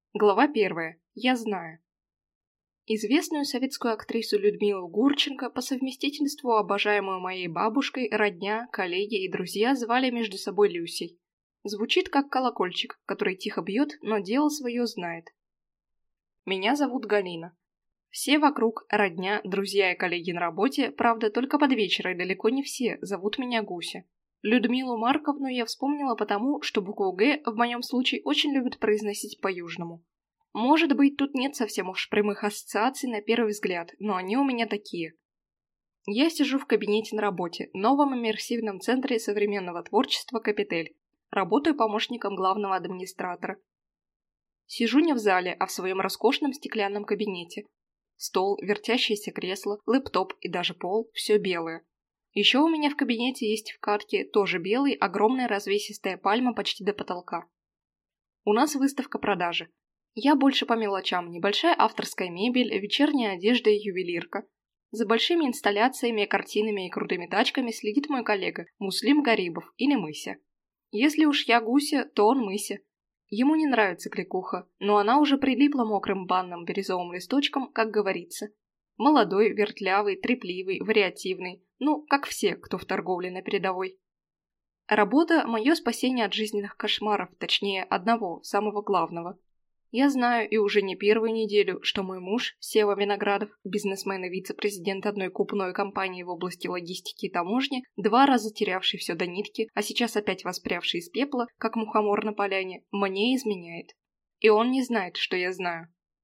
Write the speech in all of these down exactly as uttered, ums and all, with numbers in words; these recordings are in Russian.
Глава первая. Я знаю. Известную советскую актрису Людмилу Гурченко, по совместительству обожаемую моей бабушкой, родня, коллеги и друзья звали между собой Люсей. Звучит как колокольчик, который тихо бьет, но дело свое знает. Меня зовут Галина. Все вокруг, родня, друзья и коллеги на работе, правда, только под вечер, и далеко не все, зовут меня Гуся. Людмилу Марковну я вспомнила потому, что букву «Г» в моем случае очень любят произносить по-южному. Может быть, тут нет совсем уж прямых ассоциаций на первый взгляд, но они у меня такие. Я сижу в кабинете на работе, новом иммерсивном центре современного творчества «Капитель». Работаю помощником главного администратора. Сижу не в зале, а в своем роскошном стеклянном кабинете. Стол, вертящееся кресло, лэптоп и даже пол – все белое. Еще у меня в кабинете есть в катке, тоже белый, огромная развесистая пальма почти до потолка. У нас выставка продажи. Я больше по мелочам, небольшая авторская мебель, вечерняя одежда и ювелирка. За большими инсталляциями, картинами и крутыми тачками следит мой коллега Муслим Гарибов или Мыся. Если уж я Гуся, то он Мыся. Ему не нравится кликуха, но она уже прилипла мокрым банным бирюзовым листочком, как говорится. Молодой, вертлявый, трепливый, вариативный. Ну, как все, кто в торговле на передовой. Работа – мое спасение от жизненных кошмаров, точнее, одного, самого главного. Я знаю и уже не первую неделю, что мой муж, Сева Виноградов, бизнесмен и вице-президент одной крупной компании в области логистики и таможни, два раза терявший все до нитки, а сейчас опять воспрявший из пепла, как мухомор на поляне, мне изменяет. И он не знает, что я знаю.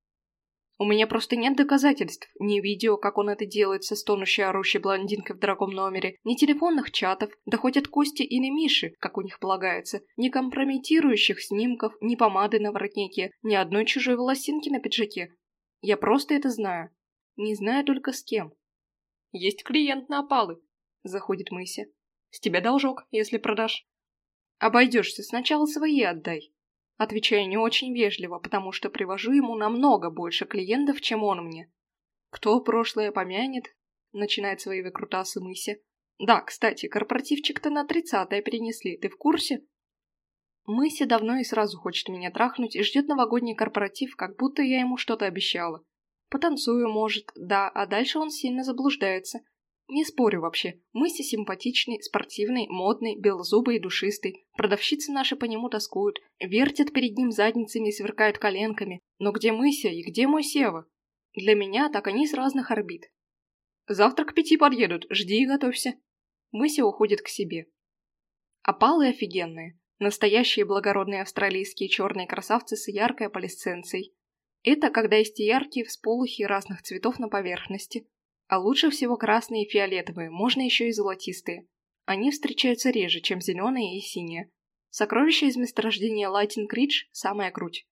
У меня просто нет доказательств, ни видео, как он это делает со стонущей орущей блондинкой в дорогом номере, ни телефонных чатов, да хоть от Кости или Миши, как у них полагается, ни компрометирующих снимков, ни помады на воротнике, ни одной чужой волосинки на пиджаке. Я просто это знаю. Не знаю только с кем. Есть клиент на опалы, заходит Мыся. С тебя должок, если продашь. Обойдешься, сначала свои отдай. Отвечаю не очень вежливо, потому что привожу ему намного больше клиентов, чем он мне. Кто прошлое помянет, начинает свои выкрутасы Мыся. Да, кстати, корпоративчик-то на тридцатое перенесли, ты в курсе? Мыся давно и сразу хочет меня трахнуть и ждет новогодний корпоратив, как будто я ему что-то обещала. Потанцую, может, да, а дальше он сильно заблуждается. Не спорю вообще, Мыся симпатичный, спортивный, модный, белозубый и душистый. Продавщицы наши по нему тоскуют, вертят перед ним задницами и сверкают коленками. Но где Мыся и где мой Сева? Для меня так они с разных орбит. Завтра к пяти подъедут, жди и готовься. Мыся уходит к себе. Опалы офигенные. Настоящие благородные австралийские черные красавцы с яркой аполисценцией. Это когда есть яркие всполохи разных цветов на поверхности. А лучше всего красные и фиолетовые, можно еще и золотистые. Они встречаются реже, чем зеленые и синие. Сокровище из месторождения Лайтинг-Ридж – самая круть.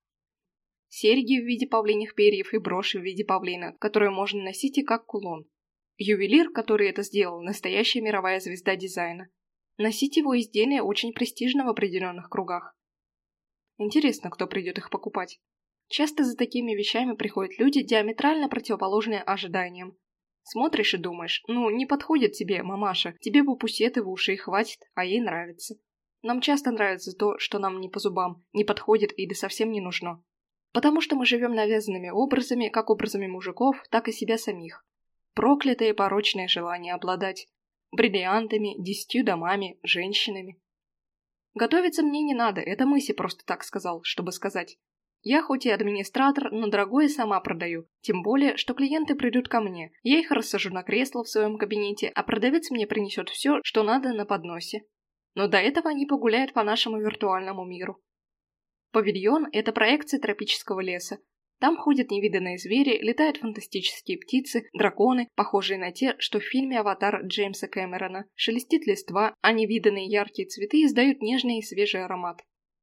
Серьги в виде павлиньих перьев и броши в виде павлина, которые можно носить и как кулон. Ювелир, который это сделал, настоящая мировая звезда дизайна. Носить его изделия очень престижно в определенных кругах. Интересно, кто придет их покупать. Часто за такими вещами приходят люди, диаметрально противоположные ожиданиям. Смотришь и думаешь, ну, не подходит тебе, мамаша, тебе бы пусеты в уши и хватит, а ей нравится. Нам часто нравится то, что нам не по зубам, не подходит или совсем не нужно. Потому что мы живем навязанными образами, как образами мужиков, так и себя самих. Проклятое порочное желание обладать бриллиантами, десятью домами, женщинами. Готовиться мне не надо, это Мыси просто так сказал, чтобы сказать. Я хоть и администратор, но дорогое сама продаю, тем более, что клиенты придут ко мне. Я их рассажу на кресло в своем кабинете, а продавец мне принесет все, что надо на подносе. Но до этого они погуляют по нашему виртуальному миру. Павильон – это проекция тропического леса. Там ходят невиданные звери, летают фантастические птицы, драконы, похожие на те, что в фильме «Аватар» Джеймса Кэмерона. Шелестит листва, а невиданные яркие цветы издают нежный и свежий аромат.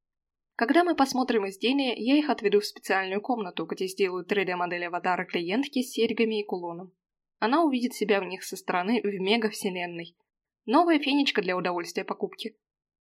Когда мы посмотрим изделия, я их отведу в специальную комнату, где сделаю три дэ-модель аватара клиентки с серьгами и кулоном. Она увидит себя в них со стороны в мега-вселенной. Новая фенечка для удовольствия покупки.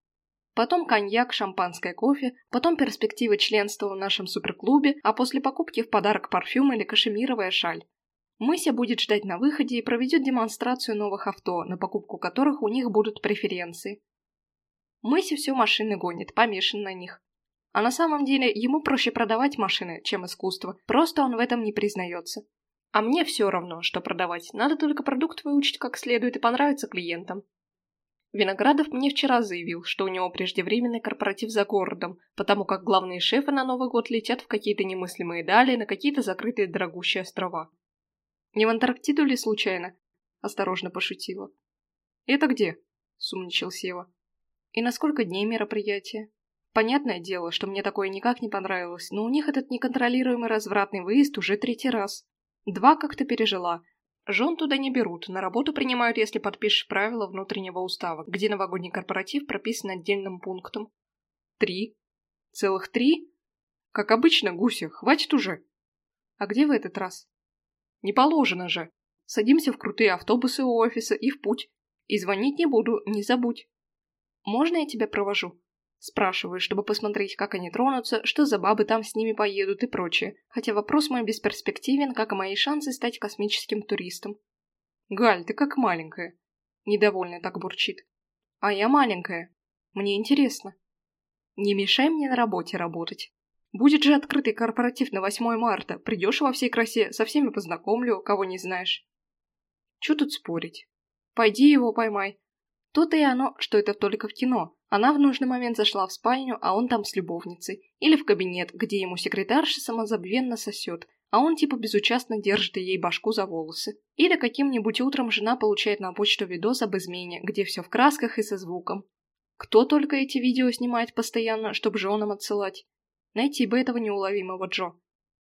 Потом коньяк, шампанское, кофе, потом перспектива членства в нашем суперклубе, а после покупки в подарок парфюм или кашемировая шаль. Мыся будет ждать на выходе и проведет демонстрацию новых авто, на покупку которых у них будут преференции. Мыся все машины гонит, помешан на них. А на самом деле ему проще продавать машины, чем искусство, просто он в этом не признается. А мне все равно, что продавать, надо только продукт выучить как следует и понравиться клиентам. Виноградов мне вчера заявил, что у него преждевременный корпоратив за городом, потому как главные шефы на Новый год летят в какие-то немыслимые дали, на какие-то закрытые дорогущие острова. «Не в Антарктиду ли случайно?» – осторожно пошутила. «Это где?» – сумничал Сева. «И на сколько дней мероприятие?» Понятное дело, что мне такое никак не понравилось, но у них этот неконтролируемый развратный выезд уже третий раз. Два как-то пережила. Жен туда не берут, на работу принимают, если подпишешь правила внутреннего устава, где новогодний корпоратив прописан отдельным пунктом. Три. Целых три? Как обычно, Гуся, хватит уже. А где в этот раз? Не положено же. Садимся в крутые автобусы у офиса и в путь. И звонить не буду, не забудь. Можно я тебя провожу? Спрашиваю, чтобы посмотреть, как они тронутся, что за бабы там с ними поедут и прочее, хотя вопрос мой бесперспективен, как и мои шансы стать космическим туристом. «Галь, ты как маленькая», – недовольно так бурчит. «А я маленькая. Мне интересно. Не мешай мне на работе работать. Будет же открытый корпоратив на восьмое марта, придешь во всей красе, со всеми познакомлю, кого не знаешь». Чё тут спорить? Пойди его поймай. То-то и оно, что это только в кино. Она в нужный момент зашла в спальню, а он там с любовницей. Или в кабинет, где ему секретарша самозабвенно сосет, а он типа безучастно держит ей башку за волосы. Или каким-нибудь утром жена получает на почту видос об измене, где все в красках и со звуком. Кто только эти видео снимает постоянно, чтобы женам отсылать? Найти бы этого неуловимого Джо.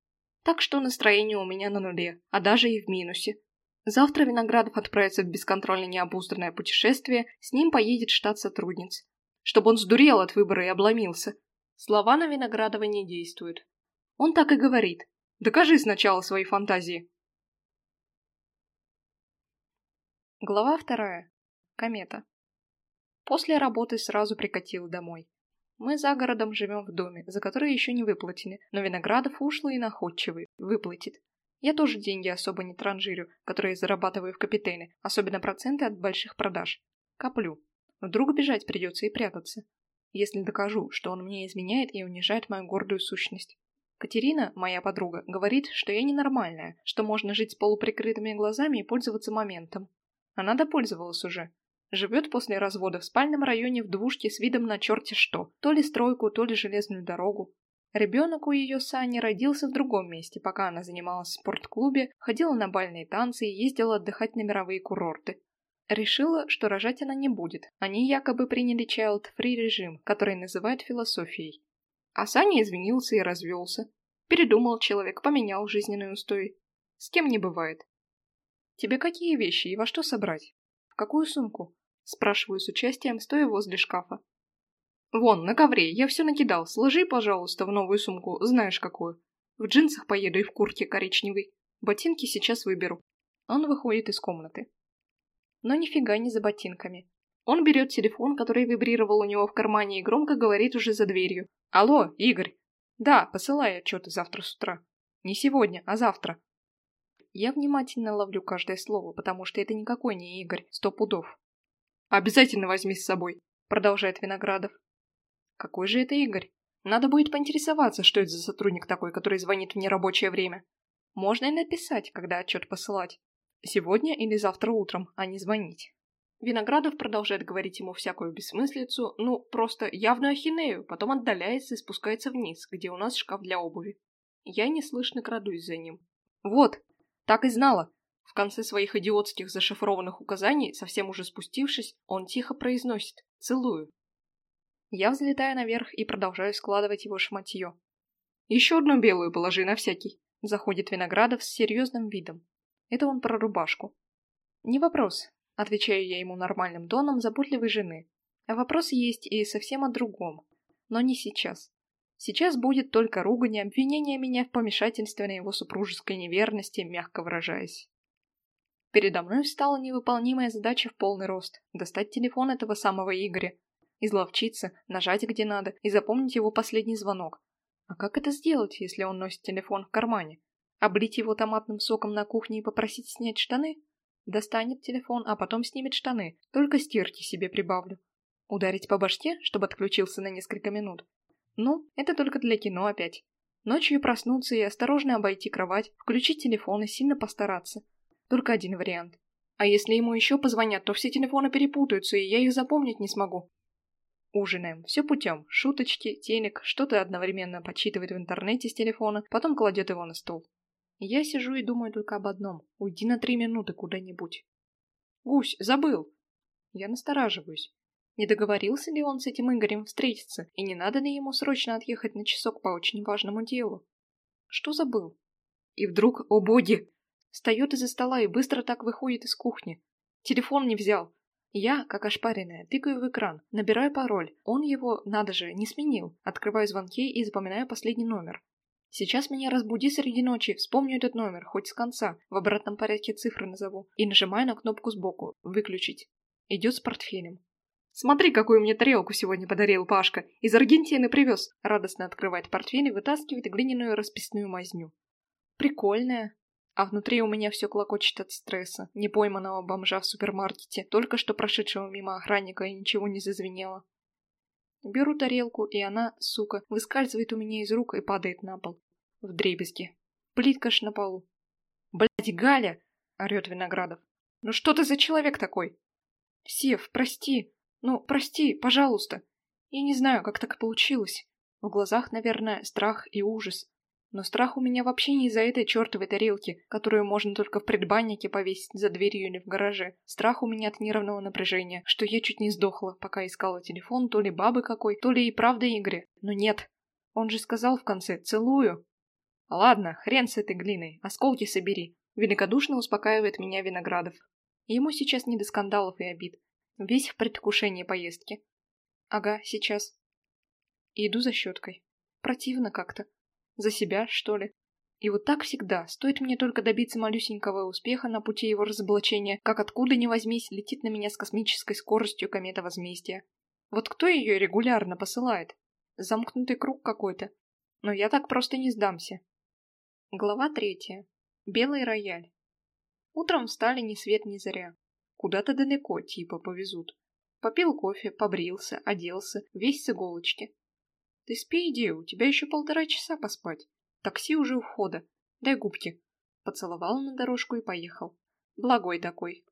Так что настроение у меня на нуле, а даже и в минусе. Завтра Виноградов отправится в бесконтрольно необузданное путешествие, с ним поедет штат сотрудниц. Чтобы он сдурел от выбора и обломился. Слова на Виноградова не действуют. Он так и говорит. Докажи сначала свои фантазии. Глава вторая. Комета. После работы сразу прикатил домой. Мы за городом живем в доме, за который еще не выплатили, но Виноградов ушлый и находчивый, выплатит. Я тоже деньги особо не транжирю, которые зарабатываю в капитале, особенно проценты от больших продаж. Коплю. Вдруг бежать придется и прятаться. Если докажу, что он мне изменяет и унижает мою гордую сущность. Катерина, моя подруга, говорит, что я ненормальная, что можно жить с полуприкрытыми глазами и пользоваться моментом. Она допользовалась уже. Живет после развода в спальном районе в двушке с видом на черти что, то ли стройку, то ли железную дорогу. Ребенок у ее Сани родился в другом месте, пока она занималась в спортклубе, ходила на бальные танцы и ездила отдыхать на мировые курорты. Решила, что рожать она не будет. Они якобы приняли child-free режим, который называют философией. А Саня извинился и развелся. Передумал человек, поменял жизненные устои. С кем не бывает. Тебе какие вещи и во что собрать? В какую сумку? Спрашиваю с участием, стоя возле шкафа. Вон, на ковре, я все накидал. Сложи, пожалуйста, в новую сумку, знаешь какую. В джинсах поеду и в куртке коричневой. Ботинки сейчас выберу. Он выходит из комнаты. Но нифига не за ботинками. Он берет телефон, который вибрировал у него в кармане, и громко говорит уже за дверью. «Алло, Игорь!» «Да, посылай отчеты завтра с утра. Не сегодня, а завтра». Я внимательно ловлю каждое слово, потому что это никакой не Игорь, сто пудов. «Обязательно возьми с собой», — продолжает Виноградов. Какой же это Игорь? Надо будет поинтересоваться, что это за сотрудник такой, который звонит в нерабочее время. Можно и написать, когда отчет посылать. Сегодня или завтра утром, а не звонить. Виноградов продолжает говорить ему всякую бессмыслицу, ну, просто явную ахинею, потом отдаляется и спускается вниз, где у нас шкаф для обуви. Я неслышно крадусь за ним. Вот, так и знала. В конце своих идиотских зашифрованных указаний, совсем уже спустившись, он тихо произносит «целую». Я взлетаю наверх и продолжаю складывать его шматье. «Еще одну белую положи на всякий», — заходит Виноградов с серьезным видом. Это он про рубашку. «Не вопрос», — отвечаю я ему нормальным тоном заботливой жены. А вопрос есть и совсем о другом. Но не сейчас. Сейчас будет только ругань и обвинение меня в помешательстве на его супружеской неверности, мягко выражаясь. Передо мной встала невыполнимая задача в полный рост — достать телефон этого самого Игоря, изловчиться, нажать где надо и запомнить его последний звонок. А как это сделать, если он носит телефон в кармане? Облить его томатным соком на кухне и попросить снять штаны? Достанет телефон, а потом снимет штаны, только стирки себе прибавлю. Ударить по башке, чтобы отключился на несколько минут? Ну, это только для кино опять. Ночью проснуться и осторожно обойти кровать, включить телефон и сильно постараться. Только один вариант. А если ему еще позвонят, то все телефоны перепутаются, и я их запомнить не смогу. Ужинаем. Все путем. Шуточки, телек, что-то одновременно подсчитывает в интернете с телефона, потом кладет его на стол. Я сижу и думаю только об одном. Уйди на три минуты куда-нибудь. Гусь, забыл. Я настораживаюсь. Не договорился ли он с этим Игорем встретиться, и не надо ли ему срочно отъехать на часок по очень важному делу? Что забыл? И вдруг, о боги! Встает из-за стола и быстро так выходит из кухни. Телефон не взял. Я, как ошпаренная, тыкаю в экран, набираю пароль. Он его, надо же, не сменил. Открываю звонки и запоминаю последний номер. Сейчас меня разбуди среди ночи, вспомню этот номер, хоть с конца, в обратном порядке цифры назову, и нажимаю на кнопку сбоку «Выключить». Идет с портфелем. «Смотри, какую мне тарелку сегодня подарил Пашка! Из Аргентины привез!» Радостно открывает портфель и вытаскивает глиняную расписную мазню. «Прикольная!» А внутри у меня все клокочет от стресса, непойманного бомжа в супермаркете, только что прошедшего мимо охранника, и ничего не зазвенело. Беру тарелку, и она, сука, выскальзывает у меня из рук и падает на пол. Вдребезги. Плитка ж на полу. «Блядь, Галя!» — орёт Виноградов. «Ну что ты за человек такой?» «Сев, прости. Ну, прости, пожалуйста. Я не знаю, как так получилось. В глазах, наверное, страх и ужас. Но страх у меня вообще не из-за этой чертовой тарелки, которую можно только в предбаннике повесить за дверью или в гараже. Страх у меня от нервного напряжения, что я чуть не сдохла, пока искала телефон то ли бабы какой, то ли и правда Игоря. Но нет. Он же сказал в конце «целую». «Ладно, хрен с этой глиной, осколки собери», — великодушно успокаивает меня Виноградов. Ему сейчас не до скандалов и обид. Весь в предвкушении поездки. Ага, сейчас. И иду за щеткой. Противно как-то. За себя, что ли? И вот так всегда, стоит мне только добиться малюсенького успеха на пути его разоблачения, как откуда ни возьмись летит на меня с космической скоростью комета возмездия. Вот кто ее регулярно посылает? Замкнутый круг какой-то. Но я так просто не сдамся. Глава третья. Белый рояль. Утром встали ни свет ни заря. Куда-то далеко, типа, повезут. Попил кофе, побрился, оделся, весь с иголочки. Ты спи, иди, у тебя еще полтора часа поспать. Такси уже у входа. Дай губки. Поцеловал на дорожку и поехал. Благой такой.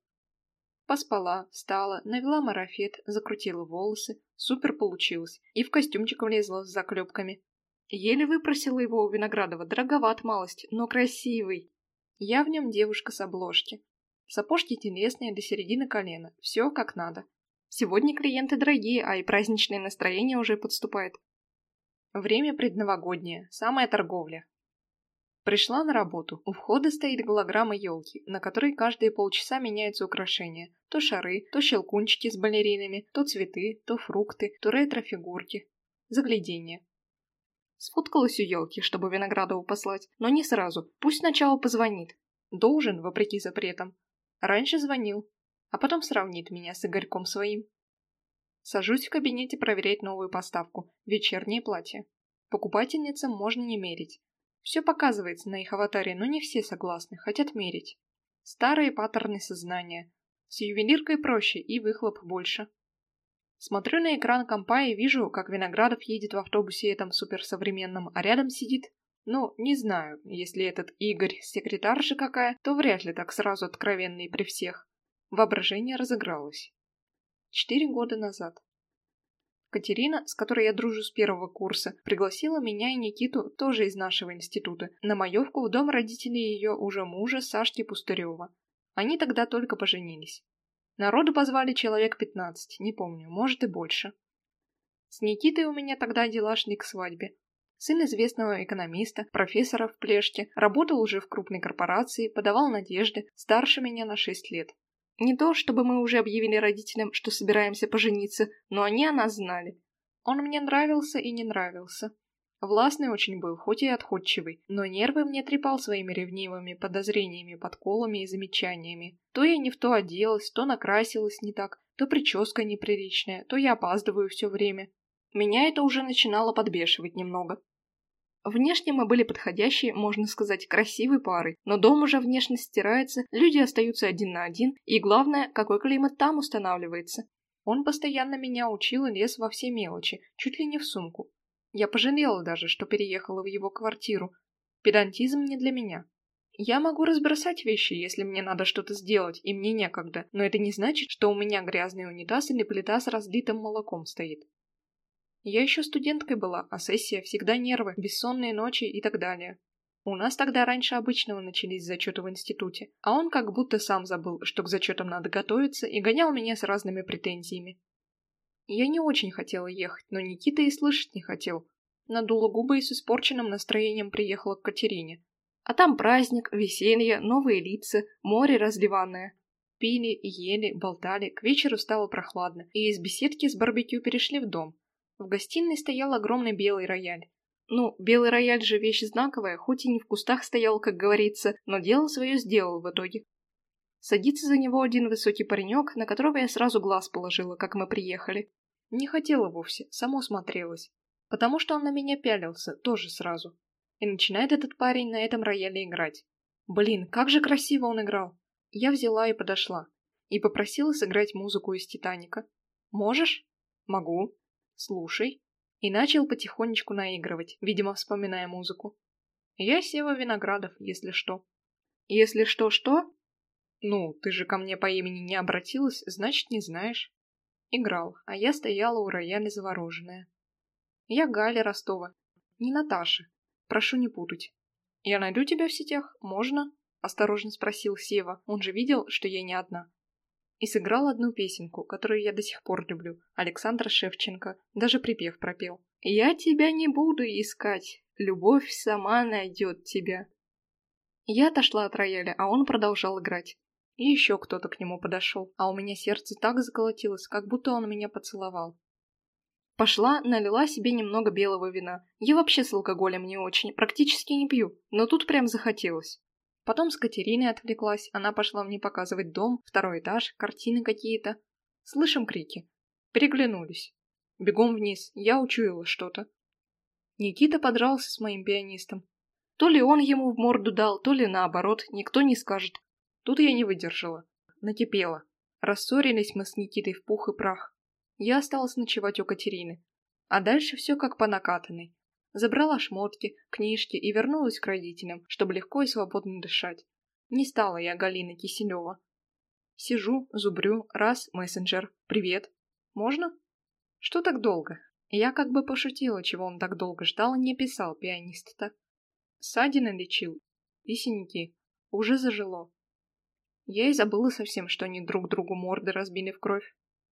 Поспала, встала, навела марафет, закрутила волосы. Супер получилось. И в костюмчик влезла с заклепками. Еле выпросила его у Виноградова. Дороговат малость, но красивый. Я в нем девушка с обложки. Сапожки телесные до середины колена. Все как надо. Сегодня клиенты дорогие, а и праздничное настроение уже подступает. Время предновогоднее, самая торговля. Пришла на работу. У входа стоит голограмма елки, на которой каждые полчаса меняются украшения. То шары, то щелкунчики с балеринами, то цветы, то фрукты, то ретро-фигурки. Загляденье. Сфоткалась у елки, чтобы Виноградову послать, но не сразу. Пусть сначала позвонит. Должен, вопреки запретам. Раньше звонил, а потом сравнит меня с Игорьком своим. Сажусь в кабинете проверять новую поставку – вечернее платье. Покупательницам можно не мерить. Все показывается на их аватаре, но не все согласны, хотят мерить. Старые паттерны сознания. С ювелиркой проще и выхлоп больше. Смотрю на экран компа и вижу, как Виноградов едет в автобусе этом суперсовременном, а рядом сидит... Ну, не знаю, если этот Игорь секретарша какая, то вряд ли так сразу откровенный при всех. Воображение разыгралось. Четыре года назад. Катерина, с которой я дружу с первого курса, пригласила меня и Никиту, тоже из нашего института, на маевку в дом родителей ее уже мужа Сашки Пустырева. Они тогда только поженились. Народу позвали человек пятнадцать, не помню, может и больше. С Никитой у меня тогда дела шли к свадьбе. Сын известного экономиста, профессора в Плеште, работал уже в крупной корпорации, подавал надежды, старше меня на шесть лет. Не то, чтобы мы уже объявили родителям, что собираемся пожениться, но они о нас знали. Он мне нравился и не нравился. Властный очень был, хоть и отходчивый, но нервы мне трепал своими ревнивыми подозрениями, подколами и замечаниями. То я не в то оделась, то накрасилась не так, то прическа неприличная, то я опаздываю все время. Меня это уже начинало подбешивать немного. Внешне мы были подходящей, можно сказать, красивой парой, но дом уже внешность стирается, люди остаются один на один, и главное, какой климат там устанавливается. Он постоянно меня учил и лез во все мелочи, чуть ли не в сумку. Я пожалела даже, что переехала в его квартиру. Педантизм не для меня. Я могу разбросать вещи, если мне надо что-то сделать, и мне некогда, но это не значит, что у меня грязный унитаз или плита с разлитым молоком стоит. Я еще студенткой была, а сессия всегда нервы, бессонные ночи и так далее. У нас тогда раньше обычного начались зачеты в институте, а он как будто сам забыл, что к зачетам надо готовиться, и гонял меня с разными претензиями. Я не очень хотела ехать, но Никита и слышать не хотел. Надула губы и с испорченным настроением приехала к Катерине. А там праздник, веселье, новые лица, море разливанное. Пили, ели, болтали, к вечеру стало прохладно, и из беседки с барбекю перешли в дом. В гостиной стоял огромный белый рояль. Ну, белый рояль же вещь знаковая, хоть и не в кустах стоял, как говорится, но дело свое сделал в итоге. Садится за него один высокий паренек, на которого я сразу глаз положила, как мы приехали. Не хотела вовсе, само смотрелась. Потому что он на меня пялился, тоже сразу. И начинает этот парень на этом рояле играть. Блин, как же красиво он играл. Я взяла и подошла. И попросила сыграть музыку из «Титаника». «Можешь?» «Могу». «Слушай». И начал потихонечку наигрывать, видимо, вспоминая музыку. Я Сева Виноградов, если что. Если что-что? Ну, ты же ко мне по имени не обратилась, значит, не знаешь. Играл, а я стояла у рояля завороженная. Я Галя Ростова, не Наташа. Прошу не путать. «Я найду тебя в сетях? Можно?» – осторожно спросил Сева. Он же видел, что я не одна. И сыграл одну песенку, которую я до сих пор люблю. Александра Шевченко. Даже припев пропел. «Я тебя не буду искать. Любовь сама найдет тебя». Я отошла от рояля, а он продолжал играть. И еще кто-то к нему подошел, а у меня сердце так заколотилось, как будто он меня поцеловал. Пошла, налила себе немного белого вина. Я вообще с алкоголем не очень, практически не пью, но тут прям захотелось. Потом с Катериной отвлеклась, она пошла мне показывать дом, второй этаж, картины какие-то. Слышим крики. Переглянулись. Бегом вниз, я учуяла что-то. Никита подрался с моим пианистом. То ли он ему в морду дал, то ли наоборот, никто не скажет. Тут я не выдержала. Накипела. Рассорились мы с Никитой в пух и прах. Я осталась ночевать у Катерины. А дальше все как по накатанной. Забрала шмотки, книжки и вернулась к родителям, чтобы легко и свободно дышать. Не стала я Галина Киселева. Сижу, зубрю, раз, мессенджер, привет. Можно? Что так долго? Я как бы пошутила, чего он так долго ждал и не писал пианист-то. Ссадины лечил. И синяки. Уже зажило. Я и забыла совсем, что они друг другу морды разбили в кровь.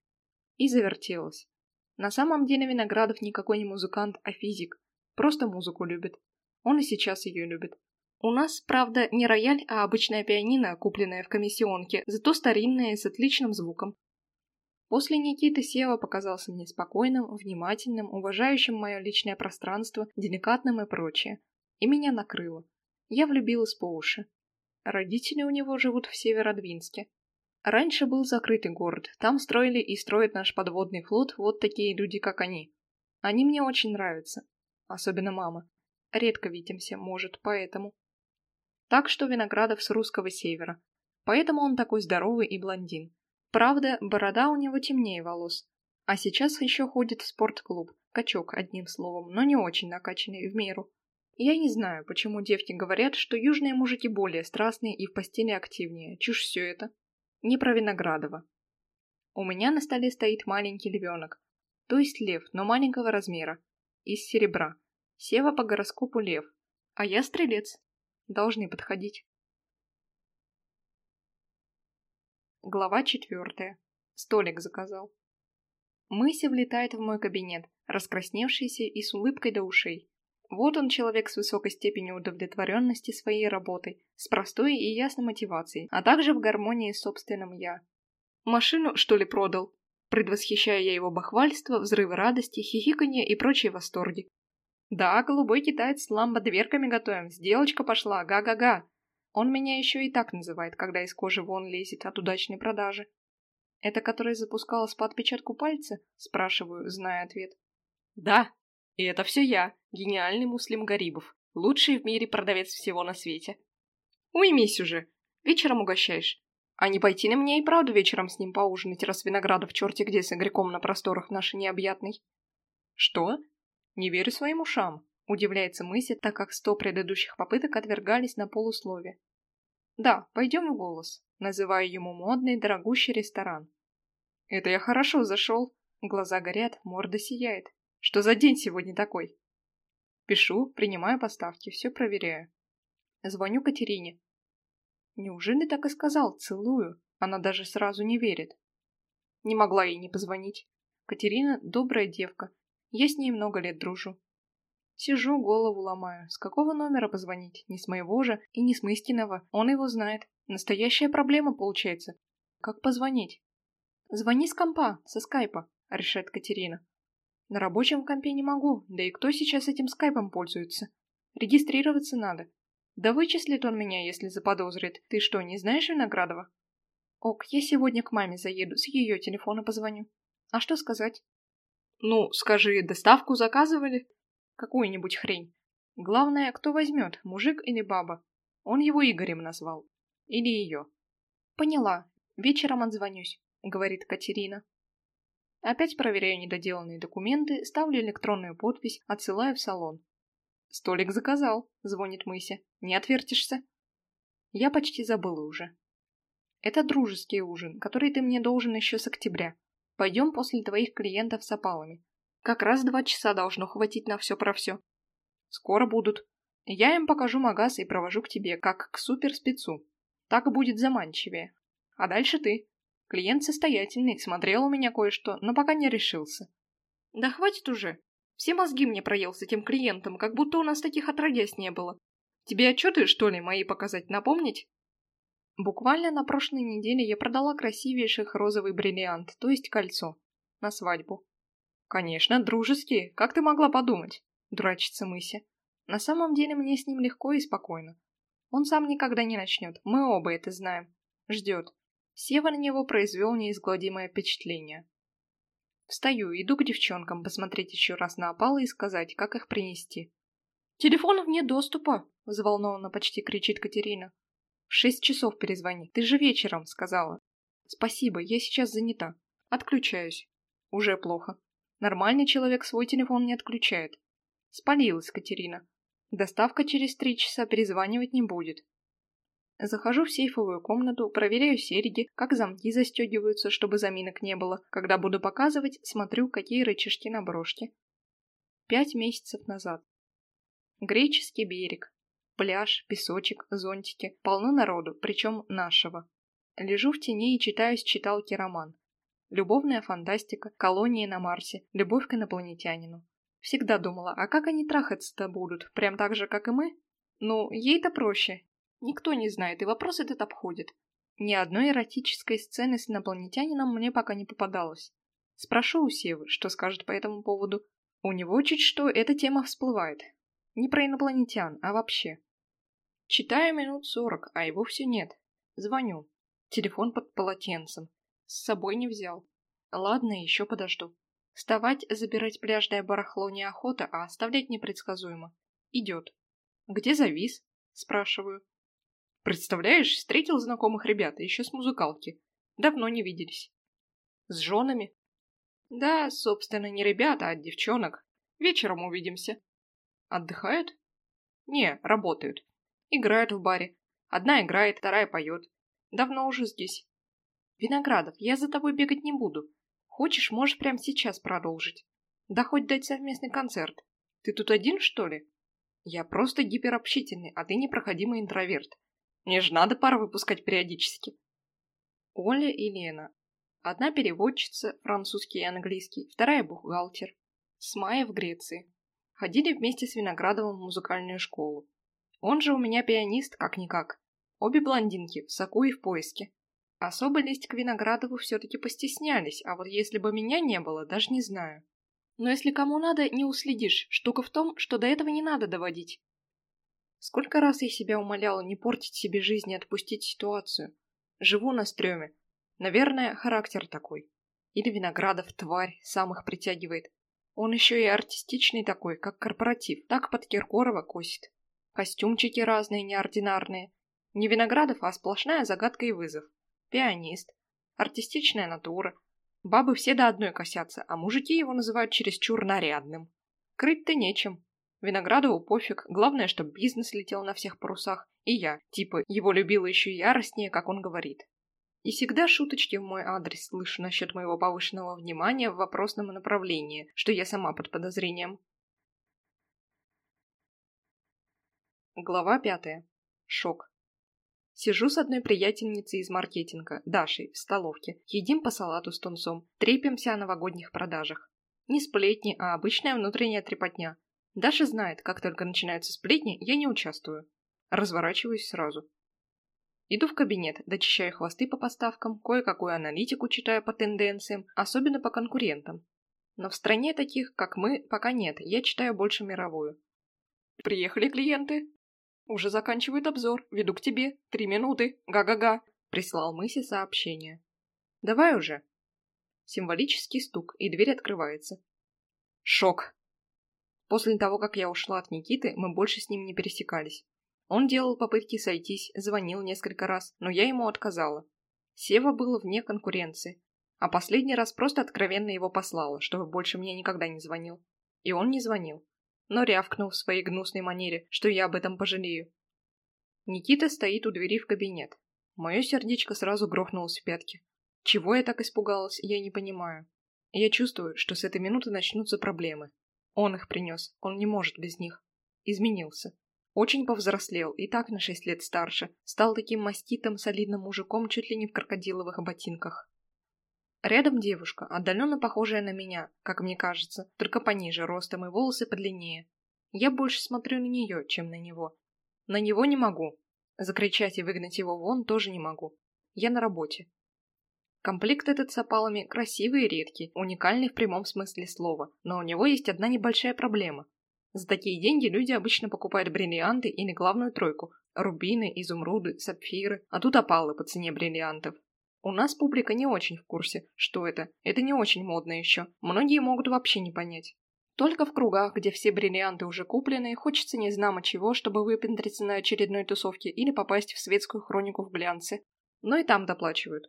И завертелась. На самом деле Виноградов никакой не музыкант, а физик. Просто музыку любит. Он и сейчас ее любит. У нас, правда, не рояль, а обычная пианино, купленное в комиссионке, зато старинное и с отличным звуком. После Никиты Сева показался мне спокойным, внимательным, уважающим мое личное пространство, деликатным и прочее. И меня накрыло. Я влюбилась по уши. Родители у него живут в Северодвинске. Раньше был закрытый город, там строили и строят наш подводный флот вот такие люди, как они. Они мне очень нравятся, особенно мама. Редко видимся, может, поэтому. Так что Виноградов с русского севера, поэтому он такой здоровый и блондин. Правда, борода у него темнее волос. А сейчас еще ходит в спортклуб, качок, одним словом, но не очень накачанный в меру. Я не знаю, почему девки говорят, что южные мужики более страстные и в постели активнее. Чушь все это. Не про Виноградова. У меня на столе стоит маленький львенок, то есть лев, но маленького размера, из серебра. Сева по гороскопу лев, а я стрелец. Должны подходить. Глава четвертая. Столик заказал. Мыси влетает в мой кабинет, раскрасневшийся и с улыбкой до ушей. Вот он, человек с высокой степенью удовлетворенности своей работой, с простой и ясной мотивацией, а также в гармонии с собственным «я». «Машину, что ли, продал?» Предвосхищая я его бахвальство, взрывы радости, хихиканье и прочие восторги. «Да, голубой китаец с ламбо-дверками готовим, сделочка пошла, га-га-га!» Он меня еще и так называет, когда из кожи вон лезет от удачной продажи. «Это которая запускалась по отпечатку пальца?» Спрашиваю, зная ответ. «Да, и это все я, гениальный Муслим Гарибов, лучший в мире продавец всего на свете». «Уймись уже, вечером угощаешь. А не пойти на мне и правду вечером с ним поужинать, раз Виноградов черти где с Игорьком на просторах нашей необъятной?» «Что?» Не верю своим ушам, удивляется Мыся, так как сто предыдущих попыток отвергались на полуслове. Да, пойдем в голос, называю ему модный, дорогущий ресторан. Это я хорошо зашел. Глаза горят, морда сияет. Что за день сегодня такой? Пишу, принимаю поставки, все проверяю. Звоню Катерине. Неужели так и сказал, целую? Она даже сразу не верит. Не могла ей не позвонить. Катерина добрая девка. Я с ней много лет дружу. Сижу, голову ломаю. С какого номера позвонить? Не с моего же и не с Мыскиного. Он его знает. Настоящая проблема получается. Как позвонить? Звони с компа, со скайпа, решает Катерина. На рабочем компе не могу, да и кто сейчас этим скайпом пользуется? Регистрироваться надо. Да вычислит он меня, если заподозрит. Ты что, не знаешь Виноградова? Ок, я сегодня к маме заеду, с ее телефона позвоню. А что сказать? Ну, скажи, доставку заказывали? Какую-нибудь хрень. Главное, кто возьмет, мужик или баба. Он его Игорем назвал. Или ее. Поняла. Вечером отзвонюсь, говорит Катерина. Опять проверяю недоделанные документы, ставлю электронную подпись, отсылаю в салон. «Столик заказал», — звонит Мыся. «Не отвертишься?» Я почти забыла уже. «Это дружеский ужин, который ты мне должен еще с октября. Пойдем после твоих клиентов с опалами. Как раз два часа должно хватить на все про все. Скоро будут. Я им покажу магаз и провожу к тебе, как к суперспецу. Так будет заманчивее. А дальше ты. Клиент состоятельный, смотрел у меня кое-что, но пока не решился». «Да хватит уже. Все мозги мне проел с этим клиентом, как будто у нас таких отродясь не было. Тебе отчеты, что ли, мои показать, напомнить?» Буквально на прошлой неделе я продала красивейших розовый бриллиант, то есть кольцо, на свадьбу. «Конечно, дружеские, как ты могла подумать?» – дурачится Мыся. «На самом деле мне с ним легко и спокойно. Он сам никогда не начнет, мы оба это знаем. Ждет. Сева на него произвел неизгладимое впечатление. Встаю, иду к девчонкам посмотреть еще раз на опалы и сказать, как их принести. «Телефонов нет доступа!» – взволнованно почти кричит Катерина. «В шесть часов перезвони, ты же вечером», – сказала. «Спасибо, я сейчас занята. Отключаюсь». Уже плохо. Нормальный человек свой телефон не отключает. Спалилась Катерина. Доставка через три часа перезванивать не будет. Захожу в сейфовую комнату, проверяю серьги, как замки застегиваются, чтобы заминок не было. Когда буду показывать, смотрю, какие рычажки на брошке. Пять месяцев назад. Греческий берег. Пляж, песочек, зонтики. Полно народу, причем нашего. Лежу в тени и читаю с читалки роман. Любовная фантастика, колонии на Марсе, любовь к инопланетянину. Всегда думала, а как они трахаться-то будут? Прям так же, как и мы? Ну, ей-то проще. Никто не знает, и вопрос этот обходит. Ни одной эротической сцены с инопланетянином мне пока не попадалось. Спрошу у Севы, что скажет по этому поводу. У него чуть что эта тема всплывает. Не про инопланетян, а вообще. Читаю минут сорок, а его все нет. Звоню. Телефон под полотенцем. С собой не взял. Ладно, еще подожду. Вставать, забирать пляжное барахло неохота, а оставлять непредсказуемо. Идет. Где завис? Спрашиваю. Представляешь, встретил знакомых ребят, еще с музыкалки. Давно не виделись. С женами? Да, собственно, не ребята, а девчонок. Вечером увидимся. Отдыхают? Не, работают. Играют в баре. Одна играет, вторая поет. Давно уже здесь. Виноградов, я за тобой бегать не буду. Хочешь, можешь прямо сейчас продолжить. Да хоть дать совместный концерт. Ты тут один, что ли? Я просто гиперобщительный, а ты непроходимый интроверт. Мне же надо пар выпускать периодически. Оля и Лена. Одна переводчица, французский и английский, вторая бухгалтер. С мая в Греции. Ходили вместе с Виноградовым в музыкальную школу. Он же у меня пианист, как-никак. Обе блондинки, в соку и в поиске. Особо лезть к Виноградову все-таки постеснялись, а вот если бы меня не было, даже не знаю. Но если кому надо, не уследишь. Штука в том, что до этого не надо доводить. Сколько раз я себя умоляла не портить себе жизнь и отпустить ситуацию. Живу на стреме. Наверное, характер такой. Или Виноградов, тварь, сам их притягивает. Он еще и артистичный такой, как корпоратив. Так под Киркорова косит. Костюмчики разные, неординарные. Не Виноградов, а сплошная загадка и вызов. Пианист. Артистичная натура. Бабы все до одной косятся, а мужики его называют чересчур нарядным. Крыть-то нечем. Виноградову пофиг, главное, чтобы бизнес летел на всех парусах, и я, типа, его любила еще яростнее, как он говорит. И всегда шуточки в мой адрес слышу насчет моего повышенного внимания в вопросном направлении, что я сама под подозрением. Глава пятая. Шок. Сижу с одной приятельницей из маркетинга, Дашей, в столовке, едим по салату с тунцом, трепимся о новогодних продажах. Не сплетни, а обычная внутренняя трепотня. Даша знает, как только начинаются сплетни, я не участвую. Разворачиваюсь сразу. Иду в кабинет, дочищаю хвосты по поставкам, кое-какую аналитику читаю по тенденциям, особенно по конкурентам. Но в стране таких, как мы, пока нет, я читаю больше мировую. «Приехали клиенты. Уже заканчивают обзор. Веду к тебе. Три минуты. Га-га-га», — прислал Мыси сообщение. «Давай уже». Символический стук, и дверь открывается. Шок. После того, как я ушла от Никиты, мы больше с ним не пересекались. Он делал попытки сойтись, звонил несколько раз, но я ему отказала. Сева был вне конкуренции, а последний раз просто откровенно его послала, чтобы больше мне никогда не звонил. И он не звонил, но рявкнул в своей гнусной манере, что я об этом пожалею. Никита стоит у двери в кабинет. Мое сердечко сразу грохнулось в пятки. Чего я так испугалась, я не понимаю. Я чувствую, что с этой минуты начнутся проблемы. Он их принес, он не может без них. Изменился. Очень повзрослел, и так на шесть лет старше, стал таким маститым, солидным мужиком чуть ли не в крокодиловых ботинках. Рядом девушка, отдаленно похожая на меня, как мне кажется, только пониже ростом и волосы подлиннее. Я больше смотрю на нее, чем на него. На него не могу. Закричать и выгнать его вон тоже не могу. Я на работе. Комплект этот с опалами красивый и редкий, уникальный в прямом смысле слова, но у него есть одна небольшая проблема. За такие деньги люди обычно покупают бриллианты или главную тройку – рубины, изумруды, сапфиры, а тут опалы по цене бриллиантов. У нас публика не очень в курсе, что это, это не очень модно еще, многие могут вообще не понять. Только в кругах, где все бриллианты уже куплены, хочется незнамо чего, чтобы выпендриться на очередной тусовке или попасть в светскую хронику в глянце. Но и там доплачивают.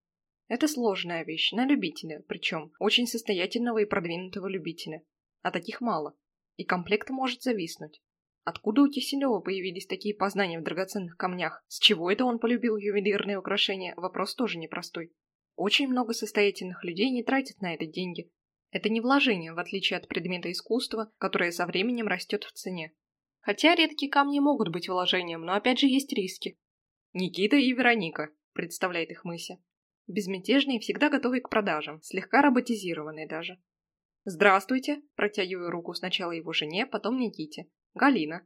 Это сложная вещь, на любителя, причем очень состоятельного и продвинутого любителя. А таких мало. И комплект может зависнуть. Откуда у Киселева появились такие познания в драгоценных камнях? С чего это он полюбил ювелирные украшения? Вопрос тоже непростой. Очень много состоятельных людей не тратят на это деньги. Это не вложение, в отличие от предмета искусства, которое со временем растет в цене. Хотя редкие камни могут быть вложением, но опять же есть риски. Никита и Вероника, представляет их Мыся. Безмятежные и всегда готовые к продажам, слегка роботизированные даже. «Здравствуйте!» – протягиваю руку сначала его жене, потом Никите. «Галина».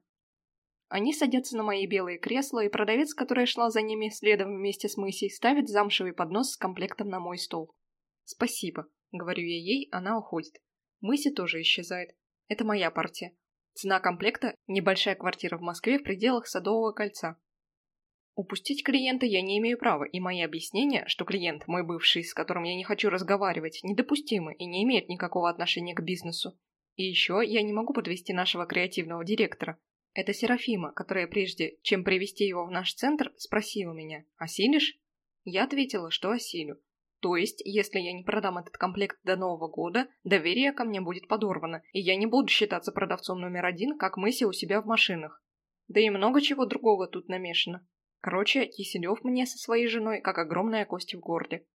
Они садятся на мои белые кресла, и продавец, которая шла за ними следом вместе с Мысей, ставит замшевый поднос с комплектом на мой стол. «Спасибо», – говорю я ей, она уходит. Мыси тоже исчезает. Это моя партия. Цена комплекта – небольшая квартира в Москве в пределах Садового кольца. Упустить клиента я не имею права, и мои объяснения, что клиент, мой бывший, с которым я не хочу разговаривать, недопустимы и не имеют никакого отношения к бизнесу. И еще я не могу подвести нашего креативного директора. Это Серафима, которая прежде, чем привести его в наш центр, спросила меня: «Осилишь?» Я ответила, что осилю. То есть, если я не продам этот комплект до Нового года, доверие ко мне будет подорвано, и я не буду считаться продавцом номер один, как Мыся у себя в машинах. Да и много чего другого тут намешано. Короче, Киселев мне со своей женой как огромная кость в горле.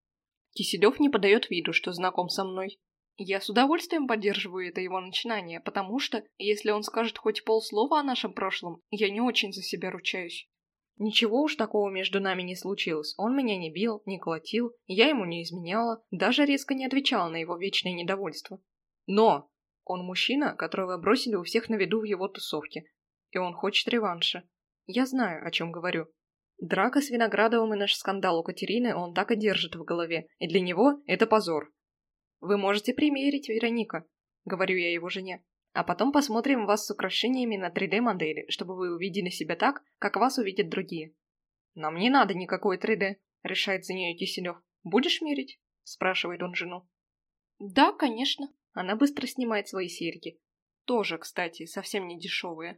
Киселев не подает виду, что знаком со мной. Я с удовольствием поддерживаю это его начинание, потому что, если он скажет хоть полслова о нашем прошлом, я не очень за себя ручаюсь. Ничего уж такого между нами не случилось. Он меня не бил, не колотил, я ему не изменяла, даже резко не отвечала на его вечное недовольство. Но он мужчина, которого бросили у всех на виду в его тусовке, и он хочет реванша. Я знаю, о чем говорю. Драка с Виноградовым и наш скандал у Катерины он так и держит в голове, и для него это позор. «Вы можете примерить, Вероника», — говорю я его жене, «а потом посмотрим вас с украшениями на три дэ модели, чтобы вы увидели себя так, как вас увидят другие». «Нам не надо никакой три дэ», — решает за нее Киселев. «Будешь мерить?» — спрашивает он жену. «Да, конечно». Она быстро снимает свои серьги. Тоже, кстати, совсем не дешевые.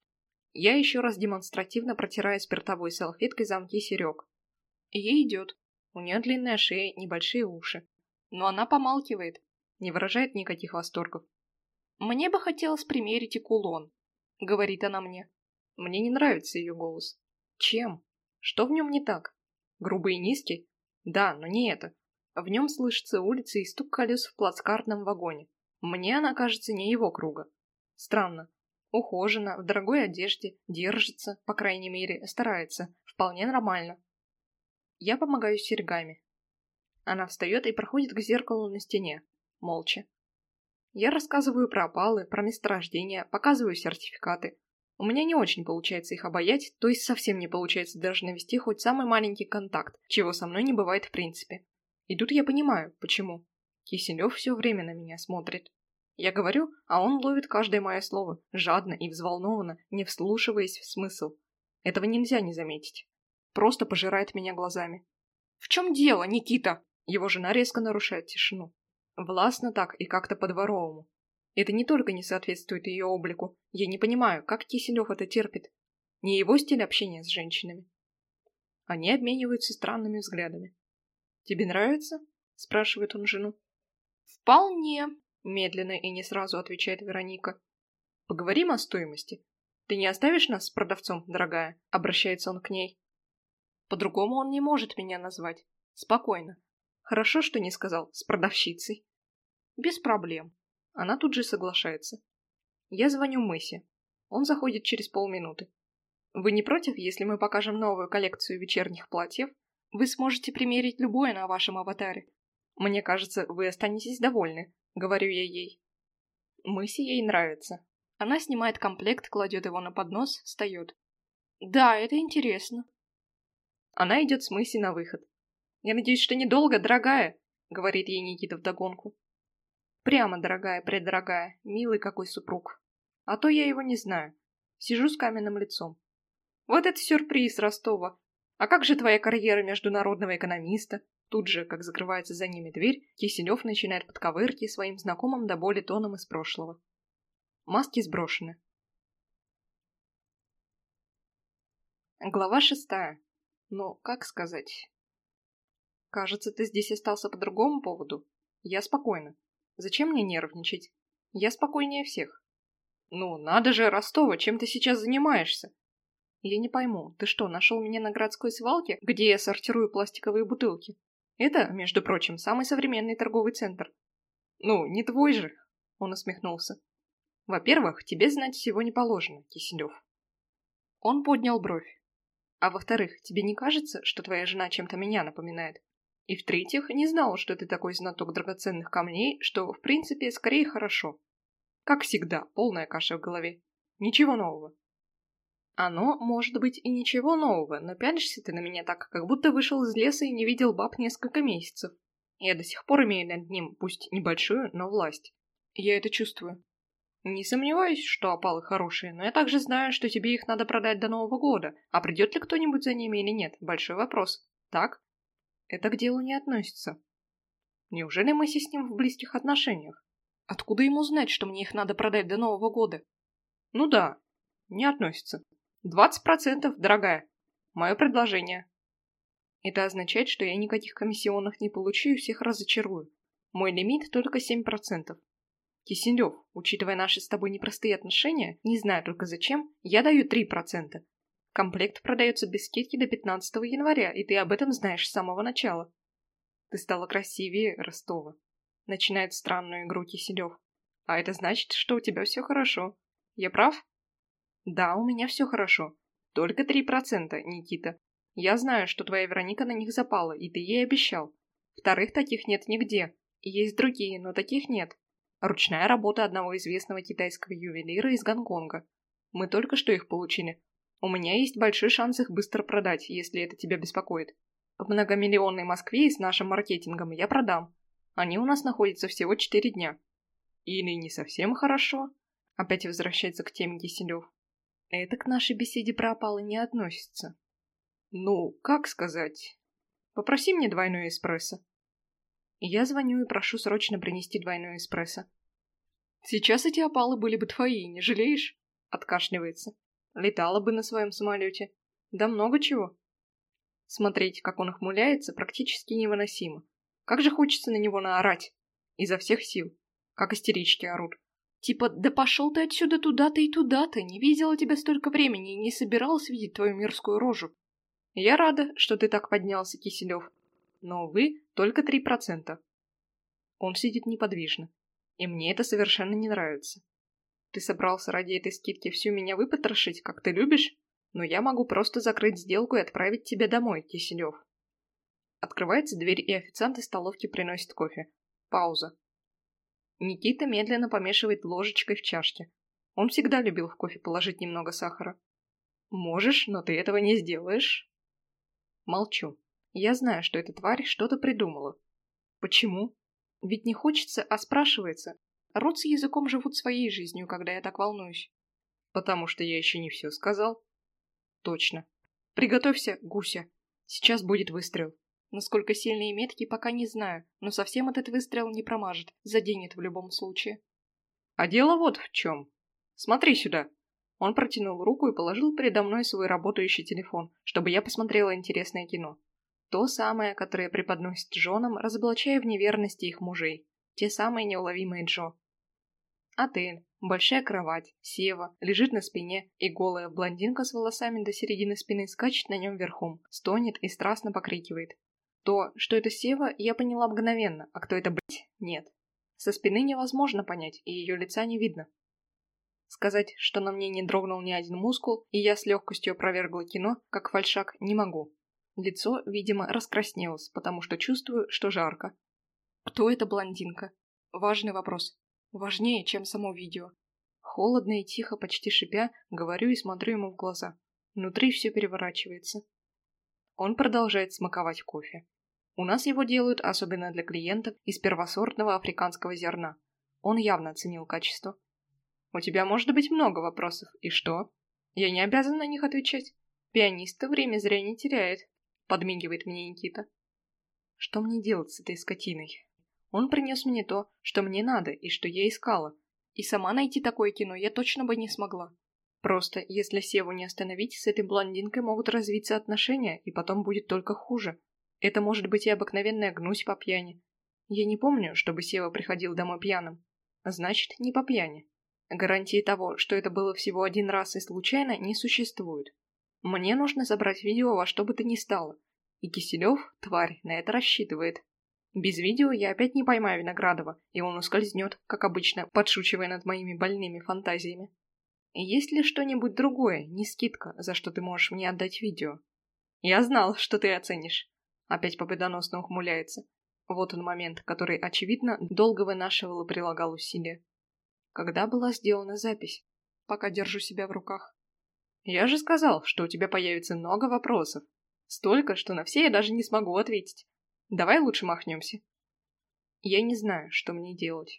Я еще раз демонстративно протираю спиртовой салфеткой замки серег. Ей идет. У нее длинная шея, небольшие уши. Но она помалкивает, не выражает никаких восторгов. «Мне бы хотелось примерить и кулон», — говорит она мне. Мне не нравится ее голос. Чем? Что в нем не так? Грубый и низкий? Да, но не это. В нем слышится улица и стук колес в плацкартном вагоне. Мне она кажется не его круга. Странно. Ухожена, в дорогой одежде, держится, по крайней мере, старается. Вполне нормально. Я помогаю с серьгами. Она встает и проходит к зеркалу на стене. Молча. Я рассказываю про опалы, про месторождения, показываю сертификаты. У меня не очень получается их обаять, то есть совсем не получается даже навести хоть самый маленький контакт, чего со мной не бывает в принципе. И тут я понимаю, почему. Киселев все время на меня смотрит. Я говорю, а он ловит каждое мое слово, жадно и взволнованно, не вслушиваясь в смысл. Этого нельзя не заметить. Просто пожирает меня глазами. «В чем дело, Никита?» Его жена резко нарушает тишину. Властно так и как-то по-дворовому. Это не только не соответствует ее облику. Я не понимаю, как Киселев это терпит. Не его стиль общения с женщинами. Они обмениваются странными взглядами. «Тебе нравится?» – спрашивает он жену. «Вполне», – медленно и не сразу отвечает Вероника. «Поговорим о стоимости. Ты не оставишь нас с продавцом, дорогая?» – обращается он к ней. По-другому он не может меня назвать. Спокойно. Хорошо, что не сказал «с продавщицей». Без проблем. Она тут же соглашается. Я звоню Мысе. Он заходит через полминуты. Вы не против, если мы покажем новую коллекцию вечерних платьев? Вы сможете примерить любое на вашем аватаре. Мне кажется, вы останетесь довольны, говорю я ей. Мысе ей нравится. Она снимает комплект, кладет его на поднос, встает. Да, это интересно. Она идет с Мысей на выход. Я надеюсь, что недолго, дорогая, говорит ей Никита вдогонку. Прямо, дорогая, преддорогая, милый какой супруг. А то я его не знаю. Сижу с каменным лицом. Вот это сюрприз, Ростова. А как же твоя карьера международного экономиста? Тут же, как закрывается за ними дверь, Киселев начинает подковырки своим знакомым до боли тоном из прошлого. Маски сброшены. Глава шестая. Ну, как сказать? Кажется, ты здесь остался по другому поводу. Я спокойна. Зачем мне нервничать? Я спокойнее всех. Ну, надо же, Ростова, чем ты сейчас занимаешься? Я не пойму, ты что, нашел меня на городской свалке, где я сортирую пластиковые бутылки? Это, между прочим, самый современный торговый центр. Ну, не твой же, он усмехнулся. Во-первых, тебе знать всего не положено, Киселев. Он поднял бровь. А во-вторых, тебе не кажется, что твоя жена чем-то меня напоминает? И в-третьих, не знала, что ты такой знаток драгоценных камней, что, в принципе, скорее хорошо. Как всегда, полная каша в голове. Ничего нового. Оно, может быть, и ничего нового, но пялишься ты на меня так, как будто вышел из леса и не видел баб несколько месяцев. Я до сих пор имею над ним, пусть небольшую, но власть. Я это чувствую. Не сомневаюсь, что опалы хорошие, но я также знаю, что тебе их надо продать до Нового года, а придет ли кто-нибудь за ними или нет, большой вопрос. Так? Это к делу не относится. Неужели Мэсси с ним в близких отношениях? Откуда ему знать, что мне их надо продать до Нового года? Ну да, не относится. Двадцать процентов, дорогая. Мое предложение. Это означает, что я никаких комиссионных не получу и всех разочарую. Мой лимит только семь процентов. Киселев, учитывая наши с тобой непростые отношения, не знаю только зачем, я даю три процента. Комплект продается без скидки до пятнадцатого января, и ты об этом знаешь с самого начала. Ты стала красивее, Ростова. Начинает странную игру Киселев. А это значит, что у тебя все хорошо. Я прав? Да, у меня все хорошо. Только три процента, Никита. Я знаю, что твоя Вероника на них запала, и ты ей обещал. Вторых таких нет нигде. Есть другие, но таких нет. Ручная работа одного известного китайского ювелира из Гонконга. Мы только что их получили. У меня есть большой шанс их быстро продать, если это тебя беспокоит. В многомиллионной Москве и с нашим маркетингом я продам. Они у нас находятся всего четыре дня. Или не совсем хорошо? Опять возвращается к теме Киселев. Это к нашей беседе про опалы не относится. Ну, как сказать? Попроси мне двойной эспрессо. Я звоню и прошу срочно принести двойной эспрессо. Сейчас эти опалы были бы твои, не жалеешь? Откашливается. Летала бы на своем самолете. Да много чего. Смотреть, как он охмуляется, практически невыносимо. Как же хочется на него наорать. Изо всех сил. Как истерички орут. Типа, да пошел ты отсюда туда-то и туда-то, не видела тебя столько времени и не собиралась видеть твою мирскую рожу. Я рада, что ты так поднялся, Киселев. Но, увы, только три процента. Он сидит неподвижно, и мне это совершенно не нравится. Ты собрался ради этой скидки всю меня выпотрошить, как ты любишь? Но я могу просто закрыть сделку и отправить тебя домой, Киселев. Открывается дверь, и официант из столовки приносит кофе. Пауза. Никита медленно помешивает ложечкой в чашке. Он всегда любил в кофе положить немного сахара. Можешь, но ты этого не сделаешь. Молчу. Я знаю, что эта тварь что-то придумала. Почему? Ведь не хочется, а спрашивается. Рот с языком живут своей жизнью, когда я так волнуюсь. Потому что я еще не все сказал. Точно. Приготовься, Гуся. Сейчас будет выстрел. Насколько сильный и меткий, пока не знаю, но совсем этот выстрел не промажет, заденет в любом случае. А дело вот в чем. Смотри сюда. Он протянул руку и положил передо мной свой работающий телефон, чтобы я посмотрела интересное кино. То самое, которое преподносит женам, разоблачая в неверности их мужей. Те самые неуловимые Джо. Отель, большая кровать, Сева, лежит на спине, и голая блондинка с волосами до середины спины скачет на нем верхом, стонет и страстно покрикивает. То, что это Сева, я поняла мгновенно, а кто это, блядь, нет. Со спины невозможно понять, и ее лица не видно. Сказать, что на мне не дрогнул ни один мускул, и я с легкостью опровергла кино, как фальшак, не могу. Лицо, видимо, раскраснелось, потому что чувствую, что жарко. Кто эта блондинка? Важный вопрос. Важнее, чем само видео. Холодно и тихо, почти шипя, говорю и смотрю ему в глаза. Внутри все переворачивается. Он продолжает смаковать кофе. У нас его делают, особенно для клиентов, из первосортного африканского зерна. Он явно оценил качество. У тебя может быть много вопросов. И что? Я не обязан на них отвечать. Пианист время зря не теряет. Подмигивает мне Никита. Что мне делать с этой скотиной? Он принес мне то, что мне надо и что я искала. И сама найти такое кино я точно бы не смогла. Просто, если Севу не остановить, с этой блондинкой могут развиться отношения, и потом будет только хуже. Это может быть и обыкновенная гнусь по пьяни. Я не помню, чтобы Сева приходил домой пьяным. Значит, не по пьяни. Гарантии того, что это было всего один раз и случайно, не существует. Мне нужно забрать видео во что бы то ни стало. И Киселев, тварь, на это рассчитывает. Без видео я опять не поймаю Виноградова, и он ускользнет, как обычно, подшучивая над моими больными фантазиями. Есть ли что-нибудь другое, не скидка, за что ты можешь мне отдать видео? Я знал, что ты оценишь. Опять победоносно ухмыляется. Вот он момент, который, очевидно, долго вынашивал и прилагал усилия. Когда была сделана запись? Пока держу себя в руках. Я же сказал, что у тебя появится много вопросов. Столько, что на все я даже не смогу ответить. Давай лучше махнемся. Я не знаю, что мне делать.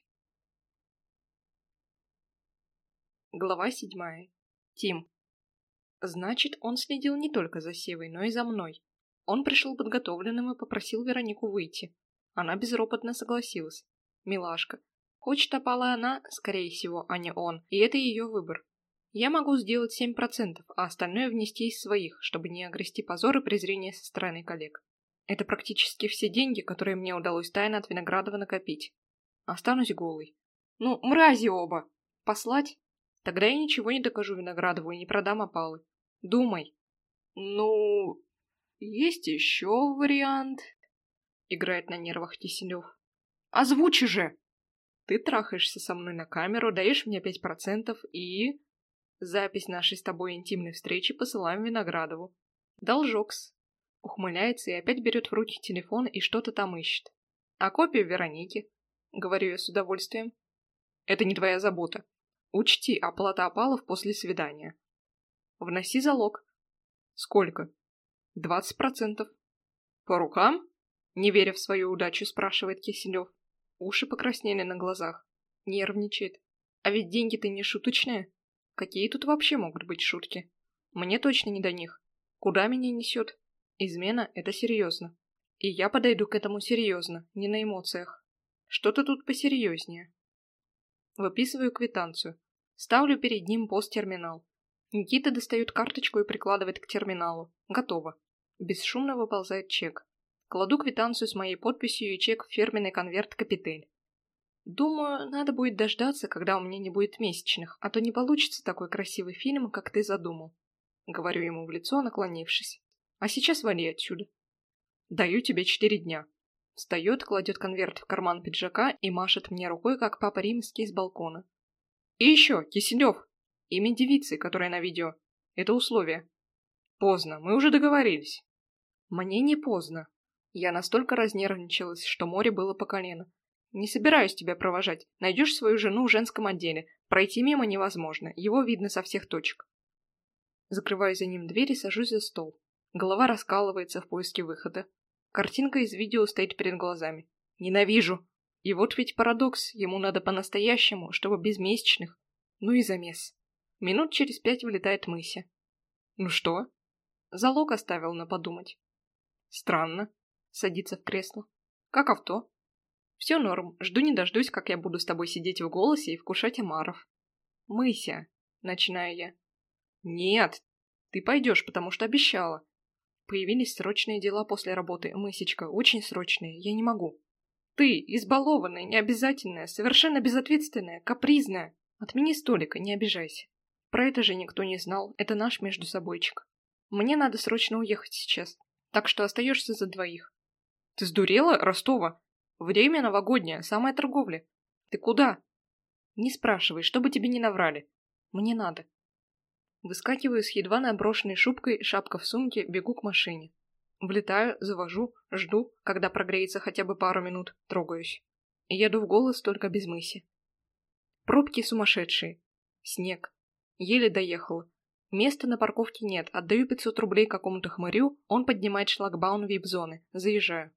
Глава седьмая. Тим. Значит, он следил не только за Севой, но и за мной. Он пришел подготовленным и попросил Веронику выйти. Она безропотно согласилась. Милашка. Хочет опала она, скорее всего, а не он, и это ее выбор. Я могу сделать семь процентов, а остальное внести из своих, чтобы не огрести позор и презрение со стороны коллег. Это практически все деньги, которые мне удалось тайно от Виноградова накопить. Останусь голой. Ну, мрази оба! Послать? Тогда я ничего не докажу Виноградову и не продам опалы. Думай. Ну, есть еще вариант. Играет на нервах Киселев. Озвучи же! Ты трахаешься со мной на камеру, даешь мне пять процентов и... Запись нашей с тобой интимной встречи посылаем Виноградову. Должокс. Ухмыляется и опять берет в руки телефон и что-то там ищет. А копию Вероники? Говорю я с удовольствием. Это не твоя забота. Учти, оплата опалов после свидания. Вноси залог. Сколько? Двадцать процентов. По рукам? Не веря в свою удачу, спрашивает Киселев. Уши покраснели на глазах. Нервничает. А ведь деньги-то не шуточные. Какие тут вообще могут быть шутки? Мне точно не до них. Куда меня несет? Измена — это серьезно. И я подойду к этому серьезно, не на эмоциях. Что-то тут посерьезнее. Выписываю квитанцию. Ставлю перед ним посттерминал. Никита достает карточку и прикладывает к терминалу. Готово. Бесшумно выползает чек. Кладу квитанцию с моей подписью и чек в фирменный конверт «Капитель». Думаю, надо будет дождаться, когда у меня не будет месячных, а то не получится такой красивый фильм, как ты задумал. Говорю ему в лицо, наклонившись. А сейчас вали отсюда. Даю тебе четыре дня. Встает, кладет конверт в карман пиджака и машет мне рукой, как папа римский с балкона. И еще, Киселев. Имя девицы, которая на видео. Это условие. Поздно, мы уже договорились. Мне не поздно. Я настолько разнервничалась, что море было по колено. Не собираюсь тебя провожать. Найдешь свою жену в женском отделе. Пройти мимо невозможно. Его видно со всех точек. Закрываю за ним дверь и сажусь за стол. Голова раскалывается в поиске выхода. Картинка из видео стоит перед глазами. Ненавижу. И вот ведь парадокс. Ему надо по-настоящему, чтобы без месячных. Ну и замес. Минут через пять вылетает Мыся. Ну что? Залог оставил на подумать. Странно. Садится в кресло. Как авто? Все норм. Жду не дождусь, как я буду с тобой сидеть в голосе и вкушать омаров. Мыся. Начинаю я. Нет. Ты пойдешь, потому что обещала. Появились срочные дела после работы, Мысечка, очень срочные, я не могу. Ты, избалованная, необязательная, совершенно безответственная, капризная. Отмени столика, не обижайся. Про это же никто не знал, это наш между собойчик. Мне надо срочно уехать сейчас, так что остаешься за двоих. Ты сдурела, Ростова? Время новогоднее, самая торговля. Ты куда? Не спрашивай, чтобы тебе не наврали. Мне надо. Выскакиваю с едва наброшенной шубкой, шапка в сумке, бегу к машине. Влетаю, завожу, жду, когда прогреется хотя бы пару минут, трогаюсь. И еду в голос только без Мыси. Пробки сумасшедшие. Снег. Еле доехала. Места на парковке нет, отдаю пятьсот рублей какому-то хмырю, он поднимает шлагбаум вип-зоны. Заезжаю.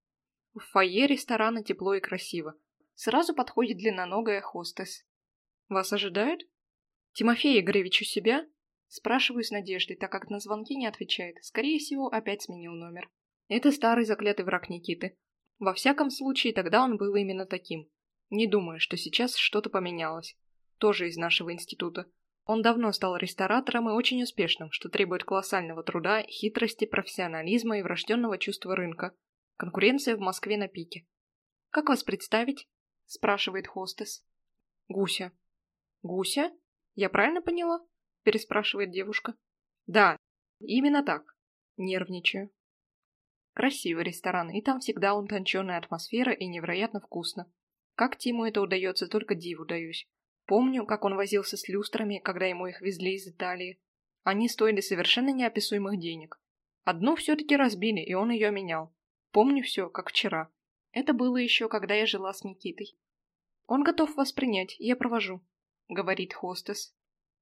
В фойе ресторана тепло и красиво. Сразу подходит длинноногая хостес. Вас ожидают? Тимофей Игоревич у себя? Спрашиваю с надеждой, так как на звонки не отвечает. Скорее всего, опять сменил номер. Это старый заклятый враг Никиты. Во всяком случае, тогда он был именно таким. Не думаю, что сейчас что-то поменялось. Тоже из нашего института. Он давно стал ресторатором и очень успешным, что требует колоссального труда, хитрости, профессионализма и врожденного чувства рынка. Конкуренция в Москве на пике. «Как вас представить?» – спрашивает хостес. «Гуся». «Гуся? Я правильно поняла?» – переспрашивает девушка. «Да, именно так. Нервничаю». Красивый ресторан, и там всегда утонченная атмосфера и невероятно вкусно. Как Тиму это удается, только диву даюсь. Помню, как он возился с люстрами, когда ему их везли из Италии. Они стоили совершенно неописуемых денег. Одну все-таки разбили, и он ее менял. Помню все, как вчера. Это было еще, когда я жила с Никитой. «Он готов вас принять, я провожу», — говорит хостес.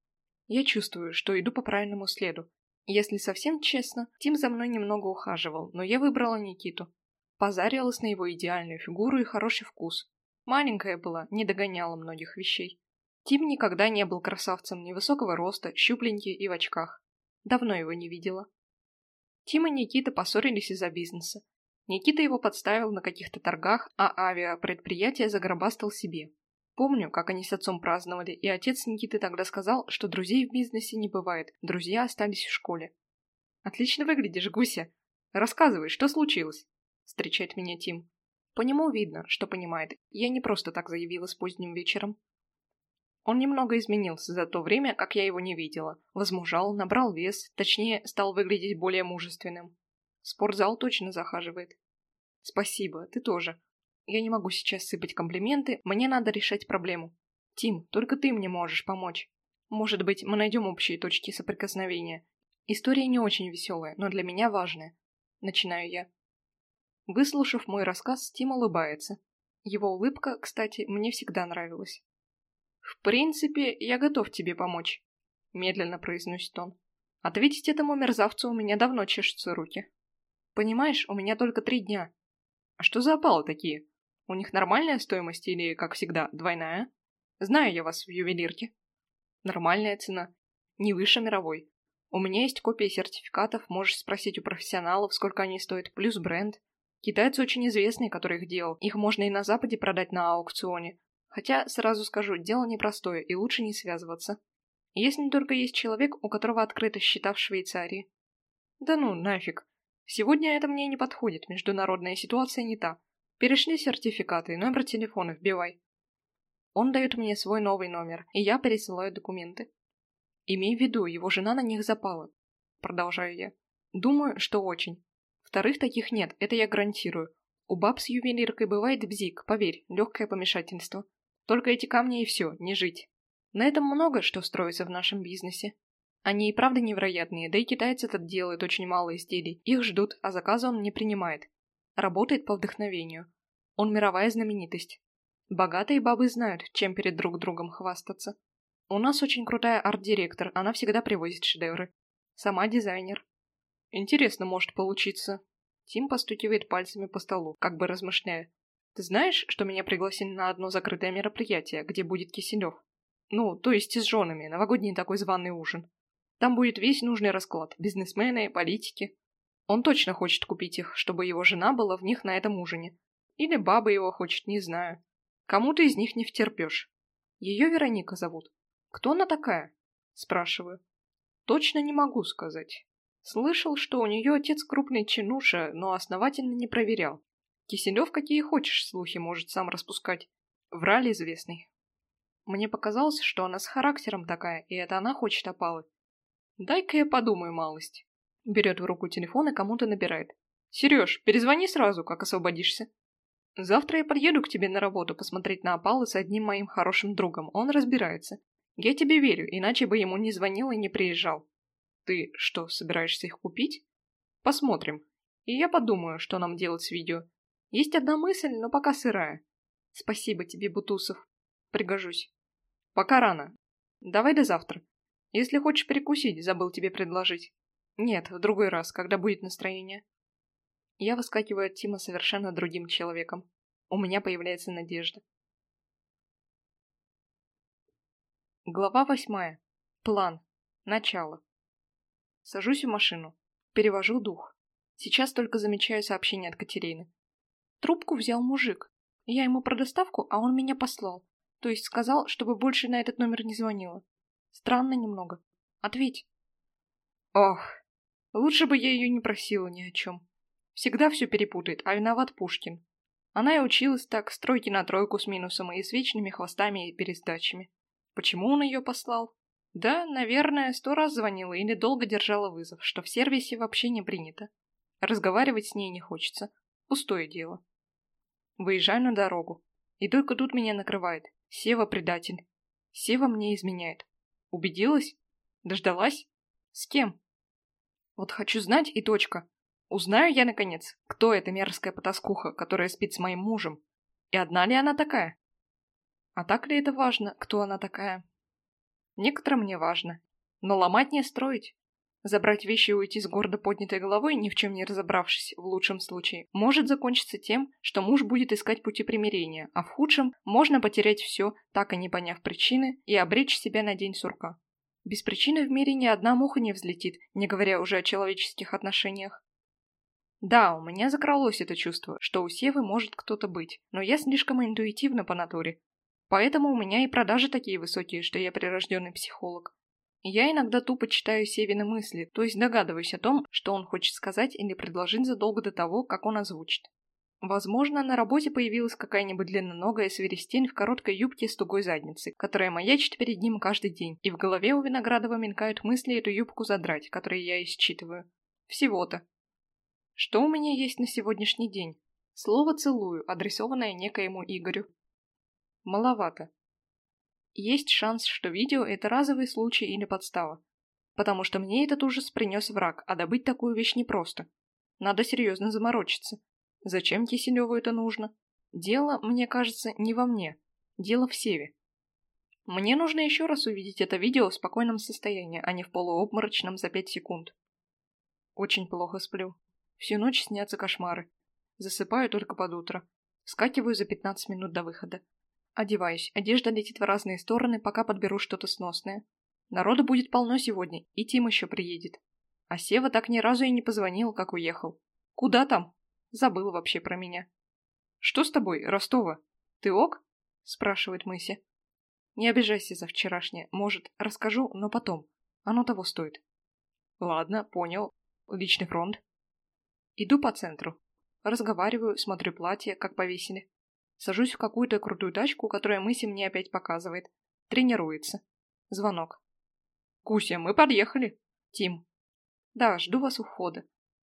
Я чувствую, что иду по правильному следу. Если совсем честно, Тим за мной немного ухаживал, но я выбрала Никиту. Позарилась на его идеальную фигуру и хороший вкус. Маленькая была, не догоняла многих вещей. Тим никогда не был красавцем невысокого роста, щупленький и в очках. Давно его не видела. Тим и Никита поссорились из-за бизнеса. Никита его подставил на каких-то торгах, а авиапредприятие загробастал себе. Помню, как они с отцом праздновали, и отец Никиты тогда сказал, что друзей в бизнесе не бывает, друзья остались в школе. «Отлично выглядишь, Гуся. Рассказывай, что случилось?» – встречает меня Тим. По нему видно, что понимает, я не просто так заявила с поздним вечером. Он немного изменился за то время, как я его не видела. Возмужал, набрал вес, точнее, стал выглядеть более мужественным. В спортзал точно захаживает. Спасибо, ты тоже. Я не могу сейчас сыпать комплименты, мне надо решать проблему. Тим, только ты мне можешь помочь. Может быть, мы найдем общие точки соприкосновения. История не очень веселая, но для меня важная. Начинаю я. Выслушав мой рассказ, Тим улыбается. Его улыбка, кстати, мне всегда нравилась. «В принципе, я готов тебе помочь», — медленно произносит он. «Ответить этому мерзавцу у меня давно чешутся руки. Понимаешь, у меня только три дня. А что за опалы такие? У них нормальная стоимость или, как всегда, двойная? Знаю я вас в ювелирке. Нормальная цена. Не выше мировой. У меня есть копия сертификатов, можешь спросить у профессионалов, сколько они стоят, плюс бренд. Китайцы очень известные, который их делал. Их можно и на Западе продать на аукционе. Хотя, сразу скажу, дело непростое, и лучше не связываться. Если только есть человек, у которого открыты счета в Швейцарии. Да ну, нафиг. Сегодня это мне не подходит, международная ситуация не та. Перешли сертификаты, номер телефона вбивай. Он дает мне свой новый номер, и я пересылаю документы. Имей в виду, его жена на них запала. Продолжаю я. Думаю, что очень. Вторых таких нет, это я гарантирую. У баб с ювелиркой бывает бзик, поверь, легкое помешательство. Только эти камни и все, не жить. На этом много что строится в нашем бизнесе. Они и правда невероятные, да и китаец этот делает очень мало изделий. Их ждут, а заказы он не принимает. Работает по вдохновению. Он мировая знаменитость. Богатые бабы знают, чем перед друг другом хвастаться. У нас очень крутая арт-директор, она всегда привозит шедевры. Сама дизайнер. Интересно может получиться. Тим постукивает пальцами по столу, как бы размышляя. Ты знаешь, что меня пригласили на одно закрытое мероприятие, где будет Киселев? Ну, то есть с женами, новогодний такой званый ужин. Там будет весь нужный расклад, бизнесмены, политики. Он точно хочет купить их, чтобы его жена была в них на этом ужине. Или баба его хочет, не знаю. Кому-то из них не втерпешь. Ее Вероника зовут. Кто она такая? Спрашиваю. Точно не могу сказать. Слышал, что у нее отец крупный чинуша, но основательно не проверял. Киселев какие хочешь слухи может сам распускать. Враль известный. Мне показалось, что она с характером такая, и это она хочет опалы. Дай-ка я подумаю малость. Берет в руку телефон и кому-то набирает. Сереж, перезвони сразу, как освободишься. Завтра я подъеду к тебе на работу посмотреть на опалы с одним моим хорошим другом. Он разбирается. Я тебе верю, иначе бы ему не звонил и не приезжал. Ты что, собираешься их купить? Посмотрим. И я подумаю, что нам делать с видео. Есть одна мысль, но пока сырая. Спасибо тебе, Бутусов. Пригожусь. Пока рано. Давай до завтра. Если хочешь перекусить, забыл тебе предложить. Нет, в другой раз, когда будет настроение. Я выскакиваю от Тима совершенно другим человеком. У меня появляется надежда. Глава восьмая. План. Начало. Сажусь в машину. Перевожу дух. Сейчас только замечаю сообщение от Катерины. Трубку взял мужик. Я ему про доставку, а он меня послал. То есть сказал, чтобы больше на этот номер не звонила. Странно немного. Ответь. Ох, лучше бы я ее не просила ни о чем. Всегда все перепутает, а виноват Пушкин. Она и училась так, с тройки на тройку с минусом и с вечными хвостами и пересдачами. Почему он ее послал? Да, наверное, сто раз звонила или долго держала вызов, что в сервисе вообще не принято. Разговаривать с ней не хочется. Пустое дело. Выезжаю на дорогу. И только тут меня накрывает. Сева предатель. Сева мне изменяет. Убедилась? Дождалась? С кем? Вот хочу знать и точка. Узнаю я, наконец, кто эта мерзкая потаскуха, которая спит с моим мужем. И одна ли она такая? А так ли это важно, кто она такая? Некоторым мне важно. Но ломать не строить. Забрать вещи и уйти с гордо поднятой головой, ни в чем не разобравшись, в лучшем случае, может закончиться тем, что муж будет искать пути примирения, а в худшем можно потерять все, так и не поняв причины, и обречь себя на день сурка. Без причины в мире ни одна муха не взлетит, не говоря уже о человеческих отношениях. Да, у меня закралось это чувство, что у Севы может кто-то быть, но я слишком интуитивна по натуре. Поэтому у меня и продажи такие высокие, что я прирожденный психолог. Я иногда тупо читаю Севины мысли, то есть догадываюсь о том, что он хочет сказать или предложить задолго до того, как он озвучит. Возможно, на работе появилась какая-нибудь длинноногая свиристель в короткой юбке с тугой задницей, которая маячит перед ним каждый день, и в голове у Виноградова мелькают мысли эту юбку задрать, которые я и считываю. Всего-то. Что у меня есть на сегодняшний день? Слово «целую», адресованное некоему Игорю. Маловато. Есть шанс, что видео – это разовый случай или подстава. Потому что мне этот ужас принес враг, а добыть такую вещь непросто. Надо серьезно заморочиться. Зачем Киселеву это нужно? Дело, мне кажется, не во мне. Дело в Севе. Мне нужно еще раз увидеть это видео в спокойном состоянии, а не в полуобморочном за пять секунд. Очень плохо сплю. Всю ночь снятся кошмары. Засыпаю только под утро. Вскакиваю за пятнадцать минут до выхода. Одеваюсь, одежда летит в разные стороны, пока подберу что-то сносное. Народу будет полно сегодня, и Тим еще приедет. А Сева так ни разу и не позвонил, как уехал. Куда там? Забыл вообще про меня. Что с тобой, Ростова? Ты ок? Спрашивает Мыся. Не обижайся за вчерашнее. Может, расскажу, но потом. Оно того стоит. Ладно, понял. Личный фронт. Иду по центру. Разговариваю, смотрю платье, как повесили. Сажусь в какую-то крутую тачку, которую Мыси мне опять показывает. Тренируется. Звонок. «Куся, мы подъехали!» Тим. «Да, жду вас у входа».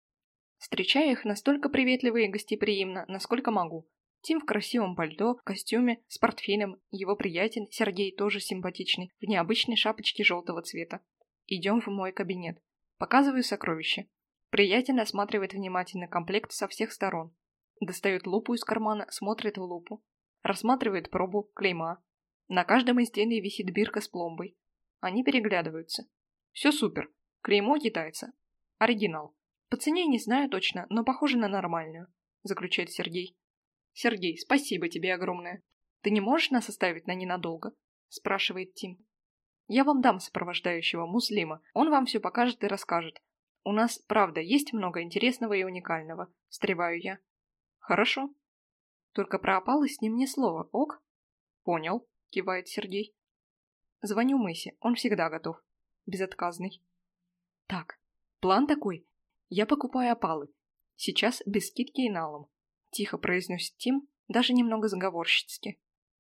Встречаю их настолько приветливо и гостеприимно, насколько могу. Тим в красивом пальто, в костюме, с портфелем, его приятель Сергей тоже симпатичный, в необычной шапочке желтого цвета. Идем в мой кабинет. Показываю сокровища. Приятель осматривает внимательно комплект со всех сторон. Достает лупу из кармана, смотрит в лупу. Рассматривает пробу, клейма. На каждом изделии висит бирка с пломбой. Они переглядываются. Все супер. Клеймо китайца. Оригинал. По цене не знаю точно, но похоже на нормальную, заключает Сергей. Сергей, спасибо тебе огромное. Ты не можешь нас оставить на ненадолго? Спрашивает Тим. Я вам дам сопровождающего, Муслима. Он вам все покажет и расскажет. У нас, правда, есть много интересного и уникального. Встреваю я. Хорошо. Только про опалы с ним ни слова, ок? Понял, кивает Сергей. Звоню Мысе, он всегда готов. Безотказный. Так, план такой. Я покупаю опалы. Сейчас без скидки и налом. Тихо произносит Тим, даже немного заговорщицки.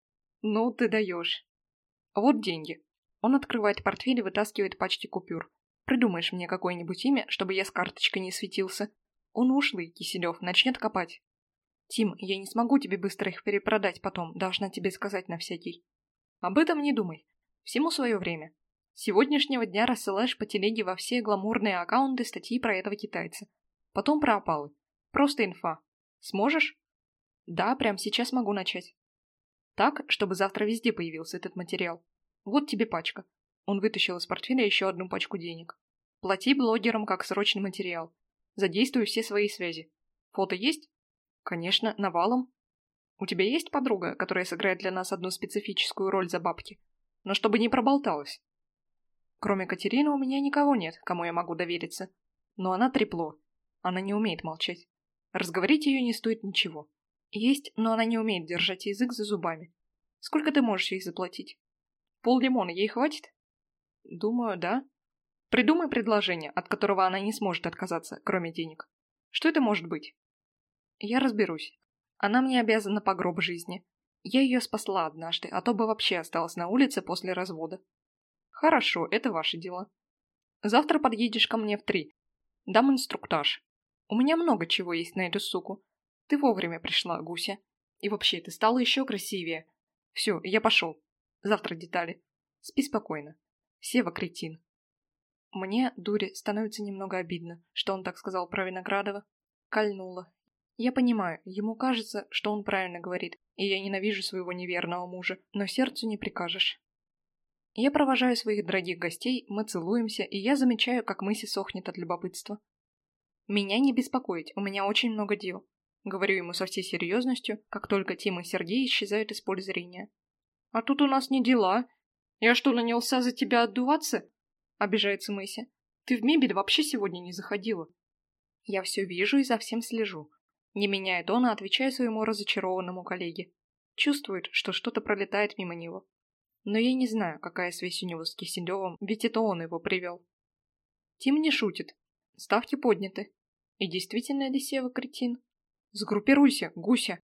Ну, ты даешь. Вот деньги. Он открывает портфель и вытаскивает пачки купюр. Придумаешь мне какое-нибудь имя, чтобы я с карточкой не светился. Он ушлый, Киселев, начнет копать. Тим, я не смогу тебе быстро их перепродать потом, должна тебе сказать на всякий. Об этом не думай. Всему свое время. С сегодняшнего дня рассылаешь по телеге во все гламурные аккаунты статьи про этого китайца. Потом про опалы. Просто инфа. Сможешь? Да, прямо сейчас могу начать. Так, чтобы завтра везде появился этот материал. Вот тебе пачка. Он вытащил из портфеля еще одну пачку денег. Плати блогерам как срочный материал. Задействуй все свои связи. Фото есть? Конечно, навалом. У тебя есть подруга, которая сыграет для нас одну специфическую роль за бабки? Но чтобы не проболталась. Кроме Катерины у меня никого нет, кому я могу довериться. Но она трепло. Она не умеет молчать. Разговорить ее не стоит ничего. Есть, но она не умеет держать язык за зубами. Сколько ты можешь ей заплатить? Пол лимона ей хватит? Думаю, да. Придумай предложение, от которого она не сможет отказаться, кроме денег. Что это может быть? Я разберусь. Она мне обязана по гроб жизни. Я ее спасла однажды, а то бы вообще осталась на улице после развода. Хорошо, это ваши дела. Завтра подъедешь ко мне в три. Дам инструктаж. У меня много чего есть на эту суку. Ты вовремя пришла, Гуся. И вообще, ты стала еще красивее. Все, я пошел. Завтра детали. Спи спокойно. Сева кретин. Мне, дуре, становится немного обидно, что он так сказал про Виноградова. Кольнуло. Я понимаю, ему кажется, что он правильно говорит, и я ненавижу своего неверного мужа, но сердцу не прикажешь. Я провожаю своих дорогих гостей, мы целуемся, и я замечаю, как Мыси сохнет от любопытства. Меня не беспокоить, у меня очень много дел. Говорю ему со всей серьезностью, как только Тим и Сергей исчезают из поля зрения. А тут у нас не дела. Я что, нанялся за тебя отдуваться? Обижается Мыси. Ты в мебель вообще сегодня не заходила. Я все вижу и за всем слежу. Не меняя тона, отвечаю своему разочарованному коллеге. Чувствует, что что-то пролетает мимо него. Но я не знаю, какая связь у него с Киселевым, ведь это он его привел. Тим не шутит. Ставки подняты. И действительно ли Сева кретин? Сгруппируйся, Гуся!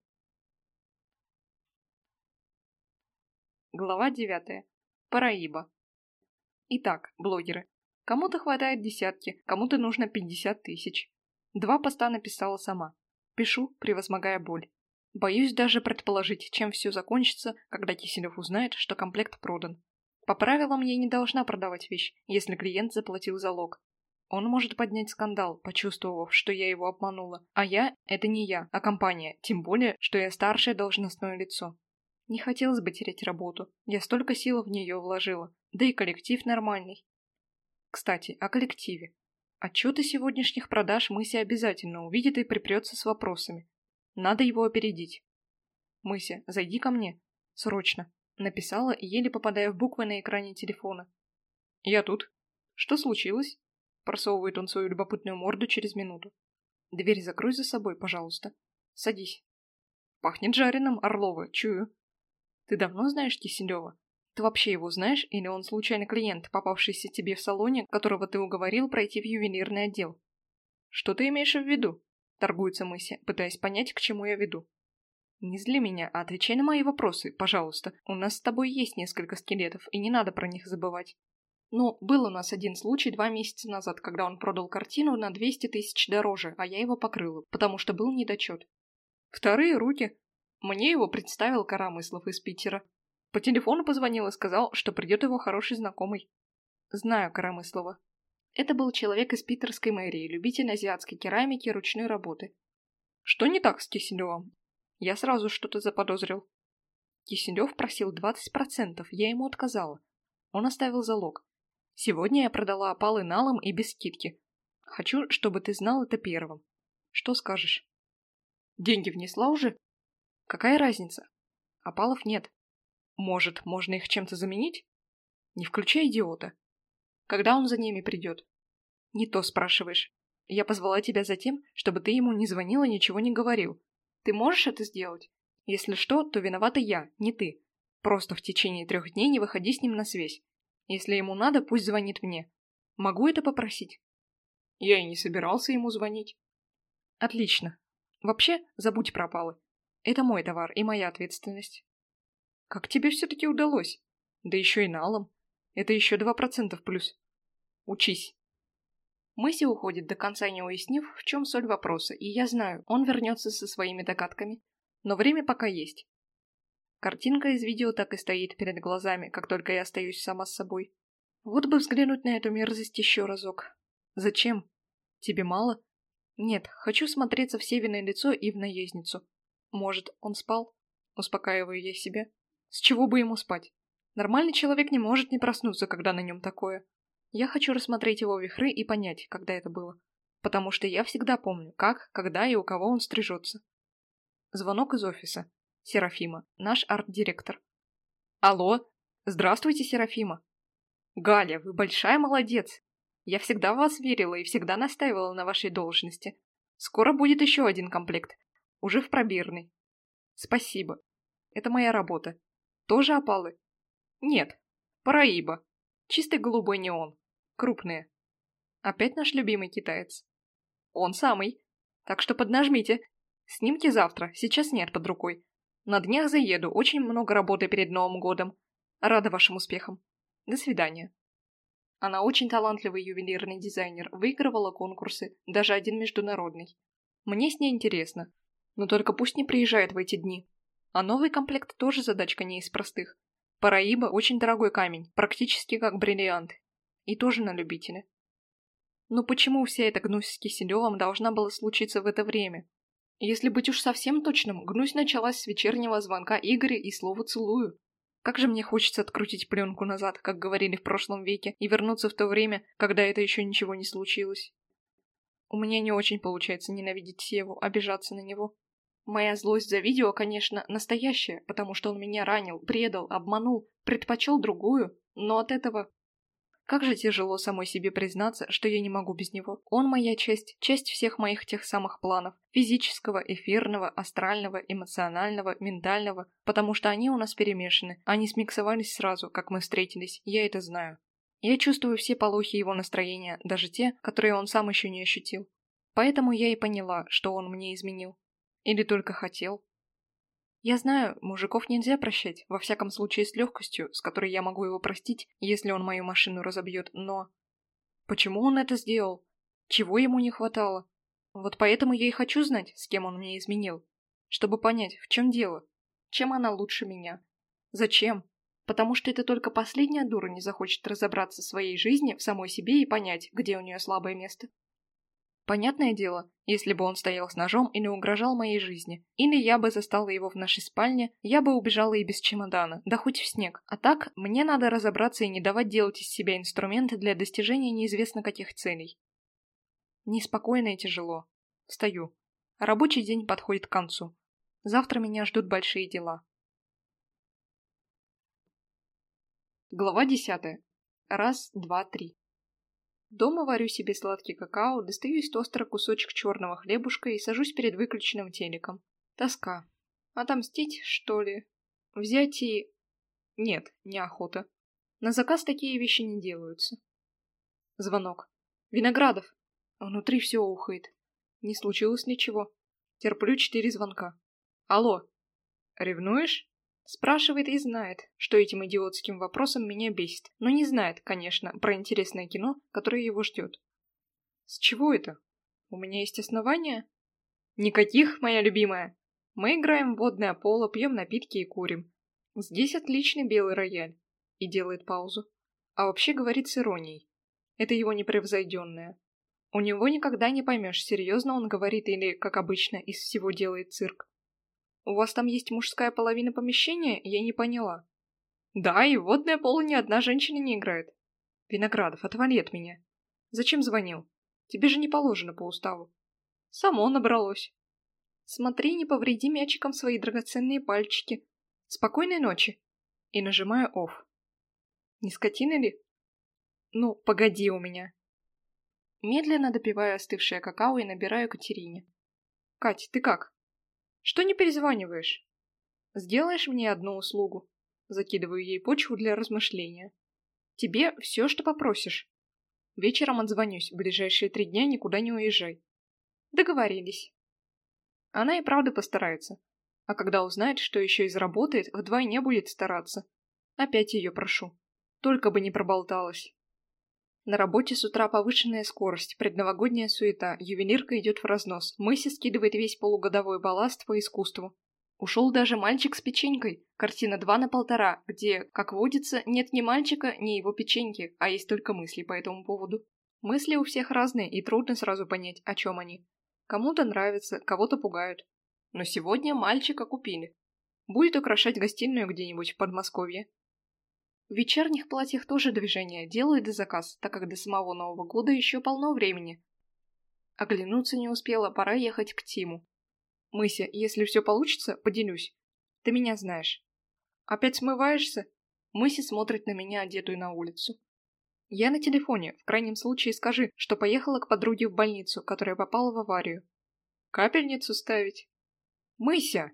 Глава девятая. Параиба. Итак, блогеры. Кому-то хватает десятки, кому-то нужно пятьдесят тысяч. Два поста написала сама. Пишу, превозмогая боль. Боюсь даже предположить, чем все закончится, когда Киселев узнает, что комплект продан. По правилам я не должна продавать вещь, если клиент заплатил залог. Он может поднять скандал, почувствовав, что я его обманула. А я – это не я, а компания, тем более, что я старшее должностное лицо. Не хотелось бы терять работу, я столько сил в нее вложила, да и коллектив нормальный. Кстати, о коллективе. Отчеты сегодняшних продаж Мыся обязательно увидит и припрется с вопросами. Надо его опередить. Мыся, зайди ко мне. Срочно. Написала, еле попадая в буквы на экране телефона. Я тут. Что случилось? Просовывает он свою любопытную морду через минуту. Дверь закрой за собой, пожалуйста. Садись. Пахнет жареным, Орлова, чую. Ты давно знаешь Киселева? Ты вообще его знаешь, или он случайно клиент, попавшийся тебе в салоне, которого ты уговорил пройти в ювелирный отдел? Что ты имеешь в виду? Торгуется Мыся, пытаясь понять, к чему я веду. Не зли меня, а отвечай на мои вопросы, пожалуйста. У нас с тобой есть несколько скелетов, и не надо про них забывать. Ну, был у нас один случай два месяца назад, когда он продал картину на двести тысяч дороже, а я его покрыла, потому что был недочет. Вторые руки. Мне его представил Коромыслов из Питера. По телефону позвонил и сказал, что придет его хороший знакомый. Знаю Коромыслова. Это был человек из питерской мэрии, любитель азиатской керамики и ручной работы. Что не так с Киселевым? Я сразу что-то заподозрил. Киселев просил двадцать процентов, я ему отказала. Он оставил залог. Сегодня я продала опалы налом и без скидки. Хочу, чтобы ты знал это первым. Что скажешь? Деньги внесла уже? Какая разница? Опалов нет. Может, можно их чем-то заменить? Не включай идиота. Когда он за ними придет? Не то спрашиваешь. Я позвала тебя за тем, чтобы ты ему не звонил и ничего не говорил. Ты можешь это сделать? Если что, то виновата я, не ты. Просто в течение трех дней не выходи с ним на связь. Если ему надо, пусть звонит мне. Могу это попросить? Я и не собирался ему звонить. Отлично. Вообще, забудь про опалы. Это мой товар и моя ответственность. Как тебе все-таки удалось? Да еще и налом. Это еще два процента в плюс. Учись. Мыси уходит, до конца не уяснив, в чем соль вопроса, и я знаю, он вернется со своими догадками. Но время пока есть. Картинка из видео так и стоит перед глазами, как только я остаюсь сама с собой. Вот бы взглянуть на эту мерзость еще разок. Зачем? Тебе мало? Нет, хочу смотреться в Севиное лицо и в наездницу. Может, он спал? Успокаиваю я себя. С чего бы ему спать? Нормальный человек не может не проснуться, когда на нем такое. Я хочу рассмотреть его вихры и понять, когда это было. Потому что я всегда помню, как, когда и у кого он стрижется. Звонок из офиса. Серафима, наш арт-директор. Алло, здравствуйте, Серафима. Галя, вы большая молодец. Я всегда в вас верила и всегда настаивала на вашей должности. Скоро будет еще один комплект. Уже в пробирной. Спасибо. Это моя работа. Тоже опалы? Нет. Параиба. Чистый голубой неон. Крупные. Опять наш любимый китаец. Он самый. Так что поднажмите. Снимки завтра, сейчас нет под рукой. На днях заеду, очень много работы перед Новым годом. Рада вашим успехам. До свидания. Она очень талантливый ювелирный дизайнер, выигрывала конкурсы, даже один международный. Мне с ней интересно, но только пусть не приезжает в эти дни. А новый комплект тоже задачка не из простых. Параиба очень дорогой камень, практически как бриллиант. И тоже на любителя. Но почему вся эта гнусь с Киселевым должна была случиться в это время? Если быть уж совсем точным, гнусь началась с вечернего звонка Игоря и слова «целую». Как же мне хочется открутить пленку назад, как говорили в прошлом веке, и вернуться в то время, когда это еще ничего не случилось. У меня не очень получается ненавидеть Севу, обижаться на него. Моя злость за видео, конечно, настоящая, потому что он меня ранил, предал, обманул, предпочел другую, но от этого... Как же тяжело самой себе признаться, что я не могу без него. Он моя часть, часть всех моих тех самых планов. Физического, эфирного, астрального, эмоционального, ментального. Потому что они у нас перемешаны. Они смиксовались сразу, как мы встретились. Я это знаю. Я чувствую все полохи его настроения, даже те, которые он сам еще не ощутил. Поэтому я и поняла, что он мне изменил. Или только хотел. Я знаю, мужиков нельзя прощать, во всяком случае с легкостью, с которой я могу его простить, если он мою машину разобьет, но... Почему он это сделал? Чего ему не хватало? Вот поэтому я и хочу знать, с кем он мне изменил. Чтобы понять, в чем дело. Чем она лучше меня? Зачем? Потому что это только последняя дура не захочет разобраться в своей жизни, в самой себе и понять, где у нее слабое место. Понятное дело, если бы он стоял с ножом и не угрожал моей жизни, или я бы застала его в нашей спальне, я бы убежала и без чемодана, да хоть в снег. А так, мне надо разобраться и не давать делать из себя инструменты для достижения неизвестно каких целей. Неспокойно и тяжело. Встаю. Рабочий день подходит к концу. Завтра меня ждут большие дела. Глава десятая. Раз, два, три. Дома варю себе сладкий какао, достаю из тостера кусочек черного хлебушка и сажусь перед выключенным телеком. Тоска. Отомстить, что ли? Взять и... Нет, неохота. На заказ такие вещи не делаются. Звонок. Виноградов. Внутри все ухает. Не случилось ничего. Терплю четыре звонка. Алло. Ревнуешь? Спрашивает и знает, что этим идиотским вопросом меня бесит, но не знает, конечно, про интересное кино, которое его ждет. С чего это? У меня есть основания? Никаких, моя любимая. Мы играем в водное поло, пьем напитки и курим. Здесь отличный белый рояль. И делает паузу. А вообще говорит с иронией. Это его непревзойденное. У него никогда не поймешь, серьезно он говорит или, как обычно, из всего делает цирк. У вас там есть мужская половина помещения? Я не поняла. Да, и в водное поло ни одна женщина не играет. Виноградов, отвали от меня. Зачем звонил? Тебе же не положено по уставу. Само набралось. Смотри, не повреди мячиком свои драгоценные пальчики. Спокойной ночи. И нажимаю off. Не скотина ли? Ну, погоди у меня. Медленно допиваю остывшее какао и набираю Катерине. Кать, ты как? Что не перезваниваешь? Сделаешь мне одну услугу? Закидываю ей почву для размышления. Тебе все, что попросишь. Вечером отзвонюсь, в ближайшие три дня никуда не уезжай. Договорились. Она и правда постарается. А когда узнает, что еще и заработает, вдвойне будет стараться. Опять ее прошу. Только бы не проболталась. На работе с утра повышенная скорость, предновогодняя суета, ювелирка идет в разнос, Мыси скидывает весь полугодовой балласт по искусству. Ушел даже мальчик с печенькой, картина два на полтора, где, как водится, нет ни мальчика, ни его печеньки, а есть только мысли по этому поводу. Мысли у всех разные, и трудно сразу понять, о чем они. Кому-то нравится, кого-то пугают. Но сегодня мальчика купили. Будет украшать гостиную где-нибудь в Подмосковье. В вечерних платьях тоже движение, делаю до заказ, так как до самого Нового года еще полно времени. Оглянуться не успела, пора ехать к Тиму. Мыся, если все получится, поделюсь. Ты меня знаешь. Опять смываешься? Мыся смотрит на меня, одетую на улицу. Я на телефоне, в крайнем случае скажи, что поехала к подруге в больницу, которая попала в аварию. Капельницу ставить? Мыся!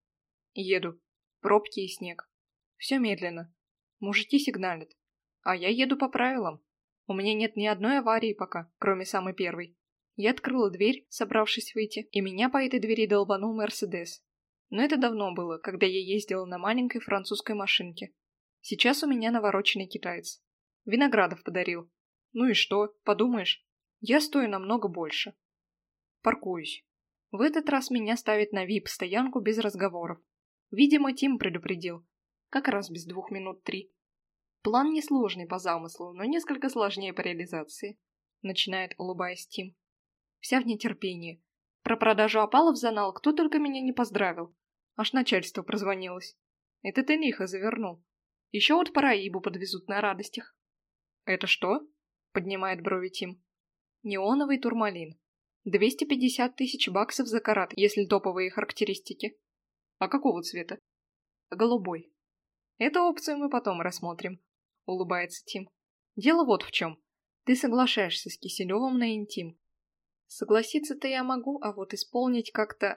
Еду. Пробки и снег. Все медленно. Мужики сигналят. А я еду по правилам. У меня нет ни одной аварии пока, кроме самой первой. Я открыла дверь, собравшись выйти, и меня по этой двери долбанул Мерседес. Но это давно было, когда я ездила на маленькой французской машинке. Сейчас у меня навороченный китаец. Виноградов подарил. Ну и что, подумаешь, я стою намного больше. Паркуюсь. В этот раз меня ставят на ви ай пи-стоянку без разговоров. Видимо, Тим предупредил. Как раз без двух минут три. План несложный по замыслу, но несколько сложнее по реализации. Начинает, улыбаясь, Тим. Вся в нетерпении. Про продажу опалов за нал кто только меня не поздравил. Аж начальство прозвонилось. Это ты лихо завернул. Еще вот Параибу подвезут на радостях. Это что? Поднимает брови Тим. Неоновый турмалин. двести пятьдесят тысяч баксов за карат, если топовые характеристики. А какого цвета? Голубой. Эту опцию мы потом рассмотрим. Улыбается Тим. Дело вот в чем. Ты соглашаешься с Киселевым на интим. Согласиться-то я могу, а вот исполнить как-то...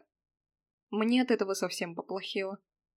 Мне от этого совсем поплохело.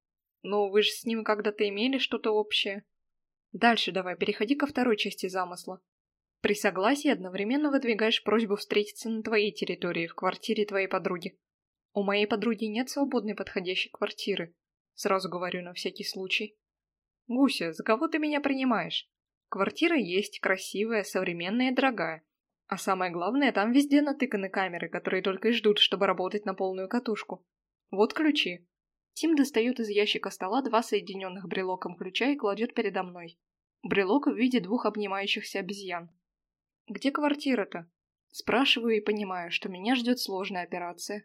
Ну, вы же с ним когда-то имели что-то общее. Дальше давай, переходи ко второй части замысла. При согласии одновременно выдвигаешь просьбу встретиться на твоей территории, в квартире твоей подруги. У моей подруги нет свободной подходящей квартиры. Сразу говорю на всякий случай. Гуся, за кого ты меня принимаешь? Квартира есть, красивая, современная и дорогая. А самое главное, там везде натыканы камеры, которые только и ждут, чтобы работать на полную катушку. Вот ключи. Тим достает из ящика стола два соединенных брелоком ключа и кладет передо мной. Брелок в виде двух обнимающихся обезьян. «Где квартира-то?» Спрашиваю и понимаю, что меня ждет сложная операция.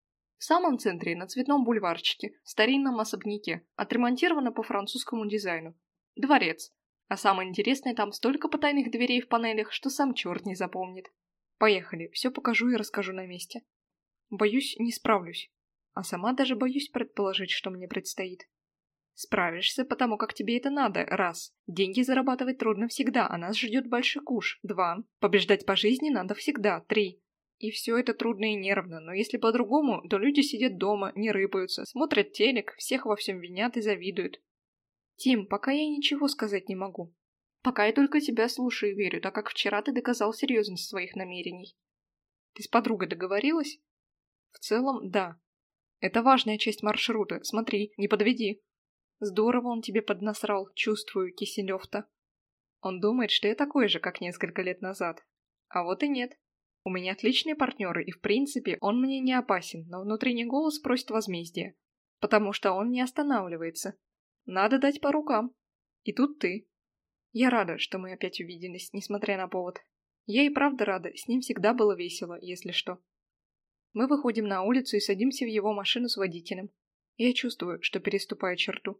В самом центре, на Цветном бульварчике, в старинном особняке, отремонтировано по французскому дизайну. Дворец. А самое интересное, там столько потайных дверей в панелях, что сам черт не запомнит. Поехали, все покажу и расскажу на месте. Боюсь, не справлюсь. А сама даже боюсь предположить, что мне предстоит. Справишься, потому как тебе это надо, раз. Деньги зарабатывать трудно всегда, а нас ждет большой куш, два. Побеждать по жизни надо всегда, три. И все это трудно и нервно, но если по-другому, то люди сидят дома, не рыпаются, смотрят телек, всех во всем винят и завидуют. Тим, пока я ничего сказать не могу. Пока я только тебя слушаю и верю, так как вчера ты доказал серьезность своих намерений. Ты с подругой договорилась? В целом, да. Это важная часть маршрута, смотри, не подведи. Здорово он тебе поднасрал, чувствую, Киселев-то. Он думает, что я такой же, как несколько лет назад. А вот и нет. У меня отличные партнеры, и в принципе он мне не опасен, но внутренний голос просит возмездия. Потому что он не останавливается. Надо дать по рукам. И тут ты. Я рада, что мы опять увиделись, несмотря на повод. Я и правда рада, с ним всегда было весело, если что. Мы выходим на улицу и садимся в его машину с водителем. Я чувствую, что переступаю черту.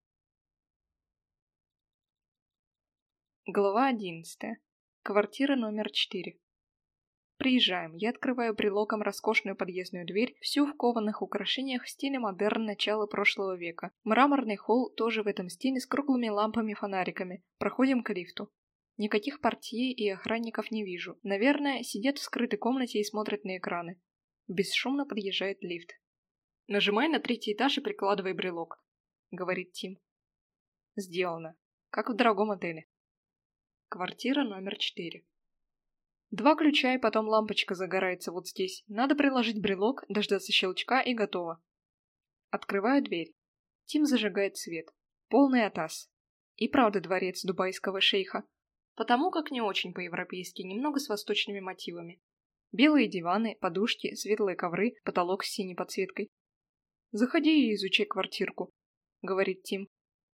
Глава одиннадцатая. Квартира номер четыре. Приезжаем. Я открываю брелоком роскошную подъездную дверь, всю в кованых украшениях в стиле модерн начала прошлого века. Мраморный холл тоже в этом стиле с круглыми лампами-фонариками. Проходим к лифту. Никаких портье и охранников не вижу. Наверное, сидят в скрытой комнате и смотрят на экраны. Бесшумно подъезжает лифт. «Нажимай на третий этаж и прикладывай брелок», — говорит Тим. Сделано. Как в дорогом отеле. Квартира номер четыре. Два ключа, и потом лампочка загорается вот здесь. Надо приложить брелок, дождаться щелчка и готово. Открываю дверь. Тим зажигает свет. Полный атас. И правда дворец дубайского шейха. Потому как не очень по-европейски, немного с восточными мотивами. Белые диваны, подушки, светлые ковры, потолок с синей подсветкой. «Заходи и изучай квартирку», — говорит Тим.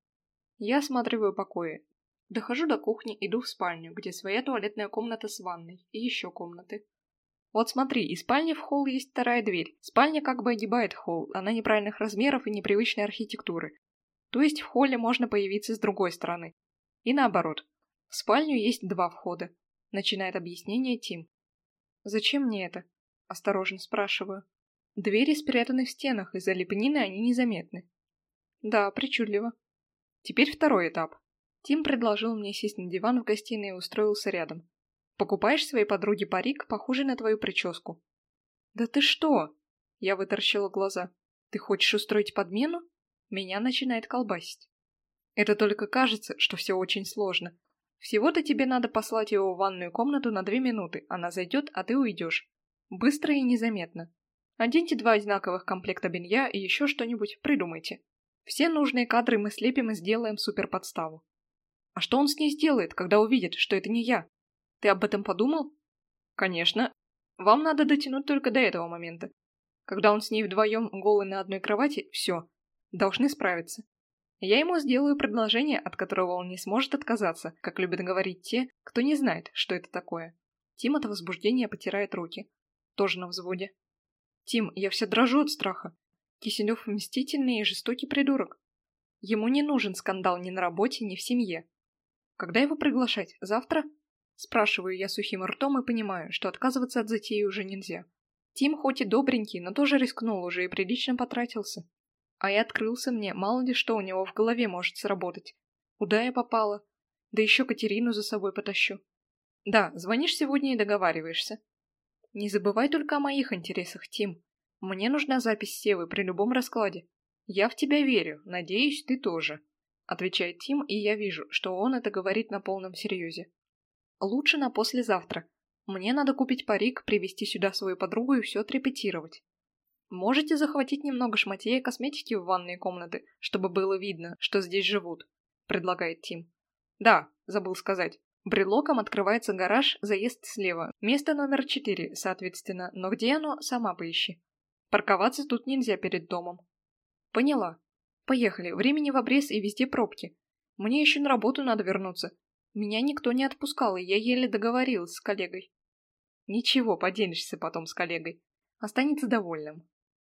Я осматриваю покои. Дохожу до кухни, иду в спальню, где своя туалетная комната с ванной, и еще комнаты. Вот смотри, из спальни в холл есть вторая дверь. Спальня как бы огибает холл, она неправильных размеров и непривычной архитектуры. То есть в холле можно появиться с другой стороны. И наоборот. В спальню есть два входа. Начинает объяснение Тим. «Зачем мне это?» – осторожно спрашиваю. Двери спрятаны в стенах, из-за лепнины они незаметны. Да, причудливо. Теперь второй этап. Тим предложил мне сесть на диван в гостиной и устроился рядом. «Покупаешь своей подруге парик, похожий на твою прическу?» «Да ты что?» Я вытаращила глаза. «Ты хочешь устроить подмену?» Меня начинает колбасить. Это только кажется, что все очень сложно. Всего-то тебе надо послать его в ванную комнату на две минуты. Она зайдет, а ты уйдешь. Быстро и незаметно. Оденьте два одинаковых комплекта белья и еще что-нибудь придумайте. Все нужные кадры мы слепим и сделаем суперподставу. А что он с ней сделает, когда увидит, что это не я? Ты об этом подумал? Конечно. Вам надо дотянуть только до этого момента. Когда он с ней вдвоем голый на одной кровати, все. Должны справиться. Я ему сделаю предложение, от которого он не сможет отказаться, как любят говорить те, кто не знает, что это такое. Тим от возбуждения потирает руки. Тоже на взводе. Тим, я вся дрожу от страха. Киселев мстительный и жестокий придурок. Ему не нужен скандал ни на работе, ни в семье. Когда его приглашать? Завтра? Спрашиваю я сухим ртом и понимаю, что отказываться от затеи уже нельзя. Тим хоть и добренький, но тоже рискнул уже и прилично потратился. А и открылся мне, мало ли что у него в голове может сработать. Куда я попала? Да еще Катерину за собой потащу. Да, звонишь сегодня и договариваешься. Не забывай только о моих интересах, Тим. Мне нужна запись Севы при любом раскладе. Я в тебя верю, надеюсь, ты тоже. Отвечает Тим, и я вижу, что он это говорит на полном серьезе. Лучше на послезавтра. Мне надо купить парик, привезти сюда свою подругу и все отрепетировать. Можете захватить немного шматья и косметики в ванные комнаты, чтобы было видно, что здесь живут, предлагает Тим. Да, забыл сказать. Брелоком открывается гараж, заезд слева. Место номер четыре, соответственно, но где оно, сама поищи. Парковаться тут нельзя перед домом. Поняла. Поехали, времени в обрез и везде пробки. Мне еще на работу надо вернуться. Меня никто не отпускал, и я еле договорилась с коллегой. Ничего, поделишься потом с коллегой. Останется довольным.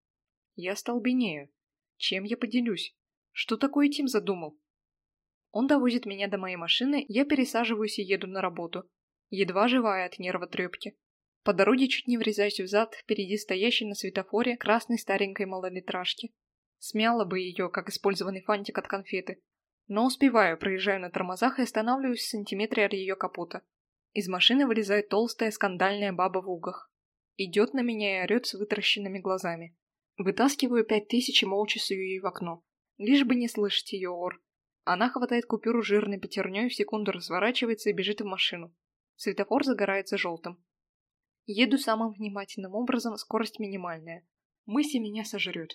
Я столбенею. Чем я поделюсь? Что такое Тим задумал? Он довозит меня до моей машины, я пересаживаюсь и еду на работу. Едва живая от нервотрепки. По дороге чуть не врезаюсь в зад впереди стоящей на светофоре красной старенькой малолитражки. Смяла бы ее, как использованный фантик от конфеты. Но успеваю, проезжаю на тормозах и останавливаюсь в сантиметре от ее капота. Из машины вылезает толстая скандальная баба в угах. Идет на меня и орет с вытаращенными глазами. Вытаскиваю пять тысяч и молча сую ей в окно. Лишь бы не слышать ее ор. Она хватает купюру жирной пятерней, в секунду разворачивается и бежит в машину. Светофор загорается желтым. Еду самым внимательным образом, скорость минимальная. Мысль меня сожрет.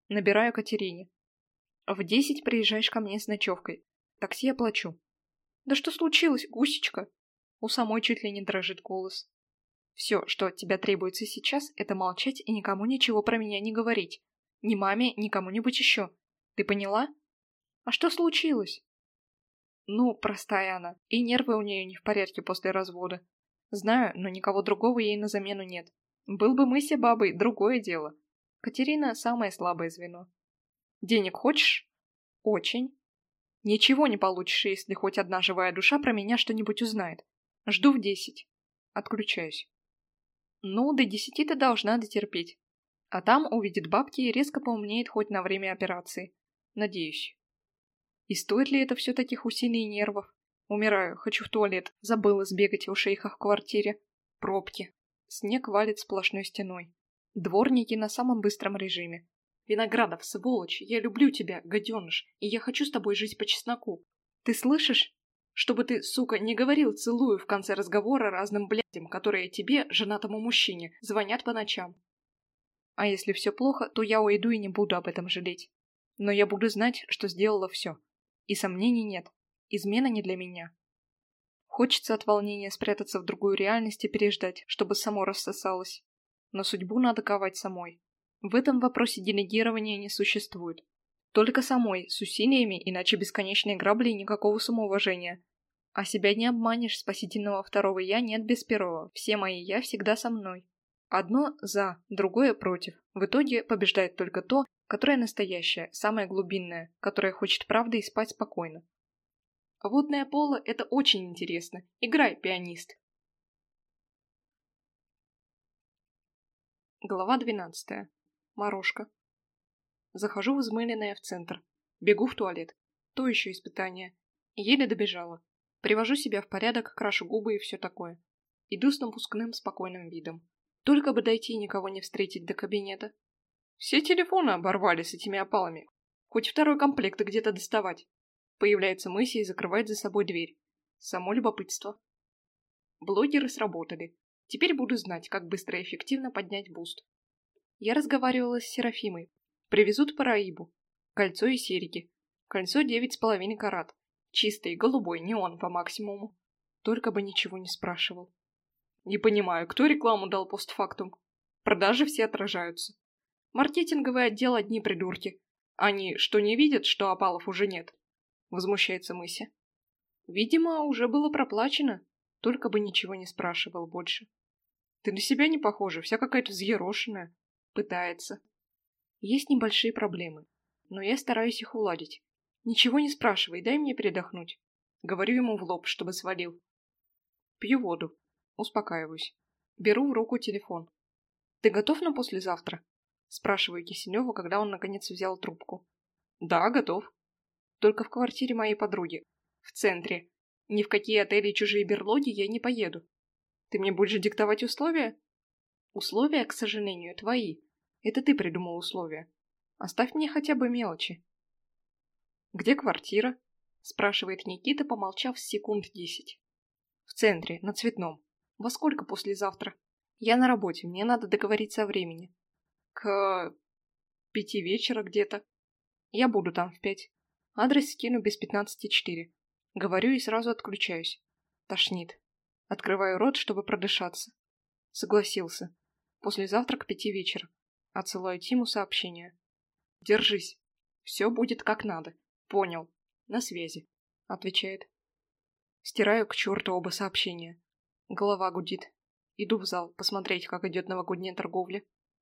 Набираю Катерине. В десять приезжаешь ко мне с ночевкой. Такси оплачу. Да что случилось, Гусечка? У самой чуть ли не дрожит голос. Все, что от тебя требуется сейчас, это молчать и никому ничего про меня не говорить. Ни маме, ни кому-нибудь еще. Ты поняла? А что случилось? Ну, простая она. И нервы у нее не в порядке после развода. Знаю, но никого другого ей на замену нет. Был бы Мыся бабой, другое дело. Катерина – самое слабое звено. Денег хочешь? Очень. Ничего не получишь, если хоть одна живая душа про меня что-нибудь узнает. Жду в десять. Отключаюсь. Ну, до десяти ты должна дотерпеть. А там увидит бабки и резко поумнеет хоть на время операции. Надеюсь. И стоит ли это все таких усилий и нервов? Умираю, хочу в туалет. Забыла сбегать у шейха в квартире. Пробки. Снег валит сплошной стеной. Дворники на самом быстром режиме. Виноградов, сволочь, я люблю тебя, гаденыш, и я хочу с тобой жить по чесноку. Ты слышишь? Чтобы ты, сука, не говорил «целую» в конце разговора разным блядям, которые тебе, женатому мужчине, звонят по ночам. А если все плохо, то я уйду и не буду об этом жалеть. Но я буду знать, что сделала все. И сомнений нет. Измена не для меня. Хочется от волнения спрятаться в другую реальность и переждать, чтобы само рассосалось. Но судьбу надо ковать самой. В этом вопросе делегирования не существует. Только самой, с усилиями, иначе бесконечные грабли и никакого самоуважения. А себя не обманешь, спасительного второго «я» нет без первого. Все мои «я» всегда со мной. Одно «за», другое «против». В итоге побеждает только то, которое настоящее, самое глубинное, которое хочет правды и спать спокойно. Водное поло – это очень интересно. Играй, пианист. Глава двенадцатая. Морошка. Захожу в взмыленное в центр. Бегу в туалет. То еще испытание. Еле добежала. Привожу себя в порядок, крашу губы и все такое. Иду с напускным спокойным видом. Только бы дойти и никого не встретить до кабинета. Все телефоны оборвали с этими опалами. Хоть второй комплект где-то доставать. Появляется Мыся и закрывает за собой дверь. Само любопытство. Блогеры сработали. Теперь буду знать, как быстро и эффективно поднять буст. Я разговаривала с Серафимой. Привезут Параибу. Кольцо и серьги. Кольцо девять с половиной карат. Чистый, голубой, неон по максимуму. Только бы ничего не спрашивал. Не понимаю, кто рекламу дал постфактум? Продажи все отражаются. Маркетинговый отдел одни придурки. Они что, не видят, что опалов уже нет? Возмущается Мыся. Видимо, уже было проплачено. Только бы ничего не спрашивал больше. Ты на себя не похожа, вся какая-то взъерошенная. Пытается. Есть небольшие проблемы, но я стараюсь их уладить. Ничего не спрашивай, дай мне передохнуть. Говорю ему в лоб, чтобы свалил. Пью воду. Успокаиваюсь. Беру в руку телефон. Ты готов на послезавтра? Спрашиваю Киселева, когда он наконец взял трубку. Да, готов. Только в квартире моей подруги. В центре. Ни в какие отели и чужие берлоги я не поеду. Ты мне будешь диктовать условия? Условия, к сожалению, твои. Это ты придумал условия. Оставь мне хотя бы мелочи. Где квартира? Спрашивает Никита, помолчав с секунд десять. В центре, на Цветном. Во сколько послезавтра? Я на работе, мне надо договориться о времени. К пяти вечера где-то. Я буду там в пять. Адрес скину без пятнадцати четыре. Говорю и сразу отключаюсь. Тошнит. Открываю рот, чтобы продышаться. Согласился. Послезавтра к пяти вечера. Отсылаю Тиму сообщение. Держись. Все будет как надо. Понял. На связи. Отвечает. Стираю к черту оба сообщения. Голова гудит. Иду в зал, посмотреть, как идет новогодняя торговля.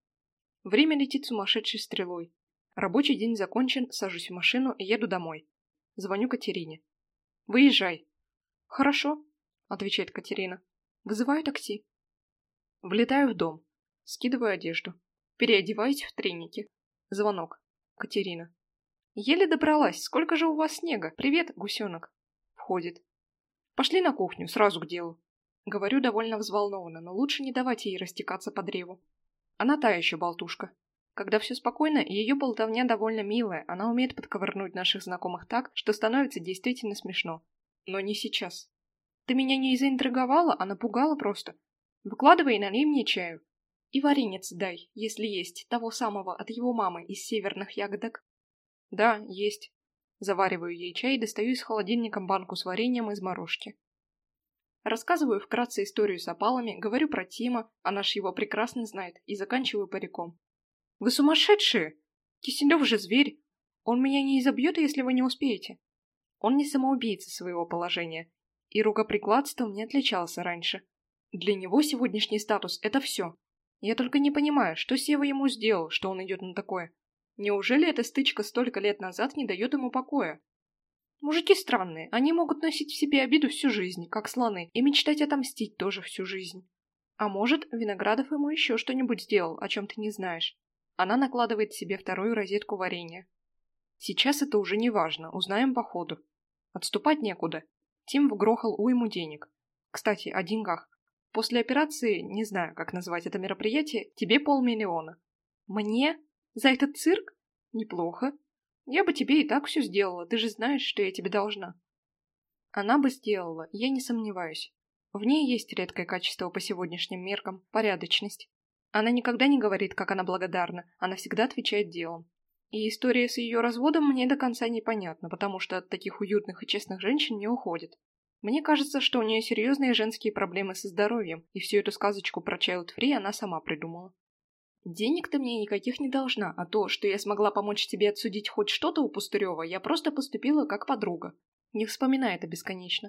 Время летит сумасшедшей стрелой. Рабочий день закончен, сажусь в машину и еду домой. Звоню Катерине. «Выезжай». «Хорошо», — отвечает Катерина. «Вызываю такси». Влетаю в дом. Скидываю одежду. Переодеваюсь в треники. Звонок. Катерина. «Еле добралась. Сколько же у вас снега? Привет, гусенок». Входит. «Пошли на кухню, сразу к делу». Говорю довольно взволнованно, но лучше не давать ей растекаться по древу. Она та еще болтушка. Когда все спокойно, и ее болтовня довольно милая, она умеет подковырнуть наших знакомых так, что становится действительно смешно. Но не сейчас. Ты меня не заинтриговала, а напугала просто. Выкладывай и налей мне чаю. И варенец дай, если есть, того самого от его мамы из северных ягодок. Да, есть. Завариваю ей чай и достаю из холодильника банку с вареньем из морожки. Рассказываю вкратце историю с опалами, говорю про Тима, а наш его прекрасно знает, и заканчиваю париком. Вы сумасшедшие! Киселев же зверь! Он меня не изобьет, если вы не успеете. Он не самоубийца своего положения, и рукоприкладством не отличался раньше. Для него сегодняшний статус – это все. Я только не понимаю, что Сева ему сделал, что он идет на такое. Неужели эта стычка столько лет назад не дает ему покоя? Мужики странные, они могут носить в себе обиду всю жизнь, как слоны, и мечтать отомстить тоже всю жизнь. А может, Виноградов ему еще что-нибудь сделал, о чем ты не знаешь. Она накладывает себе вторую розетку варенья. Сейчас это уже не важно, узнаем по ходу. Отступать некуда. Тим вгрохал уйму денег. Кстати, о деньгах. После операции, не знаю, как назвать это мероприятие, тебе полмиллиона. Мне? За этот цирк? Неплохо. Я бы тебе и так все сделала, ты же знаешь, что я тебе должна. Она бы сделала, я не сомневаюсь. В ней есть редкое качество по сегодняшним меркам – порядочность. Она никогда не говорит, как она благодарна, она всегда отвечает делом. И история с ее разводом мне до конца непонятна, потому что от таких уютных и честных женщин не уходит. Мне кажется, что у нее серьезные женские проблемы со здоровьем, и всю эту сказочку про Child Free она сама придумала. Денег ты мне никаких не должна, а то, что я смогла помочь тебе отсудить хоть что-то у Пустырева, я просто поступила как подруга. Не вспоминай это бесконечно.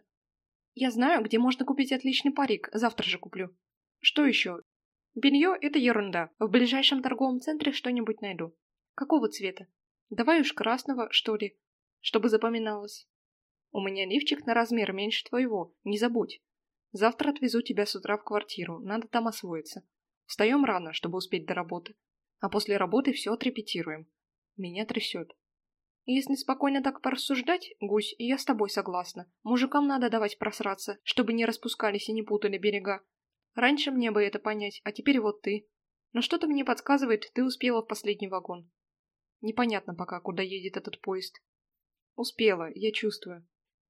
Я знаю, где можно купить отличный парик, завтра же куплю. Что еще? Белье – это ерунда, в ближайшем торговом центре что-нибудь найду. Какого цвета? Давай уж красного, что ли, чтобы запоминалось. У меня лифчик на размер меньше твоего, не забудь. Завтра отвезу тебя с утра в квартиру, надо там освоиться. Встаем рано, чтобы успеть до работы. А после работы все отрепетируем. Меня трясет. Если спокойно так порассуждать, Гусь, я с тобой согласна. Мужикам надо давать просраться, чтобы не распускались и не путали берега. Раньше мне бы это понять, а теперь вот ты. Но что-то мне подсказывает, ты успела в последний вагон. Непонятно пока, куда едет этот поезд. Успела, я чувствую.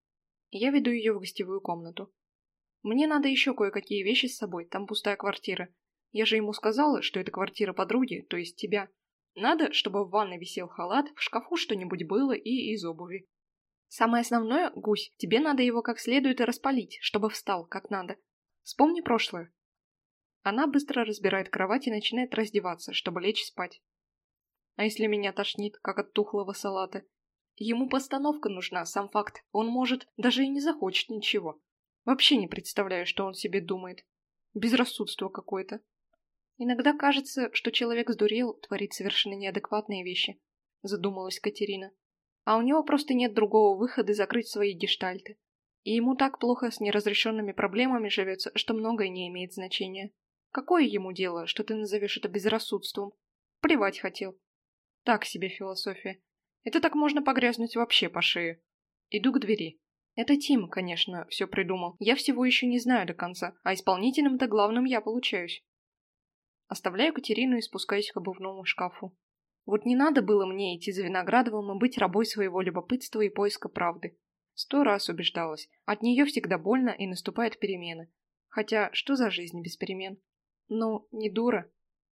Я веду ее в гостевую комнату. Мне надо еще кое-какие вещи с собой, там пустая квартира. Я же ему сказала, что это квартира подруги, то есть тебя. Надо, чтобы в ванной висел халат, в шкафу что-нибудь было и из обуви. Самое основное, Гусь, тебе надо его как следует и распалить, чтобы встал, как надо. Вспомни прошлое. Она быстро разбирает кровать и начинает раздеваться, чтобы лечь спать. А если меня тошнит, как от тухлого салата? Ему постановка нужна, сам факт. Он, может, даже и не захочет ничего. Вообще не представляю, что он себе думает. Безрассудство какое-то. Иногда кажется, что человек сдурел, творит совершенно неадекватные вещи, задумалась Катерина. А у него просто нет другого выхода закрыть свои гештальты. И ему так плохо с неразрешенными проблемами живется, что многое не имеет значения. Какое ему дело, что ты назовешь это безрассудством? Плевать хотел. Так себе философия. Это так можно погрязнуть вообще по шее. Иду к двери. Это Тим, конечно, все придумал. Я всего еще не знаю до конца, а исполнителем-то главным я получаюсь. Оставляю Катерину и спускаюсь к обувному шкафу. Вот не надо было мне идти за Виноградовым и быть рабой своего любопытства и поиска правды. Сто раз убеждалась, от нее всегда больно и наступают перемены. Хотя, что за жизнь без перемен? Ну, не дура.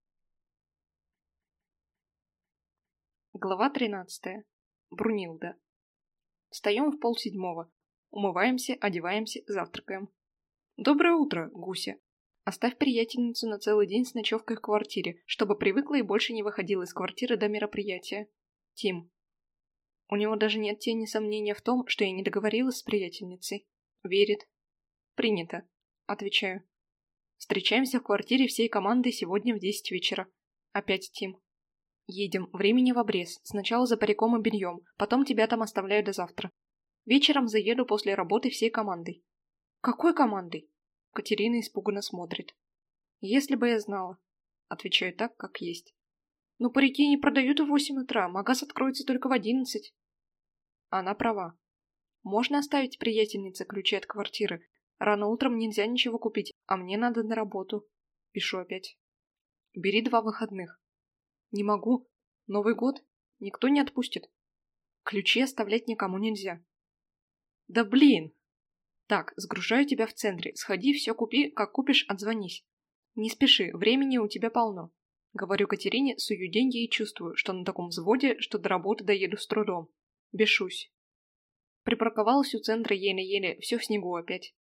Глава тринадцатая. Брунилда. Встаем в полседьмого. Умываемся, одеваемся, завтракаем. Доброе утро, Гуся. Оставь приятельницу на целый день с ночевкой в квартире, чтобы привыкла и больше не выходила из квартиры до мероприятия. Тим. У него даже нет тени сомнения в том, что я не договорилась с приятельницей. Верит. Принято. Отвечаю. Встречаемся в квартире всей командой сегодня в десять вечера. Опять Тим. Едем. Времени в обрез. Сначала за париком и бельем, потом тебя там оставляю до завтра. Вечером заеду после работы всей командой. Какой командой? Катерина испуганно смотрит. Если бы я знала. Отвечаю так, как есть. Но парики не продают в восемь утра, магаз откроется только в одиннадцать. Она права. Можно оставить приятельнице ключи от квартиры. Рано утром нельзя ничего купить, а мне надо на работу. Пишу опять. Бери два выходных. Не могу. Новый год. Никто не отпустит. Ключи оставлять никому нельзя. Да блин! Так, сгружаю тебя в центре. Сходи, все купи, как купишь, отзвонись. Не спеши, времени у тебя полно. Говорю Катерине, сую деньги и чувствую, что на таком взводе, что до работы доеду с трудом. Бешусь. Припарковалась у центра еле-еле, все в снегу опять.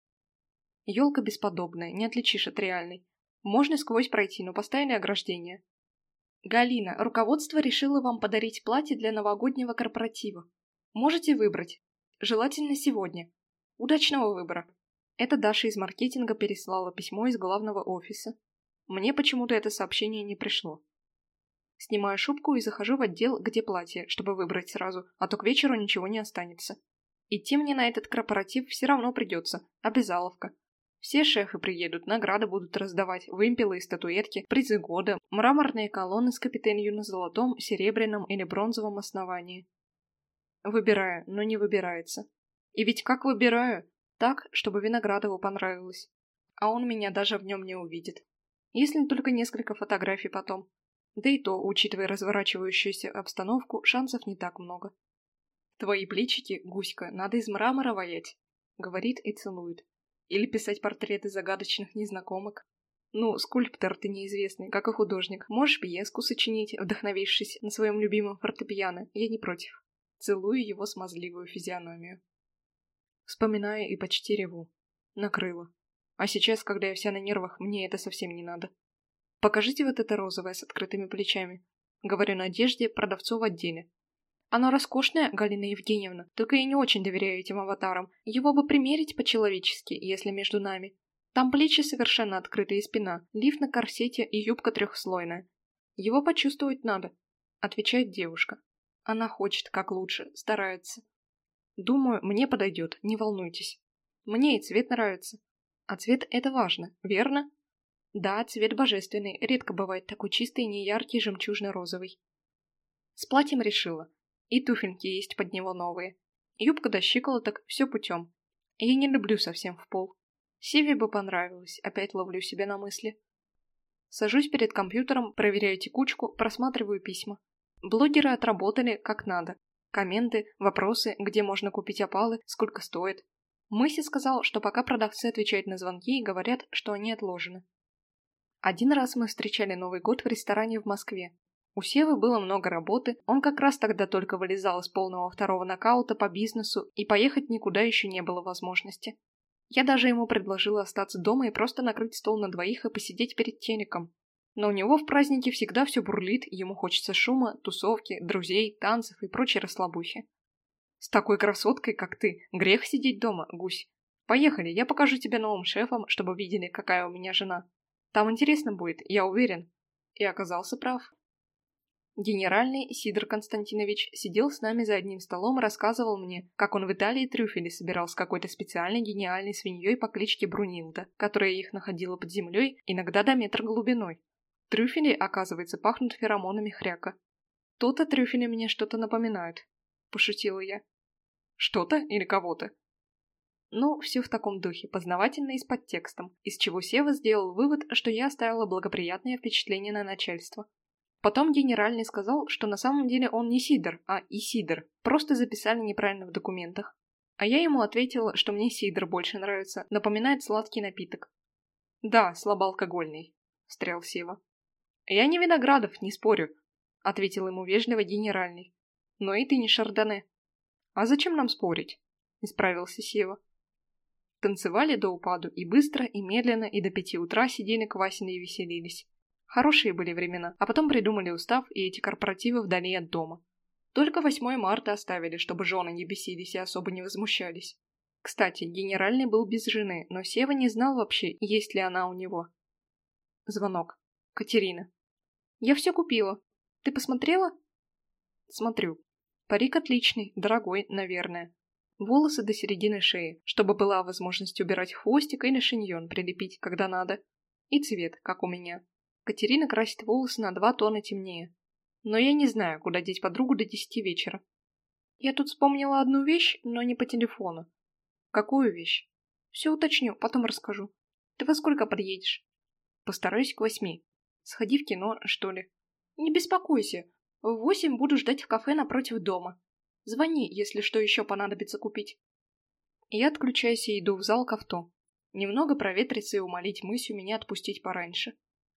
Елка бесподобная, не отличишь от реальной. Можно сквозь пройти, но поставили ограждение. Галина, руководство решило вам подарить платье для новогоднего корпоратива. Можете выбрать. Желательно сегодня. Удачного выбора. Это Даша из маркетинга переслала письмо из главного офиса. Мне почему-то это сообщение не пришло. Снимаю шубку и захожу в отдел, где платье, чтобы выбрать сразу, а то к вечеру ничего не останется. Идти мне на этот корпоратив все равно придется, обязаловка. Все шефы приедут, награды будут раздавать, вымпелы и статуэтки, призы года, мраморные колонны с капителью на золотом, серебряном или бронзовом основании. Выбираю, но не выбирается. И ведь как выбираю? Так, чтобы Виноградову понравилось. А он меня даже в нем не увидит. Если только несколько фотографий потом. Да и то, учитывая разворачивающуюся обстановку, шансов не так много. «Твои плечики, гуська, надо из мрамора ваять», — говорит и целует. Или писать портреты загадочных незнакомок. Ну, скульптор ты неизвестный, как и художник. Можешь пьеску сочинить, вдохновившись на своем любимом фортепиано. Я не против. Целую его смазливую физиономию. Вспоминаю и почти реву. Накрыло. А сейчас, когда я вся на нервах, мне это совсем не надо. Покажите вот это розовое с открытыми плечами. Говорю Надежде, продавцу в отделе. Оно роскошное, Галина Евгеньевна, только я не очень доверяю этим аватарам. Его бы примерить по-человечески, если между нами. Там плечи совершенно открытые и спина, лиф на корсете и юбка трехслойная. Его почувствовать надо, отвечает девушка. Она хочет как лучше, старается. Думаю, мне подойдет, не волнуйтесь. Мне и цвет нравится. А цвет это важно, верно? Да, цвет божественный, редко бывает такой чистый, неяркий, жемчужно-розовый. С платьем решила. И туфельки есть под него новые. Юбка до щиколоток, все путем. Я не люблю совсем в пол. Севе бы понравилось, опять ловлю себя на мысли. Сажусь перед компьютером, проверяю текучку, просматриваю письма. Блогеры отработали как надо. Комменты, вопросы, где можно купить опалы, сколько стоит. Мыси сказал, что пока продавцы отвечают на звонки и говорят, что они отложены. Один раз мы встречали Новый год в ресторане в Москве. У Севы было много работы, он как раз тогда только вылезал из полного второго нокаута по бизнесу, и поехать никуда еще не было возможности. Я даже ему предложила остаться дома и просто накрыть стол на двоих и посидеть перед телеком. Но у него в празднике всегда все бурлит, ему хочется шума, тусовки, друзей, танцев и прочей расслабухи. С такой красоткой, как ты, грех сидеть дома, гусь. Поехали, я покажу тебе новым шефам, чтобы видели, какая у меня жена. Там интересно будет, я уверен. И оказался прав. Генеральный Сидор Константинович сидел с нами за одним столом и рассказывал мне, как он в Италии трюфели собирал с какой-то специальной гениальной свиньей по кличке Брунилда, которая их находила под землей, иногда до метра глубиной. Трюфели, оказывается, пахнут феромонами хряка. То-то трюфели мне что-то напоминают, пошутила я. Что-то или кого-то? Ну, все в таком духе, познавательно и с подтекстом, из чего Сева сделал вывод, что я оставила благоприятное впечатление на начальство. Потом генеральный сказал, что на самом деле он не Сидор, а Исидор, просто записали неправильно в документах. А я ему ответила, что мне Сидор больше нравится, напоминает сладкий напиток. Да, слабоалкогольный, встрял Сева. Я не Виноградов, не спорю, ответил ему вежливо генеральный. Но и ты не Шардоне. А зачем нам спорить? Исправился Сева. Танцевали до упаду и быстро, и медленно, и до пяти утра сидели квасили и веселились. Хорошие были времена, а потом придумали устав и эти корпоративы вдали от дома. Только восьмое марта оставили, чтобы жены не бесились и особо не возмущались. Кстати, генеральный был без жены, но Сева не знал вообще, есть ли она у него. Звонок. Катерина. Я все купила. Ты посмотрела? Смотрю. Парик отличный, дорогой, наверное. Волосы до середины шеи, чтобы была возможность убирать хвостик или шиньон прилепить, когда надо. И цвет, как у меня. Катерина красит волосы на два тона темнее. Но я не знаю, куда деть подругу до десяти вечера. Я тут вспомнила одну вещь, но не по телефону. Какую вещь? Все уточню, потом расскажу. Ты во сколько подъедешь? Постараюсь к восьми. Сходи в кино, что ли. Не беспокойся. В восемь буду ждать в кафе напротив дома. Звони, если что еще понадобится купить. Я отключаюсь и иду в зал к авто. Немного проветриться и умолить Мысю меня отпустить пораньше.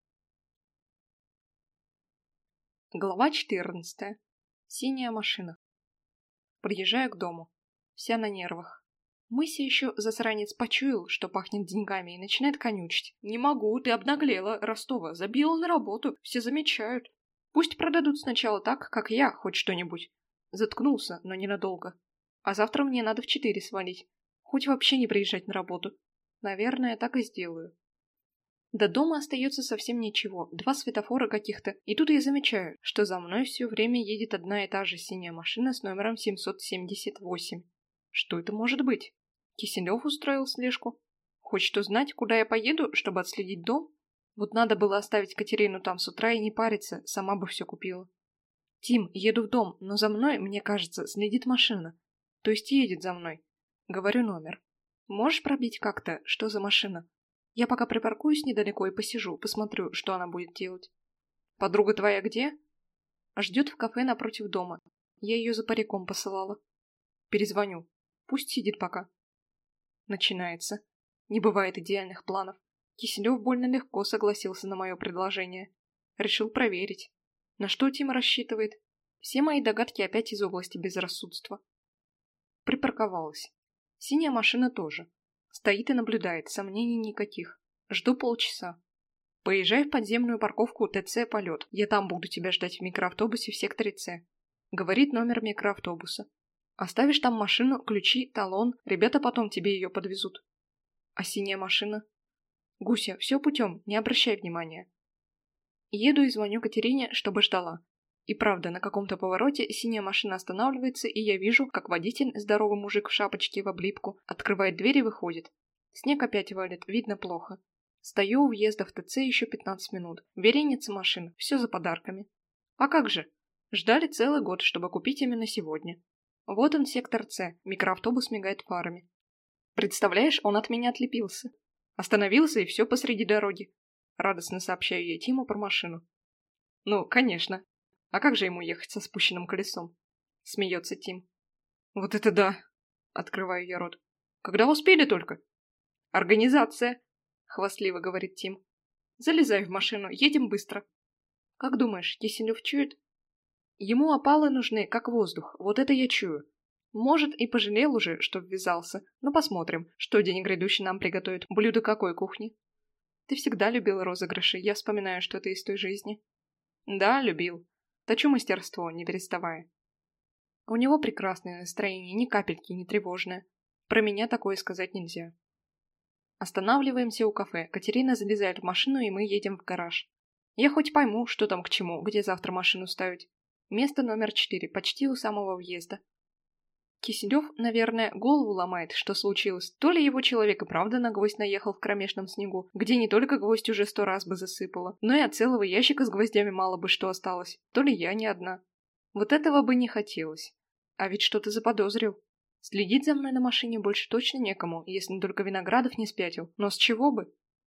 Глава четырнадцатая. Синяя машина. Приезжаю к дому. Вся на нервах. Мыся еще, засранец, почуял, что пахнет деньгами, и начинает конючить. «Не могу, ты обнаглела, Ростова, забила на работу, все замечают. Пусть продадут сначала так, как я, хоть что-нибудь». Заткнулся, но ненадолго. А завтра мне надо в четыре свалить. Хоть вообще не приезжать на работу. Наверное, так и сделаю. До дома остается совсем ничего, два светофора каких-то, и тут я замечаю, что за мной все время едет одна и та же синяя машина с номером семьсот семьдесят восемь. Что это может быть? Киселев устроил слежку? Хочет узнать, куда я поеду, чтобы отследить дом? Вот надо было оставить Катерину там с утра и не париться, сама бы все купила. Тим, еду в дом, но за мной, мне кажется, следит машина. То есть едет за мной. Говорю номер. Можешь пробить как-то, что за машина? Я пока припаркуюсь недалеко и посижу, посмотрю, что она будет делать. Подруга твоя где? Ждет в кафе напротив дома. Я ее за париком посылала. Перезвоню. Пусть сидит пока. Начинается. Не бывает идеальных планов. Киселев больно легко согласился на мое предложение. Решил проверить. На что Тим рассчитывает? Все мои догадки опять из области безрассудства. Припарковалась. Синяя машина тоже. Стоит и наблюдает, сомнений никаких. Жду полчаса. Поезжай в подземную парковку ТЦ «Полет». Я там буду тебя ждать в микроавтобусе в секторе С. Говорит номер микроавтобуса. Оставишь там машину, ключи, талон. Ребята потом тебе ее подвезут. А синяя машина? Гуся, все путем, не обращай внимания. Еду и звоню Катерине, чтобы ждала. И правда, на каком-то повороте синяя машина останавливается, и я вижу, как водитель, здоровый мужик в шапочке в облипку, открывает дверь и выходит. Снег опять валит, видно плохо. Стою у въезда в ТЦ еще пятнадцать минут. Вереница машин, все за подарками. А как же? Ждали целый год, чтобы купить именно сегодня. Вот он, сектор С, микроавтобус мигает фарами. Представляешь, он от меня отлепился. Остановился и все посреди дороги. Радостно сообщаю я Тиму про машину. Ну, конечно. А как же ему ехать со спущенным колесом? Смеется Тим. Вот это да! Открываю я рот. Когда успели только? Организация! Хвастливо говорит Тим. Залезай в машину, едем быстро. Как думаешь, Киселев чует? Ему опалы нужны, как воздух, вот это я чую. Может, и пожалел уже, что ввязался, но посмотрим, что день грядущий нам приготовит. Блюдо какой кухни? Ты всегда любил розыгрыши, я вспоминаю что-то из той жизни. Да, любил. Точу мастерство, не переставая. У него прекрасное настроение, ни капельки не тревожное. Про меня такое сказать нельзя. Останавливаемся у кафе, Катерина залезает в машину, и мы едем в гараж. Я хоть пойму, что там к чему, где завтра машину ставить. Место номер четыре, почти у самого въезда. Киселев, наверное, голову ломает, что случилось. То ли его человек и правда на гвоздь наехал в кромешном снегу, где не только гвоздь уже сто раз бы засыпало, но и от целого ящика с гвоздями мало бы что осталось. То ли я не одна. Вот этого бы не хотелось. А ведь что-то заподозрил. Следить за мной на машине больше точно некому, если только Виноградов не спятил. Но с чего бы?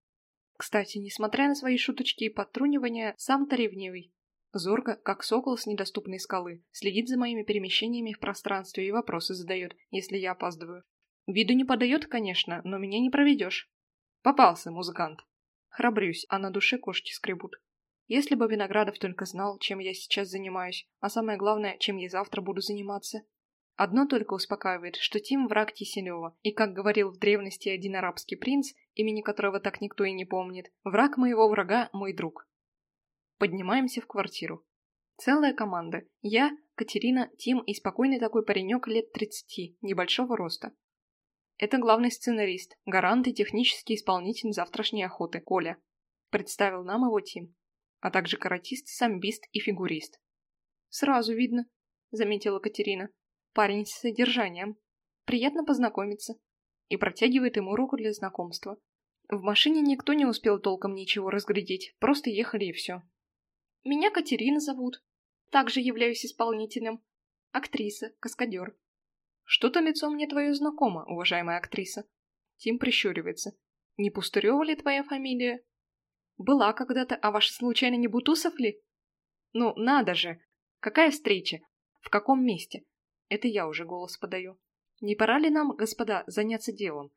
Кстати, несмотря на свои шуточки и подтрунивания, сам-то ревнивый. Зорко, как сокол с недоступной скалы, следит за моими перемещениями в пространстве и вопросы задает, если я опаздываю. Виду не подает, конечно, но меня не проведешь. Попался, музыкант. Храбрюсь, а на душе кошки скребут. Если бы Виноградов только знал, чем я сейчас занимаюсь, а самое главное, чем я завтра буду заниматься. Одно только успокаивает, что Тим враг Киселева, и, как говорил в древности один арабский принц, имени которого так никто и не помнит, враг моего врага – мой друг. Поднимаемся в квартиру. Целая команда. Я, Катерина, Тим и спокойный такой паренек лет тридцати, небольшого роста. Это главный сценарист, гарант и технический исполнитель завтрашней охоты, Коля. Представил нам его Тим. А также каратист, самбист и фигурист. Сразу видно, заметила Катерина. Парень с содержанием. Приятно познакомиться. И протягивает ему руку для знакомства. В машине никто не успел толком ничего разглядеть, просто ехали и все. Меня Катерина зовут. Также являюсь исполнителем. Актриса, каскадер. Что-то лицо мне твое знакомо, уважаемая актриса. Тим прищуривается. Не Пустырева ли твоя фамилия? Была когда-то, а ваша случайно не Бутусов ли? Ну, надо же. Какая встреча? В каком месте? Это я уже голос подаю. Не пора ли нам, господа, заняться делом?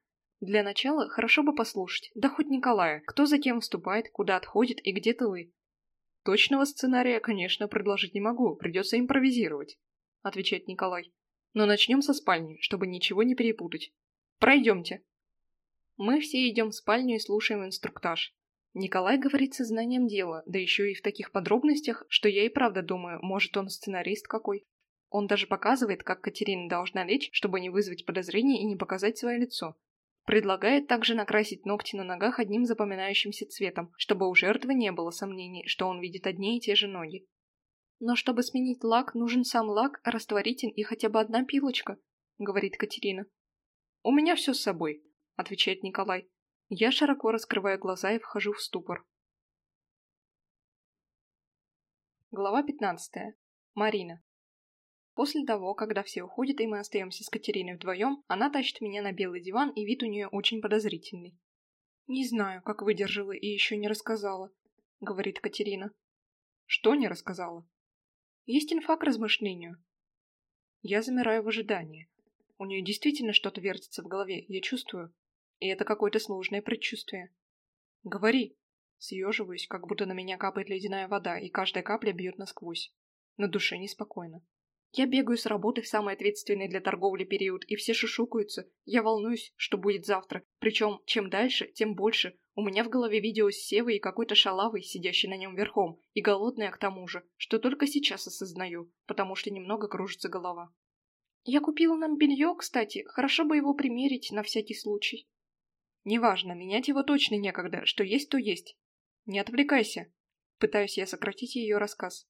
Для начала хорошо бы послушать, да хоть Николая, кто за кем вступает, куда отходит и где тылы. Точного сценария, конечно, предложить не могу, придется импровизировать, отвечает Николай. Но начнем со спальни, чтобы ничего не перепутать. Пройдемте. Мы все идем в спальню и слушаем инструктаж. Николай говорит со знанием дела, да еще и в таких подробностях, что я и правда думаю, может, он сценарист какой. Он даже показывает, как Катерина должна лечь, чтобы не вызвать подозрений и не показать свое лицо. Предлагает также накрасить ногти на ногах одним запоминающимся цветом, чтобы у жертвы не было сомнений, что он видит одни и те же ноги. Но чтобы сменить лак, нужен сам лак, растворитель и хотя бы одна пилочка, говорит Катерина. У меня все с собой, отвечает Николай. Я широко раскрываю глаза и вхожу в ступор. Глава пятнадцатая. Марина. После того, когда все уходят и мы остаемся с Катериной вдвоем, она тащит меня на белый диван, и вид у нее очень подозрительный. «Не знаю, как выдержала и еще не рассказала», — говорит Катерина. «Что не рассказала?» «Есть инфа к размышлению». Я замираю в ожидании. У нее действительно что-то вертится в голове, я чувствую. И это какое-то сложное предчувствие. «Говори!» Съеживаюсь, как будто на меня капает ледяная вода, и каждая капля бьет насквозь. На душе неспокойно. Я бегаю с работы в самый ответственный для торговли период, и все шушукаются. Я волнуюсь, что будет завтра. Причем, чем дальше, тем больше. У меня в голове видео с Севой и какой-то шалавой, сидящей на нем верхом, и голодная к тому же, что только сейчас осознаю, потому что немного кружится голова. Я купила нам белье, кстати, хорошо бы его примерить на всякий случай. Неважно, менять его точно некогда, что есть, то есть. Не отвлекайся. Пытаюсь я сократить ее рассказ.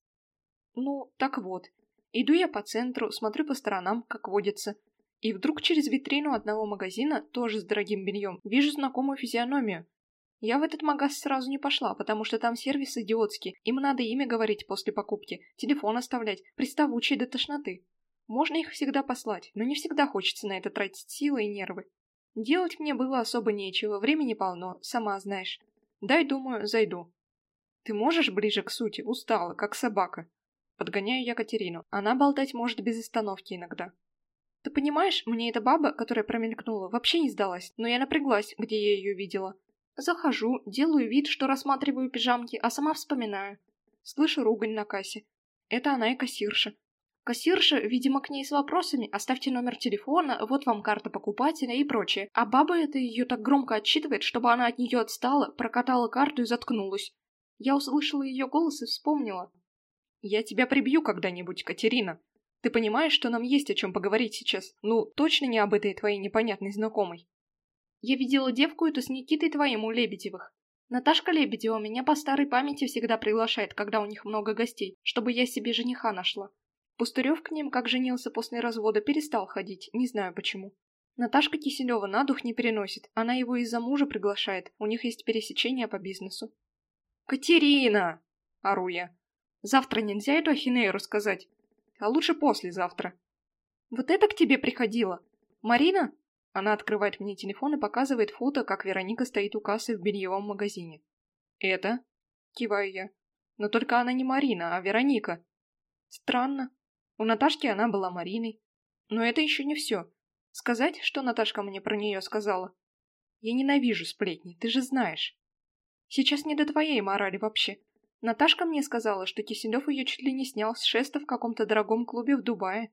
Ну, так вот. Иду я по центру, смотрю по сторонам, как водится. И вдруг через витрину одного магазина, тоже с дорогим бельем, вижу знакомую физиономию. Я в этот магаз сразу не пошла, потому что там сервис идиотский. Им надо имя говорить после покупки, телефон оставлять, приставучие до тошноты. Можно их всегда послать, но не всегда хочется на это тратить силы и нервы. Делать мне было особо нечего, времени полно, сама знаешь. Дай, думаю, зайду. Ты можешь ближе к сути? Устала, как собака. Подгоняю я Катерину. Она болтать может без остановки иногда. Ты понимаешь, мне эта баба, которая промелькнула, вообще не сдалась, но я напряглась, где я ее видела. Захожу, делаю вид, что рассматриваю пижамки, а сама вспоминаю. Слышу ругань на кассе. Это она и кассирша. Кассирша, видимо, к ней с вопросами «оставьте номер телефона», «вот вам карта покупателя» и прочее. А баба эта ее так громко отчитывает, чтобы она от нее отстала, прокатала карту и заткнулась. Я услышала ее голос и вспомнила. «Я тебя прибью когда-нибудь, Катерина. Ты понимаешь, что нам есть о чем поговорить сейчас? Ну, точно не об этой твоей непонятной знакомой?» «Я видела девку эту с Никитой твоим у Лебедевых. Наташка Лебедева меня по старой памяти всегда приглашает, когда у них много гостей, чтобы я себе жениха нашла. Пустырев к ним, как женился после развода, перестал ходить, не знаю почему. Наташка Киселева на дух не переносит, она его из-за мужа приглашает, у них есть пересечение по бизнесу». «Катерина!» – ору я. «Завтра нельзя эту ахинею рассказать? А лучше послезавтра». «Вот это к тебе приходила? Марина?» Она открывает мне телефон и показывает фото, как Вероника стоит у кассы в бельевом магазине. «Это?» – киваю я. «Но только она не Марина, а Вероника». «Странно. У Наташки она была Мариной. Но это еще не все. Сказать, что Наташка мне про нее сказала? Я ненавижу сплетни, ты же знаешь. Сейчас не до твоей морали вообще. Наташка мне сказала, что Киселев ее чуть ли не снял с шеста в каком-то дорогом клубе в Дубае».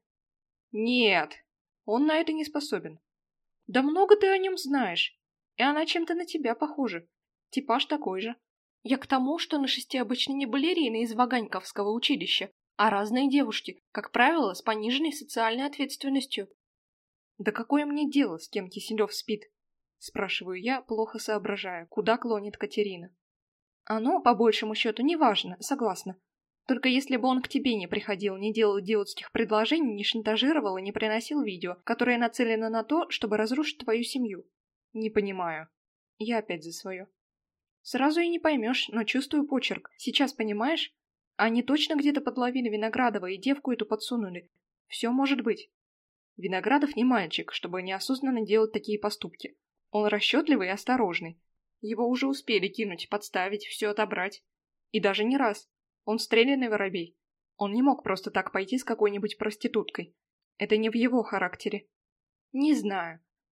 «Нет, он на это не способен». «Да много ты о нем знаешь. И она чем-то на тебя похожа. Типаж такой же. Я к тому, что на шесте обычно не балерины из Ваганьковского училища, а разные девушки, как правило, с пониженной социальной ответственностью». «Да какое мне дело, с кем Киселев спит?» – спрашиваю я, плохо соображая, куда клонит Катерина. «Оно, по большему счету, не важно, согласна. Только если бы он к тебе не приходил, не делал идиотских предложений, не шантажировал и не приносил видео, которое нацелено на то, чтобы разрушить твою семью». «Не понимаю». Я опять за свое. «Сразу и не поймешь, но чувствую почерк. Сейчас понимаешь? Они точно где-то подловили Виноградова и девку эту подсунули. Все может быть». Виноградов не мальчик, чтобы неосознанно делать такие поступки. Он расчетливый и осторожный. Его уже успели кинуть, подставить, все отобрать. И даже не раз. Он стрелянный воробей. Он не мог просто так пойти с какой-нибудь проституткой. Это не в его характере. Не знаю.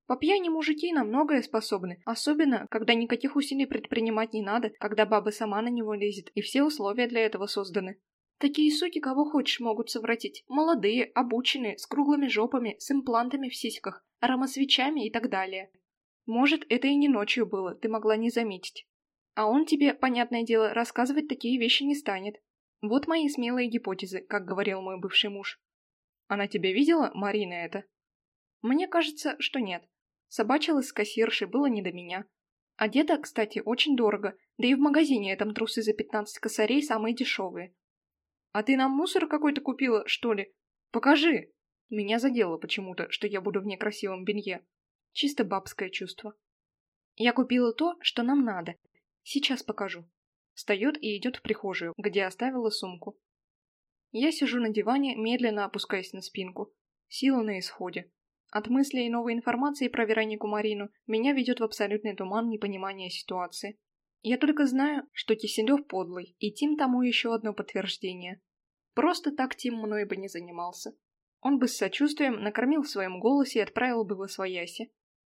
По пьяни мужики на многое способны, особенно, когда никаких усилий предпринимать не надо, когда баба сама на него лезет, и все условия для этого созданы. Такие суки кого хочешь могут совратить. Молодые, обученные, с круглыми жопами, с имплантами в сиськах, аромасвечами и так далее. Может, это и не ночью было, ты могла не заметить. А он тебе, понятное дело, рассказывать такие вещи не станет. Вот мои смелые гипотезы, как говорил мой бывший муж. Она тебя видела, Марина эта? Мне кажется, что нет. Собачилась с кассиршей, было не до меня. Одета, кстати, очень дорого, да и в магазине этом трусы за пятнадцать косарей самые дешевые. А ты нам мусор какой-то купила, что ли? Покажи! Меня задело почему-то, что я буду в некрасивом белье. Чисто бабское чувство. Я купила то, что нам надо. Сейчас покажу. Встает и идет в прихожую, где оставила сумку. Я сижу на диване, медленно опускаясь на спинку. Сила на исходе. От мыслей и новой информации про Веронику Марину меня ведет в абсолютный туман непонимания ситуации. Я только знаю, что Киселев подлый, и Тим тому еще одно подтверждение. Просто так Тим мной бы не занимался. Он бы с сочувствием накормил в своем голосе и отправил бы в освояси.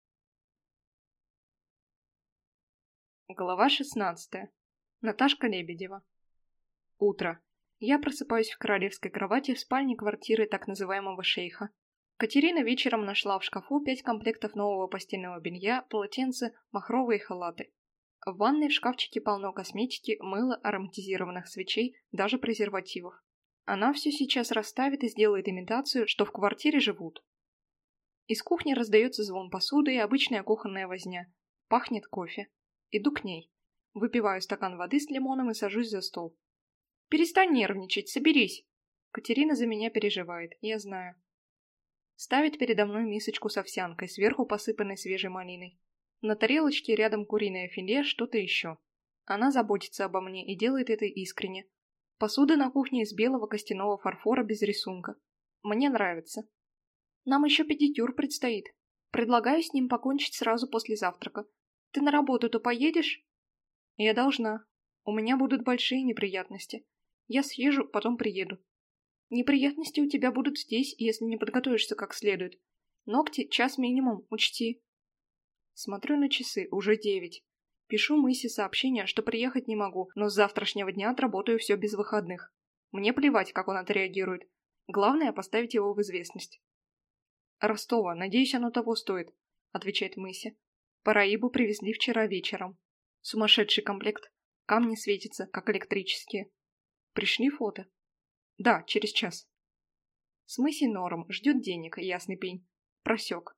Глава шестнадцатая. Наташка Лебедева. Утро. Я просыпаюсь в королевской кровати в спальне квартиры так называемого шейха. Катерина вечером нашла в шкафу пять комплектов нового постельного белья, полотенца, махровые халаты. В ванной в шкафчике полно косметики, мыла, ароматизированных свечей, даже презервативов. Она все сейчас расставит и сделает имитацию, что в квартире живут. Из кухни раздается звон посуды и обычная кухонная возня. Пахнет кофе. Иду к ней. Выпиваю стакан воды с лимоном и сажусь за стол. «Перестань нервничать, соберись!» Катерина за меня переживает, я знаю. Ставит передо мной мисочку с овсянкой, сверху посыпанной свежей малиной. На тарелочке рядом куриное филе, что-то еще. Она заботится обо мне и делает это искренне. Посуда на кухне из белого костяного фарфора без рисунка. Мне нравится. Нам еще педикюр предстоит. Предлагаю с ним покончить сразу после завтрака. Ты на работу-то поедешь? Я должна. У меня будут большие неприятности. Я съезжу, потом приеду. Неприятности у тебя будут здесь, если не подготовишься как следует. Ногти час минимум, учти. Смотрю на часы, уже девять. Пишу Мысе сообщение, что приехать не могу, но с завтрашнего дня отработаю все без выходных. Мне плевать, как он отреагирует. Главное, поставить его в известность. «Ростова, надеюсь, оно того стоит», — отвечает Мысе. «Параибу привезли вчера вечером. Сумасшедший комплект. Камни светятся, как электрические. Пришли фото?» «Да, через час». С Мысей норм, ждет денег, ясный пень. Просек.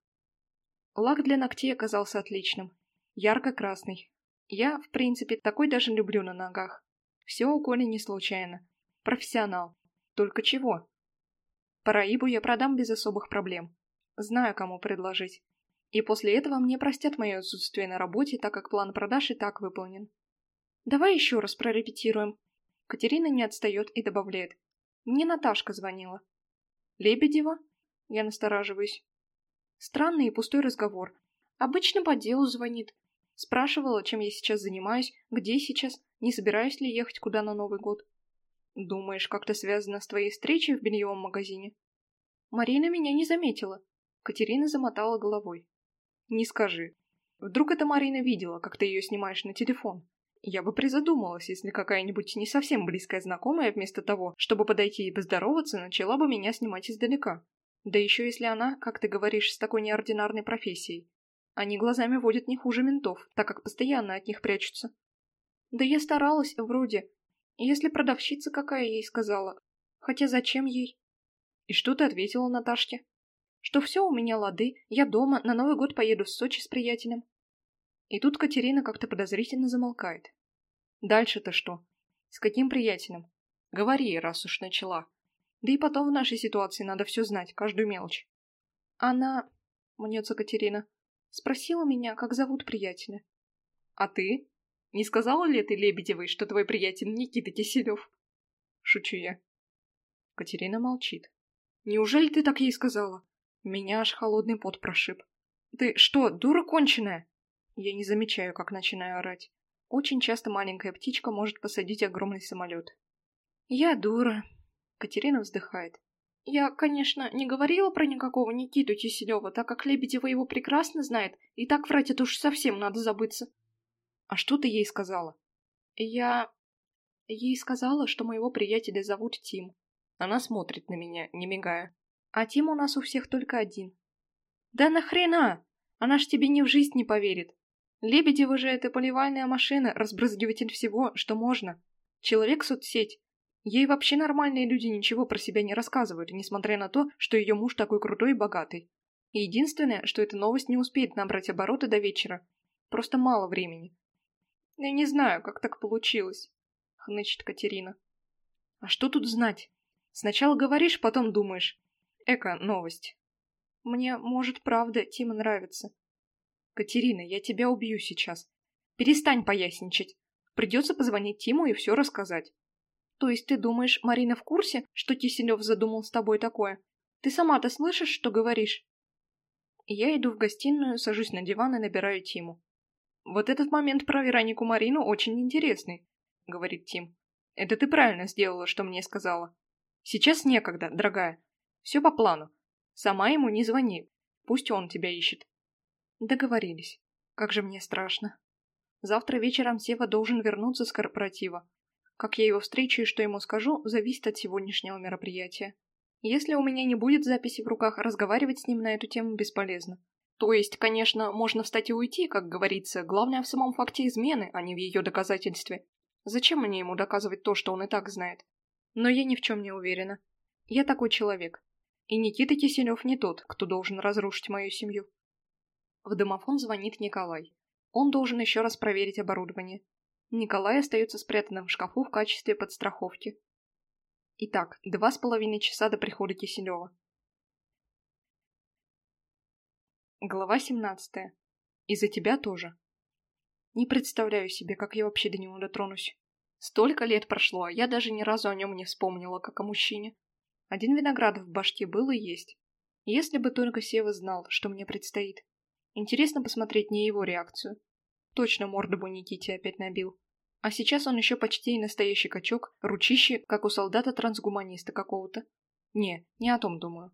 Лак для ногтей оказался отличным. Ярко-красный. Я, в принципе, такой даже люблю на ногах. Все у Коли не случайно. Профессионал. Только чего? Параибу я продам без особых проблем. Знаю, кому предложить. И после этого мне простят мое отсутствие на работе, так как план продаж и так выполнен. Давай еще раз прорепетируем. Катерина не отстает и добавляет. Мне Наташка звонила. Лебедева? Я настораживаюсь. Странный и пустой разговор. Обычно по делу звонит. Спрашивала, чем я сейчас занимаюсь, где сейчас, не собираюсь ли ехать куда на Новый год. Думаешь, как-то связано с твоей встречей в бельевом магазине? Марина меня не заметила. Катерина замотала головой. Не скажи. Вдруг эта Марина видела, как ты ее снимаешь на телефон? Я бы призадумалась, если какая-нибудь не совсем близкая знакомая вместо того, чтобы подойти и поздороваться, начала бы меня снимать издалека. Да еще если она, как ты говоришь, с такой неординарной профессией. Они глазами водят не хуже ментов, так как постоянно от них прячутся. Да я старалась, вроде. Если продавщица какая ей сказала. Хотя зачем ей? И что ты ответила Наташке? Что все у меня лады, я дома, на Новый год поеду в Сочи с приятелем. И тут Катерина как-то подозрительно замолкает. Дальше-то что? С каким приятелем? Говори, раз уж начала. Да и потом в нашей ситуации надо все знать, каждую мелочь. Она, мнется Катерина, спросила меня, как зовут приятеля. А ты? Не сказала ли ты Лебедевой, что твой приятель Никита Киселев? Шучу я. Катерина молчит. Неужели ты так ей сказала? Меня аж холодный пот прошиб. Ты что, дура конченая? Я не замечаю, как начинаю орать. Очень часто маленькая птичка может посадить огромный самолет. Я дура. Катерина вздыхает. Я, конечно, не говорила про никакого Никиту Киселева, так как Лебедева его прекрасно знает, и так врать это уж совсем надо забыться. А что ты ей сказала? Я... Ей сказала, что моего приятеля зовут Тим. Она смотрит на меня, не мигая. А Тим у нас у всех только один. Да нахрена? Она ж тебе ни в жизнь не поверит. Лебедева же это поливальная машина, разбрызгиватель всего, что можно. Человек-соцсеть. Ей вообще нормальные люди ничего про себя не рассказывают, несмотря на то, что ее муж такой крутой и богатый. И единственное, что эта новость не успеет набрать обороты до вечера. Просто мало времени. Я не знаю, как так получилось, хнычет Катерина. А что тут знать? Сначала говоришь, потом думаешь. Эка, новость. Мне, может, правда, Тима нравится. Катерина, я тебя убью сейчас. Перестань поясничать. Придется позвонить Тиму и все рассказать. То есть ты думаешь, Марина в курсе, что Киселев задумал с тобой такое? Ты сама-то слышишь, что говоришь? Я иду в гостиную, сажусь на диван и набираю Тиму. Вот этот момент про Веронику Марину очень интересный, говорит Тим. Это ты правильно сделала, что мне сказала. Сейчас некогда, дорогая. Все по плану. Сама ему не звони. Пусть он тебя ищет. Договорились. Как же мне страшно. Завтра вечером Сева должен вернуться с корпоратива. Как я его встречу и что ему скажу, зависит от сегодняшнего мероприятия. Если у меня не будет записи в руках, разговаривать с ним на эту тему бесполезно. То есть, конечно, можно встать и уйти, как говорится, главное в самом факте измены, а не в ее доказательстве. Зачем мне ему доказывать то, что он и так знает? Но я ни в чем не уверена. Я такой человек. И Никита Киселев не тот, кто должен разрушить мою семью. В домофон звонит Николай. Он должен еще раз проверить оборудование. Николай остается спрятанным в шкафу в качестве подстраховки. Итак, два с половиной часа до прихода Киселева. Глава семнадцатая. Из-за тебя тоже. Не представляю себе, как я вообще до него дотронусь. Столько лет прошло, а я даже ни разу о нем не вспомнила, как о мужчине. Один виноград в башке был и есть. Если бы только Сева знал, что мне предстоит. Интересно посмотреть на его реакцию. Точно морду бы Никите опять набил. А сейчас он еще почти и настоящий качок, ручище, как у солдата-трансгуманиста какого-то. Не, не о том думаю.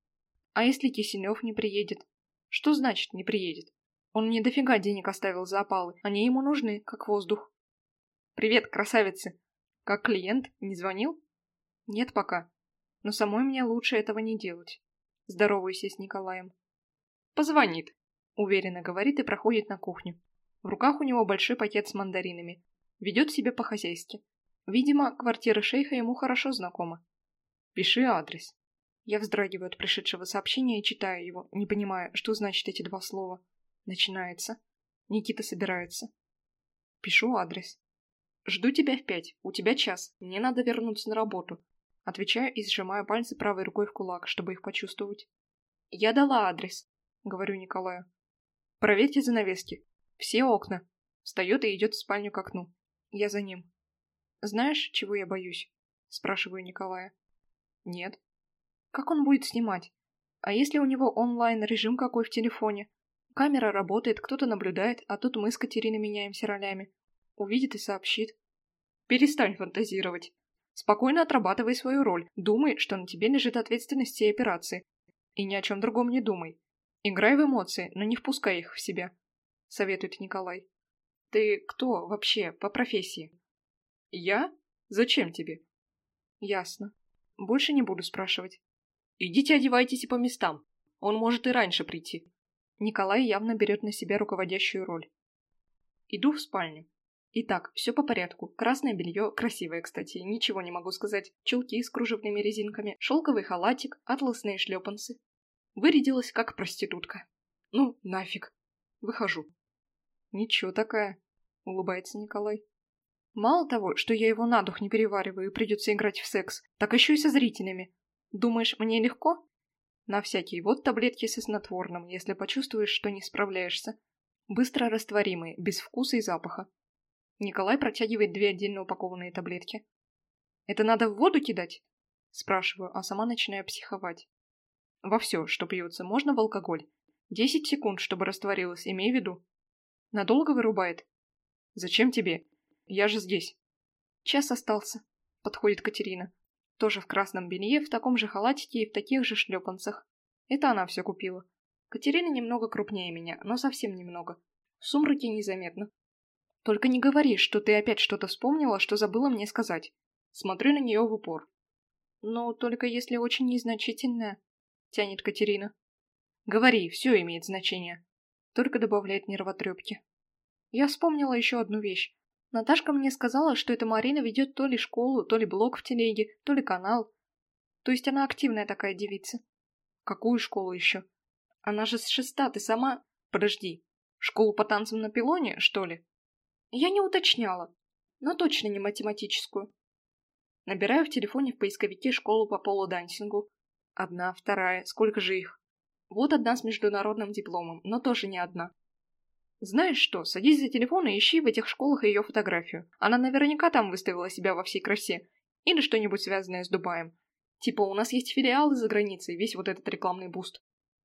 А если Киселев не приедет? Что значит не приедет? Он мне дофига денег оставил за опалы, они ему нужны, как воздух. Привет, красавицы! Как клиент, не звонил? Нет пока. Но самой мне лучше этого не делать. Здороваюсь я с Николаем. Позвонит, уверенно говорит и проходит на кухню. В руках у него большой пакет с мандаринами. Ведет себя по-хозяйски. Видимо, квартира шейха ему хорошо знакома. Пиши адрес. Я вздрагиваю от пришедшего сообщения и читаю его, не понимая, что значит эти два слова. Начинается. Никита собирается. Пишу адрес. Жду тебя в пять. У тебя час. Мне надо вернуться на работу. Отвечаю и сжимаю пальцы правой рукой в кулак, чтобы их почувствовать. Я дала адрес, говорю Николаю. Проверьте занавески. Все окна. Встает и идет в спальню к окну. Я за ним. Знаешь, чего я боюсь? Спрашиваю Николая. Нет. Как он будет снимать? А если у него онлайн-режим какой в телефоне? Камера работает, кто-то наблюдает, а тут мы с Катериной меняемся ролями. Увидит и сообщит. Перестань фантазировать. Спокойно отрабатывай свою роль. Думай, что на тебе лежит ответственность всей операции. И ни о чем другом не думай. Играй в эмоции, но не впускай их в себя, советует Николай. Ты кто вообще по профессии? Я? Зачем тебе? Ясно. Больше не буду спрашивать. Идите одевайтесь по местам. Он может и раньше прийти. Николай явно берет на себя руководящую роль. Иду в спальню. Итак, все по порядку. Красное белье, красивое, кстати, ничего не могу сказать. Чулки с кружевными резинками, шелковый халатик, атласные шлепанцы. Вырядилась как проститутка. Ну, нафиг. Выхожу. Ничего такая, улыбается Николай. Мало того, что я его на дух не перевариваю и придется играть в секс, так еще и со зрителями. Думаешь, мне легко? На всякий, вот таблетки со снотворным, если почувствуешь, что не справляешься. Быстро растворимые, без вкуса и запаха. Николай протягивает две отдельно упакованные таблетки. «Это надо в воду кидать?» Спрашиваю, а сама начинаю психовать. Во все, что пьется, можно в алкоголь. Десять секунд, чтобы растворилось, имей в виду. Надолго вырубает? Зачем тебе? Я же здесь. Час остался, подходит Катерина. Тоже в красном белье, в таком же халатике и в таких же шлепанцах. Это она все купила. Катерина немного крупнее меня, но совсем немного. В сумраке незаметно. Только не говори, что ты опять что-то вспомнила, что забыла мне сказать. Смотрю на нее в упор. Ну, только если очень незначительное, тянет Катерина. Говори, все имеет значение. Только добавляет нервотрепки. Я вспомнила еще одну вещь. Наташка мне сказала, что эта Марина ведет то ли школу, то ли блог в телеге, то ли канал. То есть она активная такая девица. Какую школу еще? Она же с шеста, ты сама... Подожди, школу по танцам на пилоне, что ли? Я не уточняла, но точно не математическую. Набираю в телефоне в поисковике школу по полудансингу. Одна, вторая, сколько же их? Вот одна с международным дипломом, но тоже не одна. Знаешь что, садись за телефон и ищи в этих школах ее фотографию. Она наверняка там выставила себя во всей красе. Или что-нибудь связанное с Дубаем. Типа у нас есть филиалы за границей, весь вот этот рекламный буст.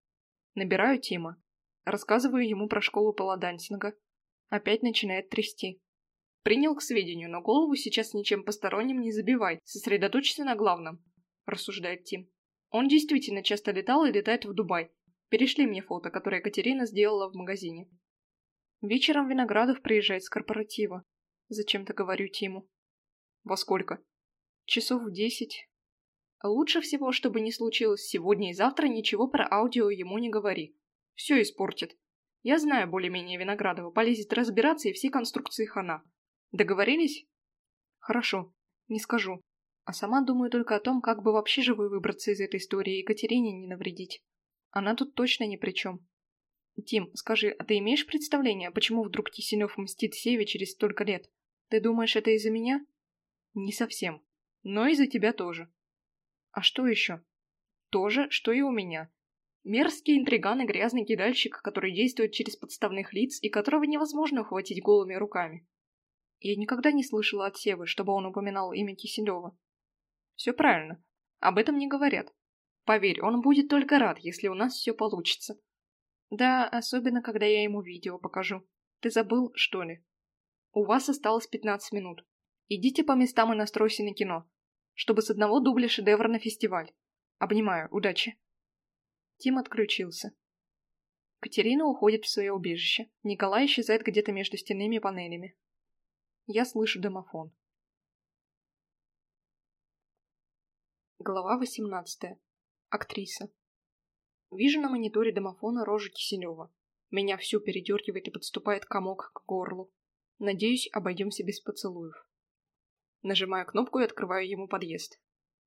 Набираю Тима. Рассказываю ему про школу полудансинга. Опять начинает трясти. Принял к сведению, но голову сейчас ничем посторонним не забивай. Сосредоточься на главном, рассуждает Тим. Он действительно часто летал и летает в Дубай. Перешли мне фото, которое Катерина сделала в магазине. Вечером Виноградов приезжает с корпоратива. Зачем-то говорю Тиму. Во сколько? Часов в десять. Лучше всего, чтобы не случилось сегодня и завтра, ничего про аудио ему не говори. Все испортит. Я знаю более-менее Виноградова, полезет разбираться и все конструкции хана. Договорились? Хорошо, не скажу. А сама думаю только о том, как бы вообще живой выбраться из этой истории и Екатерине не навредить. Она тут точно ни при чем. Тим, скажи, а ты имеешь представление, почему вдруг Киселев мстит Севе через столько лет? Ты думаешь, это из-за меня? Не совсем. Но из-за тебя тоже. А что еще? То же, что и у меня. Мерзкий интриган и грязный кидальщик, который действует через подставных лиц и которого невозможно ухватить голыми руками. Я никогда не слышала от Севы, чтобы он упоминал имя Киселева. Все правильно. Об этом не говорят. Поверь, он будет только рад, если у нас все получится. Да, особенно, когда я ему видео покажу. Ты забыл, что ли? У вас осталось пятнадцать минут. Идите по местам и настройся на кино, чтобы с одного дубля шедевр на фестиваль. Обнимаю, удачи. Тим отключился. Катерина уходит в свое убежище. Николай исчезает где-то между стенными панелями. Я слышу домофон. Глава восемнадцатая. Актриса. Вижу на мониторе домофона рожу Киселева. Меня всю передергивает и подступает комок к горлу. Надеюсь, обойдемся без поцелуев. Нажимаю кнопку и открываю ему подъезд.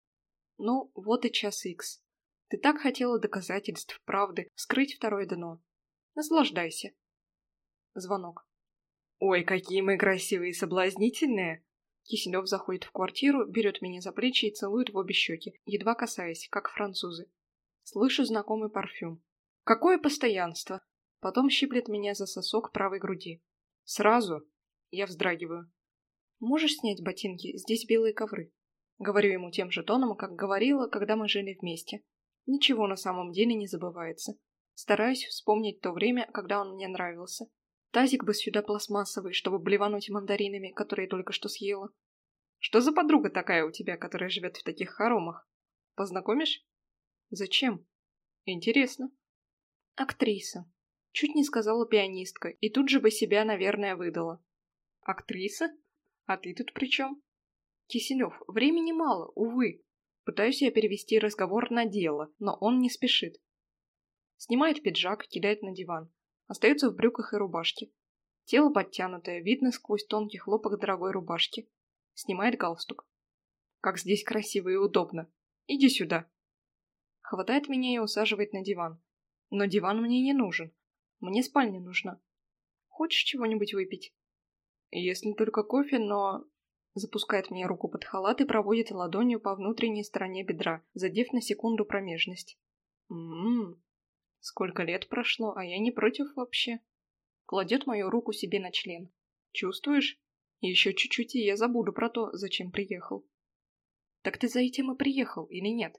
Ну, вот и час икс. Ты так хотела доказательств правды, вскрыть второе дно. Наслаждайся. Звонок. Ой, какие мы красивые и соблазнительные. Киселев заходит в квартиру, берет меня за плечи и целует в обе щеки, едва касаясь, как французы. Слышу знакомый парфюм. Какое постоянство! Потом щиплет меня за сосок правой груди. Сразу. Я вздрагиваю. Можешь снять ботинки? Здесь белые ковры. Говорю ему тем же тоном, как говорила, когда мы жили вместе. Ничего на самом деле не забывается. Стараюсь вспомнить то время, когда он мне нравился. Тазик бы сюда пластмассовый, чтобы блевануть мандаринами, которые только что съела. Что за подруга такая у тебя, которая живет в таких хоромах? Познакомишь? Зачем? Интересно. Актриса. Чуть не сказала пианистка, и тут же бы себя, наверное, выдала. Актриса? А ты тут при чем? Киселев, времени мало, увы. Пытаюсь я перевести разговор на дело, но он не спешит. Снимает пиджак, кидает на диван. Остается в брюках и рубашке. Тело подтянутое, видно сквозь тонкий хлопок дорогой рубашки. Снимает галстук. Как здесь красиво и удобно. Иди сюда. Хватает меня и усаживает на диван. Но диван мне не нужен. Мне спальня нужна. Хочешь чего-нибудь выпить? Если только кофе, но... Запускает мне руку под халат и проводит ладонью по внутренней стороне бедра, задев на секунду промежность. Ммм... Сколько лет прошло, а я не против вообще. Кладет мою руку себе на член. Чувствуешь? Еще чуть-чуть, и я забуду про то, зачем приехал. Так ты за этим и приехал, или нет?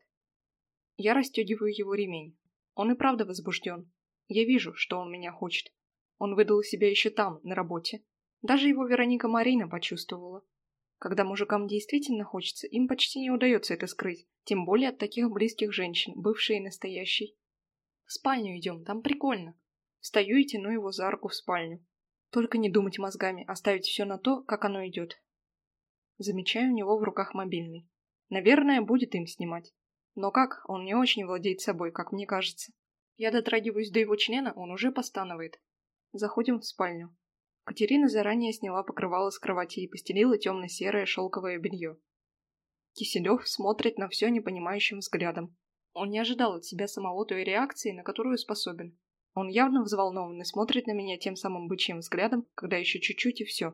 Я расстегиваю его ремень. Он и правда возбужден. Я вижу, что он меня хочет. Он выдал себя еще там, на работе. Даже его Вероника Марина почувствовала. Когда мужикам действительно хочется, им почти не удается это скрыть, тем более от таких близких женщин, бывшей и настоящей. В спальню идем, там прикольно. Встаю и тяну его за руку в спальню. Только не думать мозгами, оставить все на то, как оно идет. Замечаю у него в руках мобильный. Наверное, будет им снимать. Но как, он не очень владеет собой, как мне кажется. Я дотрагиваюсь до его члена, он уже постанывает. Заходим в спальню. Катерина заранее сняла покрывало с кровати и постелила темно-серое шелковое белье. Киселев смотрит на все непонимающим взглядом. Он не ожидал от себя самого той реакции, на которую способен. Он явно взволнован и смотрит на меня тем самым бычьим взглядом, когда еще чуть-чуть и все.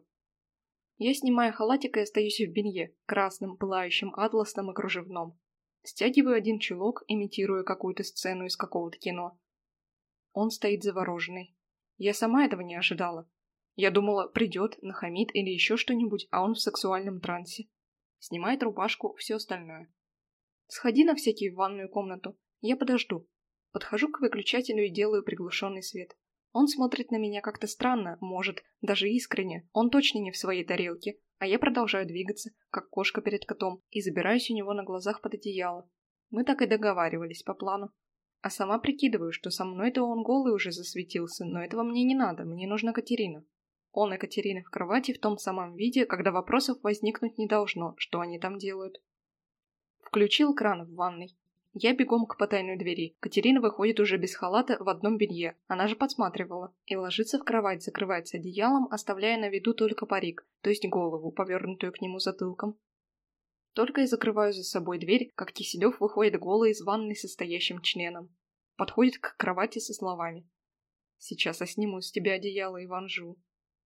Я снимаю халатик и остаюсь в белье, красным, пылающим, атласным и кружевном. Стягиваю один чулок, имитируя какую-то сцену из какого-то кино. Он стоит завороженный. Я сама этого не ожидала. Я думала, придет, нахамит или еще что-нибудь, а он в сексуальном трансе. Снимает рубашку, все остальное. Сходи на всякий в ванную комнату, я подожду. Подхожу к выключателю и делаю приглушенный свет. Он смотрит на меня как-то странно, может, даже искренне. Он точно не в своей тарелке, а я продолжаю двигаться, как кошка перед котом, и забираюсь у него на глазах под одеяло. Мы так и договаривались по плану. А сама прикидываю, что со мной-то он голый уже засветился, но этого мне не надо, мне нужна Катерина. Он и Катерина в кровати в том самом виде, когда вопросов возникнуть не должно, что они там делают. Включил кран в ванной. Я бегом к потайной двери. Катерина выходит уже без халата в одном белье, она же подсматривала, и ложится в кровать, закрывается одеялом, оставляя на виду только парик, то есть голову, повернутую к нему затылком. Только я закрываю за собой дверь, как Киселев выходит голый из ванной со стоящим членом. Подходит к кровати со словами. «Сейчас я сниму с тебя одеяло и ванжу».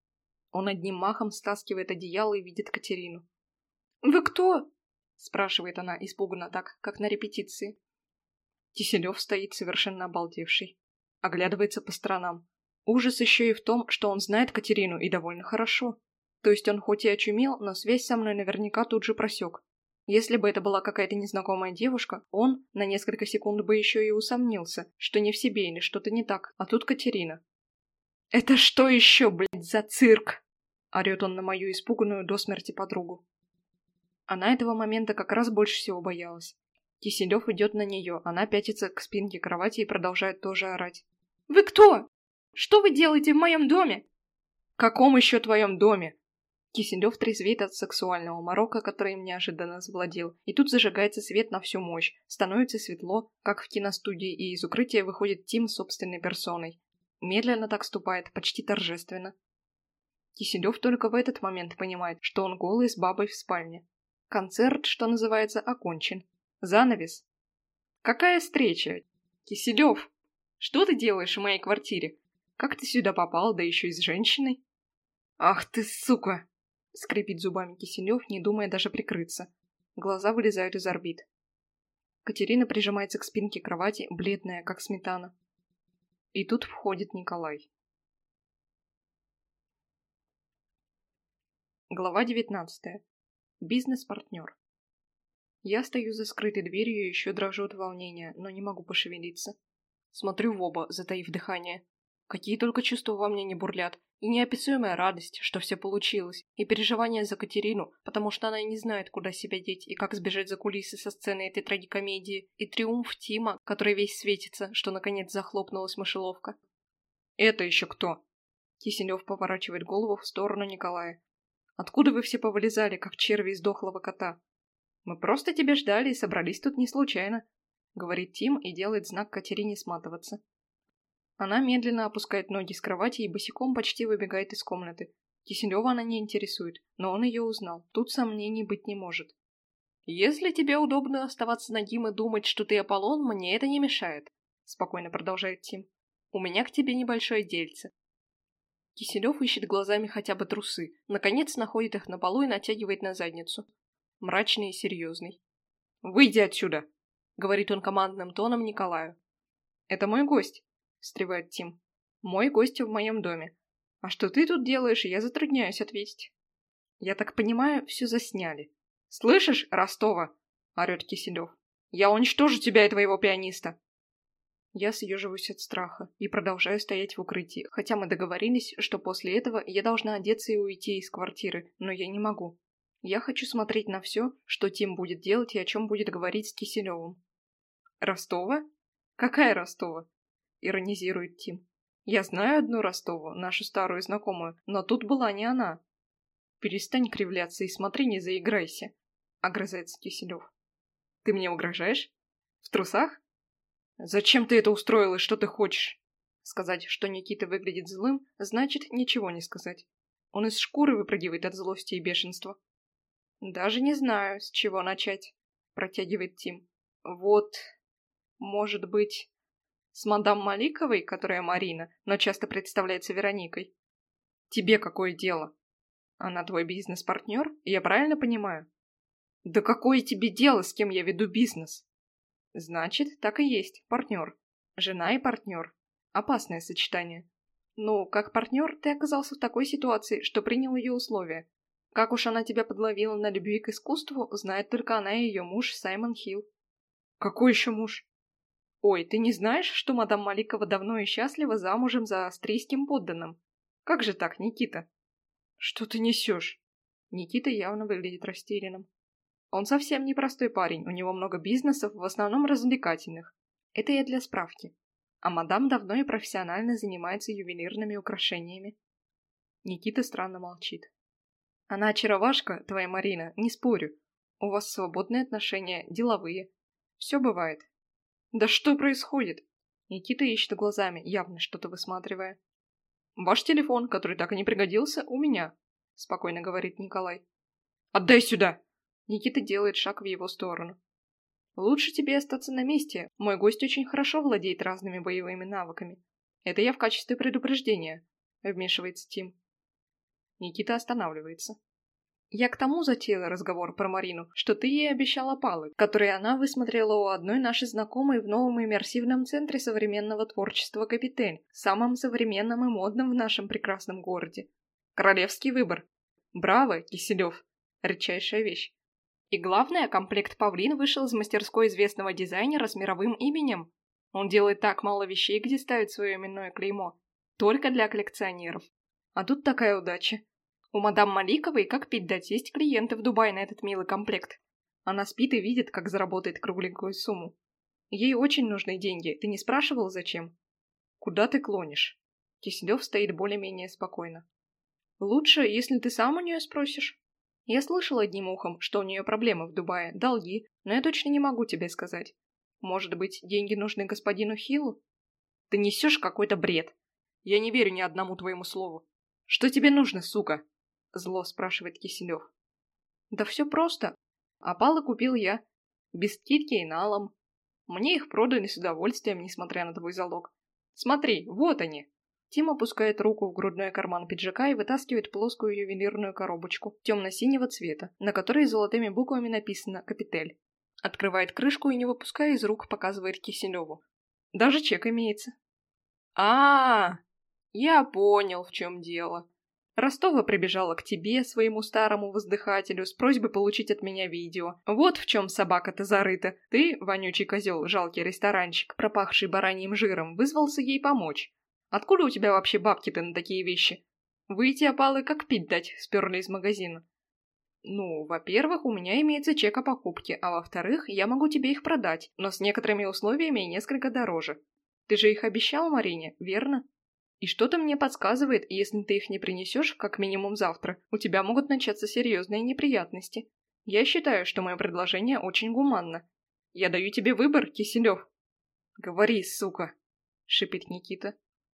Он одним махом стаскивает одеяло и видит Катерину. «Вы кто?» – спрашивает она, испуганно так, как на репетиции. Киселев стоит совершенно обалдевший. Оглядывается по сторонам. Ужас еще и в том, что он знает Катерину и довольно хорошо. То есть он хоть и очумел, но связь со мной наверняка тут же просек. Если бы это была какая-то незнакомая девушка, он на несколько секунд бы еще и усомнился, что не в себе или что-то не так, а тут Катерина. «Это что еще, блядь, за цирк?» – орет он на мою испуганную до смерти подругу. Она этого момента как раз больше всего боялась. Киселев идет на нее, она пятится к спинке кровати и продолжает тоже орать. «Вы кто? Что вы делаете в моем доме?» «Каком еще твоем доме?» Киселев трезвеет от сексуального морока, который им неожиданно завладел, и тут зажигается свет на всю мощь, становится светло, как в киностудии, и из укрытия выходит Тим собственной персоной. Медленно так ступает, почти торжественно. Киселев только в этот момент понимает, что он голый с бабой в спальне. Концерт, что называется, окончен. Занавес. «Какая встреча? Киселев, что ты делаешь в моей квартире? Как ты сюда попал, да еще и с женщиной?» «Ах ты, сука!» — скрипит зубами Киселев, не думая даже прикрыться. Глаза вылезают из орбит. Катерина прижимается к спинке кровати, бледная, как сметана. И тут входит Николай. Глава девятнадцатая. Бизнес-партнер. Я стою за скрытой дверью и еще дрожу от волнения, но не могу пошевелиться. Смотрю в оба, затаив дыхание. Какие только чувства во мне не бурлят. И неописуемая радость, что все получилось, и переживание за Катерину, потому что она и не знает, куда себя деть и как сбежать за кулисы со сцены этой трагикомедии, и триумф Тима, который весь светится, что наконец захлопнулась мышеловка. «Это еще кто?» Киселев поворачивает голову в сторону Николая. «Откуда вы все повылезали, как черви из дохлого кота?» «Мы просто тебя ждали и собрались тут не случайно», — говорит Тим и делает знак Катерине сматываться. Она медленно опускает ноги с кровати и босиком почти выбегает из комнаты. Киселева она не интересует, но он ее узнал. Тут сомнений быть не может. «Если тебе удобно оставаться нагим и думать, что ты Аполлон, мне это не мешает», — спокойно продолжает Тим. «У меня к тебе небольшое дельце». Киселев ищет глазами хотя бы трусы, наконец находит их на полу и натягивает на задницу. Мрачный и серьезный. «Выйди отсюда!» — говорит он командным тоном Николаю. «Это мой гость», — встревает Тим. «Мой гость в моем доме. А что ты тут делаешь, я затрудняюсь ответить». «Я так понимаю, все засняли». «Слышишь, Ростова?» — орет Киселев. «Я уничтожу тебя и твоего пианиста». Я съеживаюсь от страха и продолжаю стоять в укрытии, хотя мы договорились, что после этого я должна одеться и уйти из квартиры, но я не могу. Я хочу смотреть на все, что Тим будет делать и о чем будет говорить с Киселевым. Ростова? Какая Ростова? Иронизирует Тим. Я знаю одну Ростову, нашу старую знакомую, но тут была не она. Перестань кривляться и смотри, не заиграйся, огрызается Киселев. Ты мне угрожаешь? В трусах? Зачем ты это устроил и что ты хочешь? Сказать, что Никита выглядит злым, значит ничего не сказать. Он из шкуры выпрыгивает от злости и бешенства. Даже не знаю, с чего начать, протягивает Тим. Вот, может быть, с мадам Маликовой, которая Марина, но часто представляется Вероникой. Тебе какое дело? Она твой бизнес-партнер, я правильно понимаю? Да какое тебе дело, с кем я веду бизнес? Значит, так и есть, партнер. Жена и партнер. Опасное сочетание. Ну, как партнер, ты оказался в такой ситуации, что принял ее условия. Как уж она тебя подловила на любви к искусству, знает только она и ее муж Саймон Хилл. Какой еще муж? Ой, ты не знаешь, что мадам Маликова давно и счастлива замужем за австрийским подданным? Как же так, Никита? Что ты несешь? Никита явно выглядит растерянным. Он совсем непростой парень, у него много бизнесов, в основном развлекательных. Это я для справки. А мадам давно и профессионально занимается ювелирными украшениями. Никита странно молчит. Она очаровашка, твоя Марина, не спорю. У вас свободные отношения, деловые. Все бывает. Да что происходит? Никита ищет глазами, явно что-то высматривая. Ваш телефон, который так и не пригодился, у меня, спокойно говорит Николай. Отдай сюда! Никита делает шаг в его сторону. Лучше тебе остаться на месте. Мой гость очень хорошо владеет разными боевыми навыками. Это я в качестве предупреждения, вмешивается Тим. Никита останавливается. Я к тому затеяла разговор про Марину, что ты ей обещала опалы, которые она высмотрела у одной нашей знакомой в новом иммерсивном центре современного творчества «Капитель», самом современном и модном в нашем прекрасном городе. Королевский выбор. Браво, Киселев. Редчайшая вещь. И главное, комплект «Павлин» вышел из мастерской известного дизайнера с мировым именем. Он делает так мало вещей, где ставит свое именное клеймо. Только для коллекционеров. А тут такая удача. У мадам Маликовой, как пить дать, есть клиенты в Дубае на этот милый комплект. Она спит и видит, как заработает кругленькую сумму. Ей очень нужны деньги. Ты не спрашивал, зачем? Куда ты клонишь? Киселев стоит более-менее спокойно. Лучше, если ты сам у нее спросишь. Я слышал одним ухом, что у нее проблемы в Дубае, долги, но я точно не могу тебе сказать. Может быть, деньги нужны господину Хиллу? Ты несешь какой-то бред. Я не верю ни одному твоему слову. Что тебе нужно, сука? Зло спрашивает Киселев. Да все просто. Опалы купил я. Без скидки и налом. Мне их продали с удовольствием, несмотря на твой залог. Смотри, вот они. Тим опускает руку в грудной карман пиджака и вытаскивает плоскую ювелирную коробочку темно-синего цвета, на которой золотыми буквами написано «Капитель». Открывает крышку и, не выпуская из рук, показывает Киселеву. Даже чек имеется. а, -а, -а я понял, в чем дело. Ростова прибежала к тебе, своему старому воздыхателю, с просьбой получить от меня видео. Вот в чем собака-то зарыта. Ты, вонючий козел, жалкий ресторанчик, пропахший бараньим жиром, вызвался ей помочь. Откуда у тебя вообще бабки-то на такие вещи? Вы эти опалы как пить дать сперли из магазина. Ну, во-первых, у меня имеется чек о покупке, а во-вторых, я могу тебе их продать, но с некоторыми условиями и несколько дороже. Ты же их обещал Марине, верно? И что-то мне подсказывает, если ты их не принесешь, как минимум завтра, у тебя могут начаться серьезные неприятности. Я считаю, что мое предложение очень гуманно. Я даю тебе выбор, Киселев. Говори, сука, шипит Никита.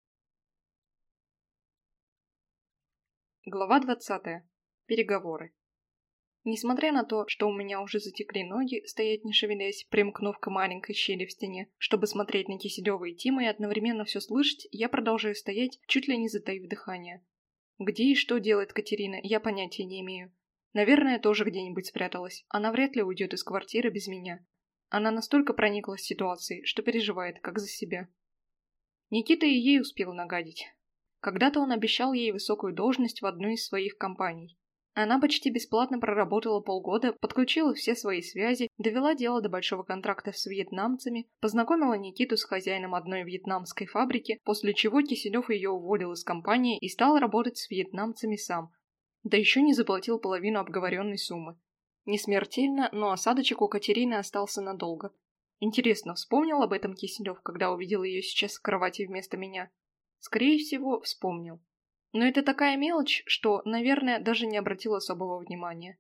Глава двадцатая. Переговоры. Несмотря на то, что у меня уже затекли ноги, стоять не шевелясь, примкнув к маленькой щели в стене, чтобы смотреть на Киселева и Тима и одновременно все слышать, я продолжаю стоять, чуть ли не затаив дыхание. Где и что делает Катерина, я понятия не имею. Наверное, тоже где-нибудь спряталась. Она вряд ли уйдет из квартиры без меня. Она настолько прониклась ситуацией, что переживает, как за себя. Никита и ей успел нагадить. Когда-то он обещал ей высокую должность в одной из своих компаний. Она почти бесплатно проработала полгода, подключила все свои связи, довела дело до большого контракта с вьетнамцами, познакомила Никиту с хозяином одной вьетнамской фабрики, после чего Киселев ее уволил из компании и стал работать с вьетнамцами сам. Да еще не заплатил половину обговоренной суммы. Не смертельно, но осадочек у Катерины остался надолго. Интересно, вспомнил об этом Киселев, когда увидел ее сейчас в кровати вместо меня? Скорее всего, вспомнил. Но это такая мелочь, что, наверное, даже не обратил особого внимания.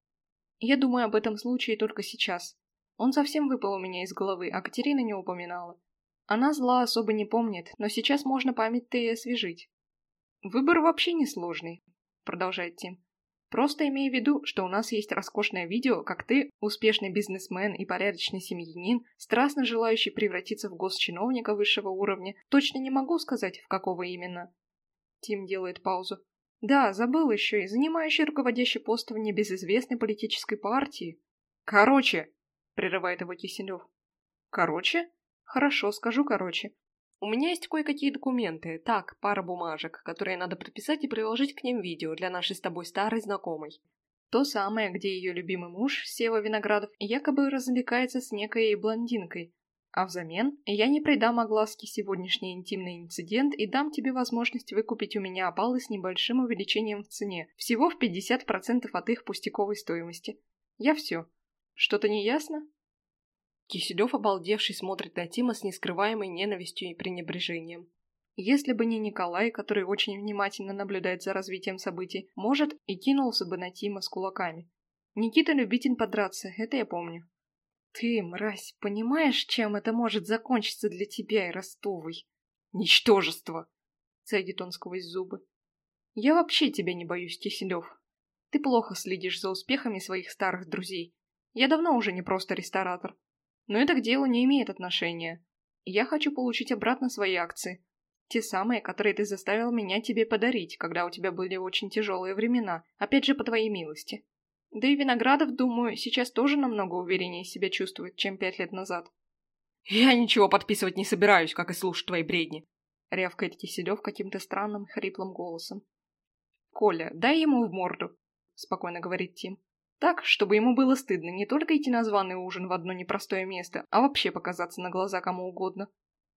Я думаю об этом случае только сейчас. Он совсем выпал у меня из головы, а Катерина не упоминала. Она зла особо не помнит, но сейчас можно память-то и освежить. «Выбор вообще несложный», — продолжает Тим. «Просто имей в виду, что у нас есть роскошное видео, как ты, успешный бизнесмен и порядочный семьянин, страстно желающий превратиться в госчиновника высшего уровня, точно не могу сказать, в какого именно». Тим делает паузу. «Да, забыл еще и занимающий руководящий пост в небезызвестной политической партии». «Короче», — прерывает его Киселев. «Короче? Хорошо, скажу короче. У меня есть кое-какие документы, так, пара бумажек, которые надо подписать и приложить к ним видео для нашей с тобой старой знакомой. То самое, где ее любимый муж, Сева Виноградов, якобы развлекается с некой блондинкой. А взамен я не придам огласке сегодняшний интимный инцидент и дам тебе возможность выкупить у меня опалы с небольшим увеличением в цене, всего в пятьдесят процентов от их пустяковой стоимости. Я все. Что-то не ясно?» Киселев, обалдевший, смотрит на Тима с нескрываемой ненавистью и пренебрежением. Если бы не Николай, который очень внимательно наблюдает за развитием событий, может, и кинулся бы на Тима с кулаками. Никита любитель подраться, это я помню. «Ты, мразь, понимаешь, чем это может закончиться для тебя и Ростовой?» «Ничтожество!» — цедит он сквозь зубы. «Я вообще тебя не боюсь, Киселев. Ты плохо следишь за успехами своих старых друзей. Я давно уже не просто ресторатор. Но это к делу не имеет отношения. Я хочу получить обратно свои акции. Те самые, которые ты заставил меня тебе подарить, когда у тебя были очень тяжелые времена, опять же по твоей милости. Да и Виноградов, думаю, сейчас тоже намного увереннее себя чувствует, чем пять лет назад». «Я ничего подписывать не собираюсь, как и слушать твои бредни», — рявкает Киселев каким-то странным хриплым голосом. «Коля, дай ему в морду», — спокойно говорит Тим. «Так, чтобы ему было стыдно не только идти на званый ужин в одно непростое место, а вообще показаться на глаза кому угодно».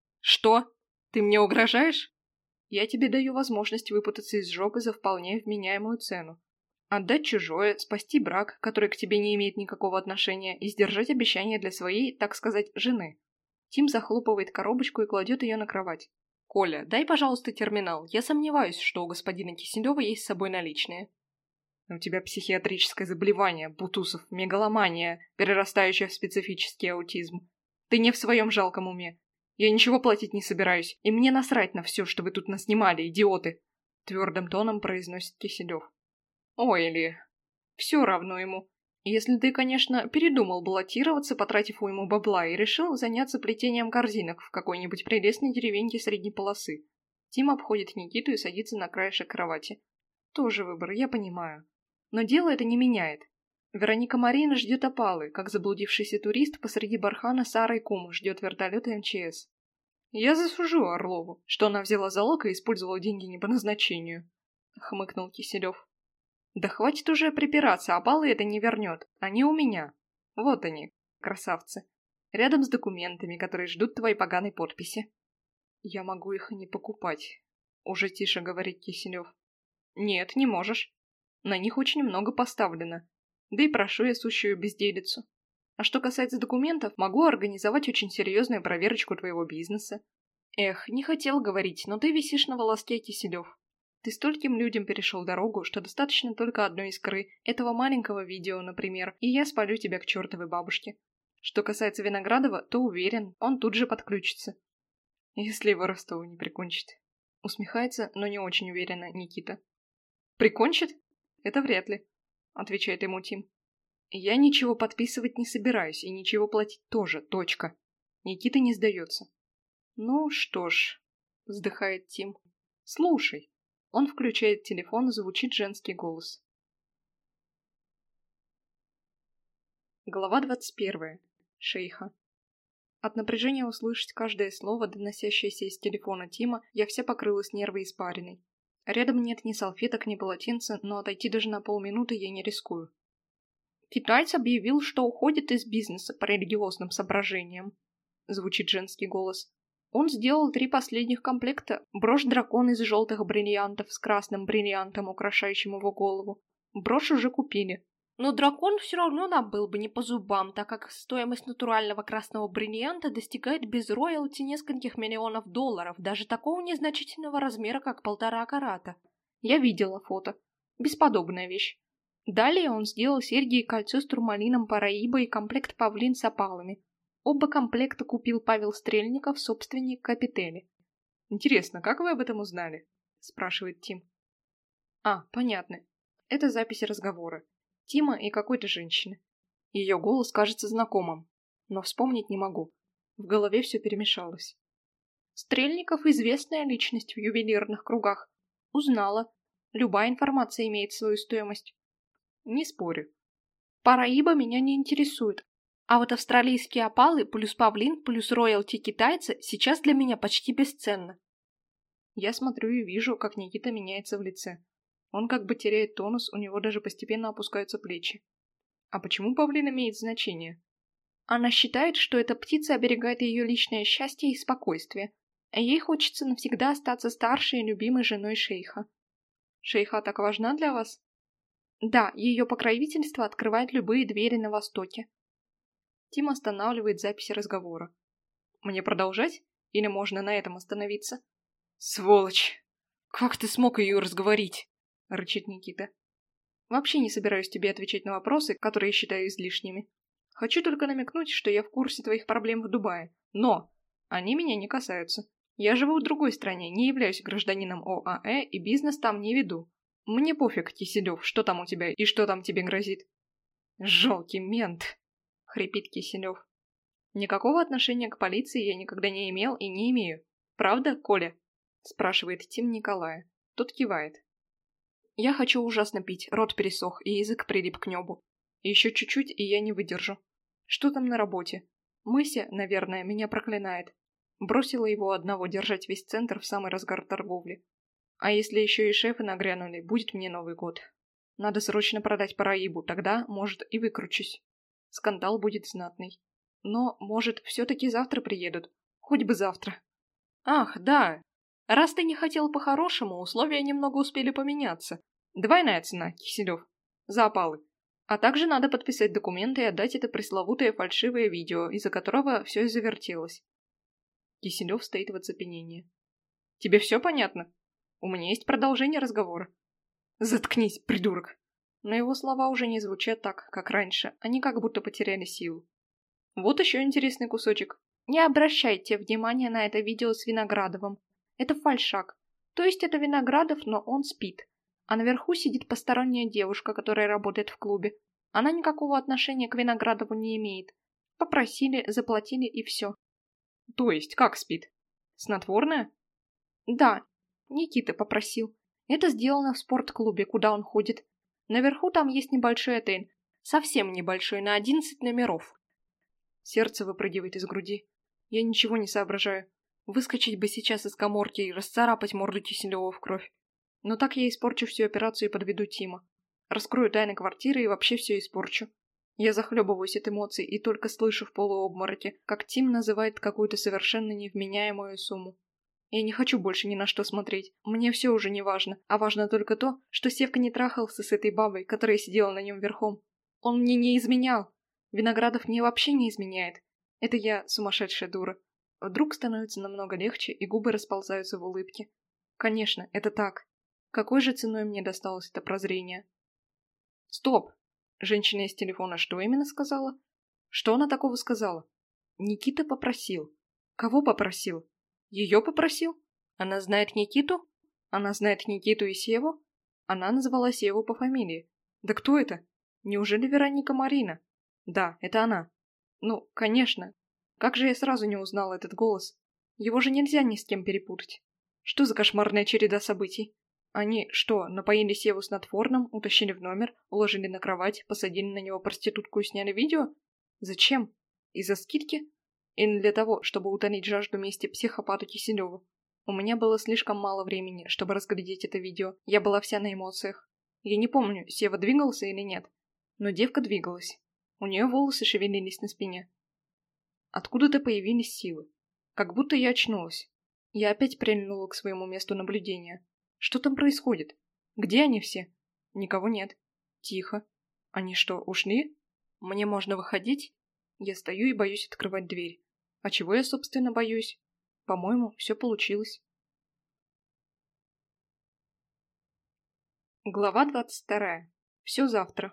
«Что? Ты мне угрожаешь?» «Я тебе даю возможность выпутаться из жопы за вполне вменяемую цену. Отдать чужое, спасти брак, который к тебе не имеет никакого отношения, и сдержать обещание для своей, так сказать, жены». Тим захлопывает коробочку и кладет ее на кровать. «Коля, дай, пожалуйста, терминал. Я сомневаюсь, что у господина Киселева есть с собой наличные». «У тебя психиатрическое заболевание, Бутусов, мегаломания, перерастающая в специфический аутизм. Ты не в своем жалком уме. Я ничего платить не собираюсь, и мне насрать на все, что вы тут наснимали, идиоты!» Твердым тоном произносит Киселев. «Ой, Ли, все равно ему. Если ты, конечно, передумал баллотироваться, потратив уйму бабла, и решил заняться плетением корзинок в какой-нибудь прелестной деревеньке средней полосы». Тим обходит Никиту и садится на краешек кровати. «Тоже выбор, я понимаю. Но дело это не меняет. Вероника Марина ждет опалы, как заблудившийся турист посреди бархана Сарой Кум ждет вертолета эм че эс. Я засужу Орлову, что она взяла залог и использовала деньги не по назначению», — хмыкнул Киселев. «Да хватит уже припираться, опалы это не вернет. Они у меня. Вот они, красавцы. Рядом с документами, которые ждут твоей поганой подписи». «Я могу их и не покупать», — уже тише говорит Киселев. «Нет, не можешь. На них очень много поставлено. Да и прошу я сущую безделицу. А что касается документов, могу организовать очень серьезную проверочку твоего бизнеса. Эх, не хотел говорить, но ты висишь на волоске, Киселев. Ты стольким людям перешел дорогу, что достаточно только одной искры, этого маленького видео, например, и я спалю тебя к чертовой бабушке. Что касается Виноградова, то уверен, он тут же подключится. Если его Ростова не прикончит». Усмехается, но не очень уверенно Никита. «Прикончит? Это вряд ли», — отвечает ему Тим. «Я ничего подписывать не собираюсь и ничего платить тоже, точка». Никита не сдается. «Ну что ж», — вздыхает Тим. «Слушай». Он включает телефон, звучит женский голос. Глава двадцать первая. Шейха. От напряжения услышать каждое слово, доносящееся из телефона Тима, я вся покрылась нервной испариной. Рядом нет ни салфеток, ни полотенца, но отойти даже на полминуты я не рискую. «Китаец объявил, что уходит из бизнеса по религиозным соображениям», — звучит женский голос. Он сделал три последних комплекта. Брошь-дракон из желтых бриллиантов с красным бриллиантом, украшающим его голову. Брошь уже купили. Но дракон все равно нам был бы не по зубам, так как стоимость натурального красного бриллианта достигает без роялти нескольких миллионов долларов, даже такого незначительного размера, как полтора карата. Я видела фото. Бесподобная вещь. Далее он сделал серьги и кольцо с турмалином Параиба и комплект павлин с опалами. Оба комплекта купил Павел Стрельников, собственник Капители. «Интересно, как вы об этом узнали?» – спрашивает Тим. «А, понятно. Это запись разговора. Тима и какой-то женщины. Ее голос кажется знакомым, но вспомнить не могу. В голове все перемешалось. Стрельников – известная личность в ювелирных кругах. Узнала. Любая информация имеет свою стоимость. Не спорю. Параиба меня не интересует. А вот австралийские опалы плюс павлин плюс роялти китайца сейчас для меня почти бесценно. Я смотрю и вижу, как Никита меняется в лице. Он как бы теряет тонус, у него даже постепенно опускаются плечи. А почему павлин имеет значение? Она считает, что эта птица оберегает ее личное счастье и спокойствие, а ей хочется навсегда остаться старшей и любимой женой шейха. Шейха так важна для вас? Да, ее покровительство открывает любые двери на Востоке. Тим останавливает запись разговора. Мне продолжать? Или можно на этом остановиться? Сволочь! Как ты смог ее разговорить? — рычит Никита. «Вообще не собираюсь тебе отвечать на вопросы, которые считаю излишними. Хочу только намекнуть, что я в курсе твоих проблем в Дубае. Но они меня не касаются. Я живу в другой стране, не являюсь гражданином ОАЭ и бизнес там не веду. Мне пофиг, Киселев, что там у тебя и что там тебе грозит». «Жалкий мент!» — хрипит Киселев. «Никакого отношения к полиции я никогда не имел и не имею. Правда, Коля?» — спрашивает Тим Николая. Тот кивает. Я хочу ужасно пить, рот пересох, и язык прилип к небу. Еще чуть-чуть, и я не выдержу. Что там на работе? Мыся, наверное, меня проклинает. Бросила его одного держать весь центр в самый разгар торговли. А если еще и шефы нагрянули, будет мне Новый год. Надо срочно продать Параибу, тогда, может, и выкручусь. Скандал будет знатный. Но, может, все-таки завтра приедут. Хоть бы завтра. Ах, да. Раз ты не хотел по-хорошему, условия немного успели поменяться. Двойная цена, Киселев. За опалы. А также надо подписать документы и отдать это пресловутое фальшивое видео, из-за которого все и завертелось. Киселев стоит в оцепенении. Тебе все понятно? У меня есть продолжение разговора. Заткнись, придурок. Но его слова уже не звучат так, как раньше. Они как будто потеряли силу. Вот еще интересный кусочек. Не обращайте внимания на это видео с Виноградовым. Это фальшак. То есть это Виноградов, но он спит. А наверху сидит посторонняя девушка, которая работает в клубе. Она никакого отношения к Виноградову не имеет. Попросили, заплатили и все. То есть как спит? Снотворное? Да, Никита попросил. Это сделано в спортклубе, куда он ходит. Наверху там есть небольшой отель. Совсем небольшой, на одиннадцать номеров. Сердце выпрыгивает из груди. Я ничего не соображаю. Выскочить бы сейчас из каморки и расцарапать морду Киселева в кровь. Но так я испорчу всю операцию и подведу Тима. Раскрою тайны квартиры и вообще все испорчу. Я захлебываюсь от эмоций и только слышу в полуобмороке, как Тим называет какую-то совершенно невменяемую сумму. Я не хочу больше ни на что смотреть. Мне все уже не важно, а важно только то, что Севка не трахался с этой бабой, которая сидела на нем верхом. Он мне не изменял. Виноградов мне вообще не изменяет. Это я сумасшедшая дура. Вдруг становится намного легче, и губы расползаются в улыбке. Конечно, это так. Какой же ценой мне досталось это прозрение? Стоп! Женщина из телефона что именно сказала? Что она такого сказала? Никита попросил. Кого попросил? Ее попросил? Она знает Никиту? Она знает Никиту и Севу? Она назвала Севу по фамилии. Да кто это? Неужели Вероника Марина? Да, это она. Ну, конечно. Как же я сразу не узнала этот голос? Его же нельзя ни с кем перепутать. Что за кошмарная череда событий? Они что, напоили Севу снотворным, утащили в номер, уложили на кровать, посадили на него проститутку и сняли видео? Зачем? Из-за скидки? Или для того, чтобы утолить жажду мести психопату Киселеву? У меня было слишком мало времени, чтобы разглядеть это видео. Я была вся на эмоциях. Я не помню, Сева двигался или нет. Но девка двигалась. У нее волосы шевелились на спине. Откуда-то появились силы. Как будто я очнулась. Я опять прильнула к своему месту наблюдения. Что там происходит? Где они все? Никого нет. Тихо. Они что, ушли? Мне можно выходить? Я стою и боюсь открывать дверь. А чего я, собственно, боюсь? По-моему, все получилось. Глава двадцать вторая. Все завтра.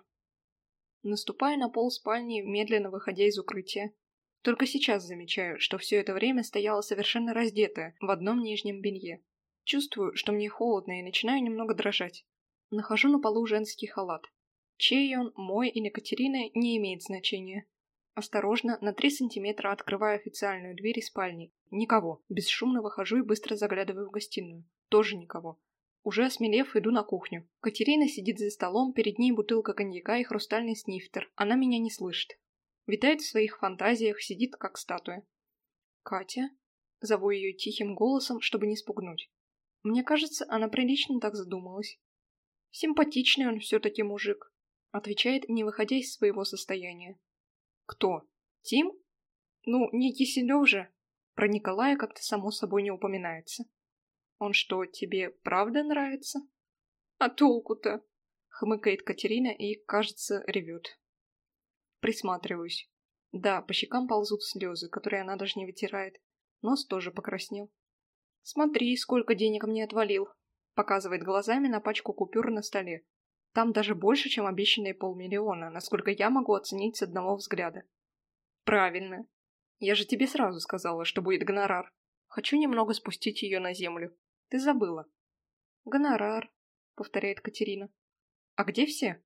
Наступаю на пол спальни, медленно выходя из укрытия. Только сейчас замечаю, что все это время стояла совершенно раздетая, в одном нижнем белье. Чувствую, что мне холодно, и начинаю немного дрожать. Нахожу на полу женский халат. Чей он, мой или Катерины, не имеет значения. Осторожно, на три сантиметра открываю официальную дверь из спальни. Никого. Бесшумно выхожу и быстро заглядываю в гостиную. Тоже никого. Уже осмелев, иду на кухню. Катерина сидит за столом, перед ней бутылка коньяка и хрустальный снифтер. Она меня не слышит. Витает в своих фантазиях, сидит как статуя. «Катя?» Зову ее тихим голосом, чтобы не спугнуть. Мне кажется, она прилично так задумалась. «Симпатичный он все-таки мужик», — отвечает, не выходя из своего состояния. «Кто? Тим? Ну, не Киселев же. Про Николая как-то само собой не упоминается. Он что, тебе правда нравится?» «А толку-то?» — хмыкает Катерина и, кажется, ревет. Присматриваюсь. Да, по щекам ползут слезы, которые она даже не вытирает. Нос тоже покраснел. «Смотри, сколько денег мне отвалил», — показывает глазами на пачку купюр на столе. Там даже больше, чем обещанные полмиллиона, насколько я могу оценить с одного взгляда. «Правильно. Я же тебе сразу сказала, что будет гонорар. Хочу немного спустить ее на землю. Ты забыла». «Гонорар», — повторяет Катерина. «А где все?»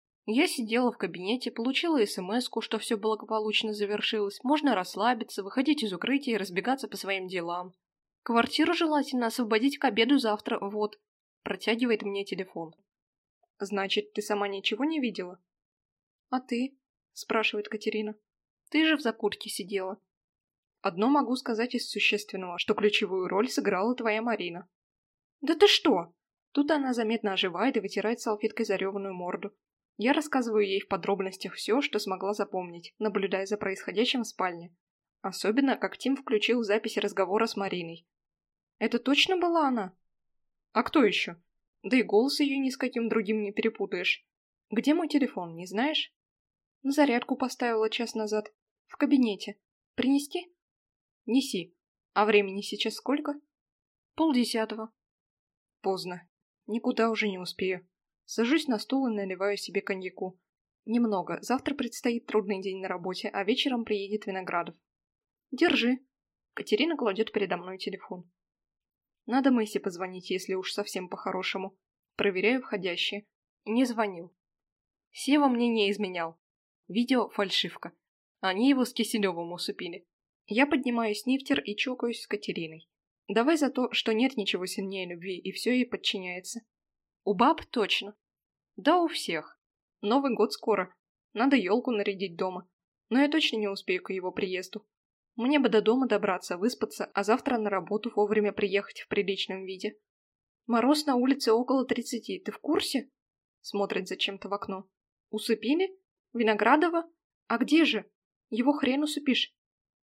Я сидела в кабинете, получила смс-ку, что все благополучно завершилось. Можно расслабиться, выходить из укрытия и разбегаться по своим делам. Квартиру желательно освободить к обеду завтра, вот. Протягивает мне телефон. Значит, ты сама ничего не видела? А ты? Спрашивает Катерина. Ты же в закутке сидела. Одно могу сказать из существенного, что ключевую роль сыграла твоя Марина. Да ты что? Тут она заметно оживает и вытирает салфеткой зареванную морду. Я рассказываю ей в подробностях все, что смогла запомнить, наблюдая за происходящим в спальне. Особенно, как Тим включил записи разговора с Мариной. Это точно была она? А кто еще? Да и голос ее ни с каким другим не перепутаешь. Где мой телефон, не знаешь? На зарядку поставила час назад. В кабинете. Принести? Неси. А времени сейчас сколько? Полдесятого. Поздно. Никуда уже не успею. Сажусь на стул и наливаю себе коньяку. Немного. Завтра предстоит трудный день на работе, а вечером приедет Виноградов. Держи. Катерина кладет передо мной телефон. Надо Мэйсе позвонить, если уж совсем по-хорошему. Проверяю входящие. Не звонил. Сева мне не изменял. Видео фальшивка. Они его с Киселевым усыпили. Я поднимаю снифтер и чокаюсь с Катериной. Давай за то, что нет ничего сильнее любви, и все ей подчиняется. У баб точно. Да, у всех. Новый год скоро. Надо елку нарядить дома. Но я точно не успею к его приезду. Мне бы до дома добраться, выспаться, а завтра на работу вовремя приехать в приличном виде. Мороз на улице около тридцати, ты в курсе? Смотрит зачем-то в окно. Усыпили? Виноградова? А где же? Его хрен усыпишь.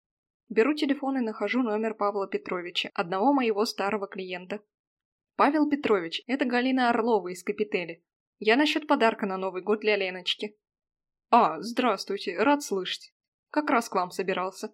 Беру телефон и нахожу номер Павла Петровича, одного моего старого клиента. Павел Петрович, это Галина Орлова из Капители. Я насчет подарка на Новый год для Леночки. А, здравствуйте, рад слышать. Как раз к вам собирался.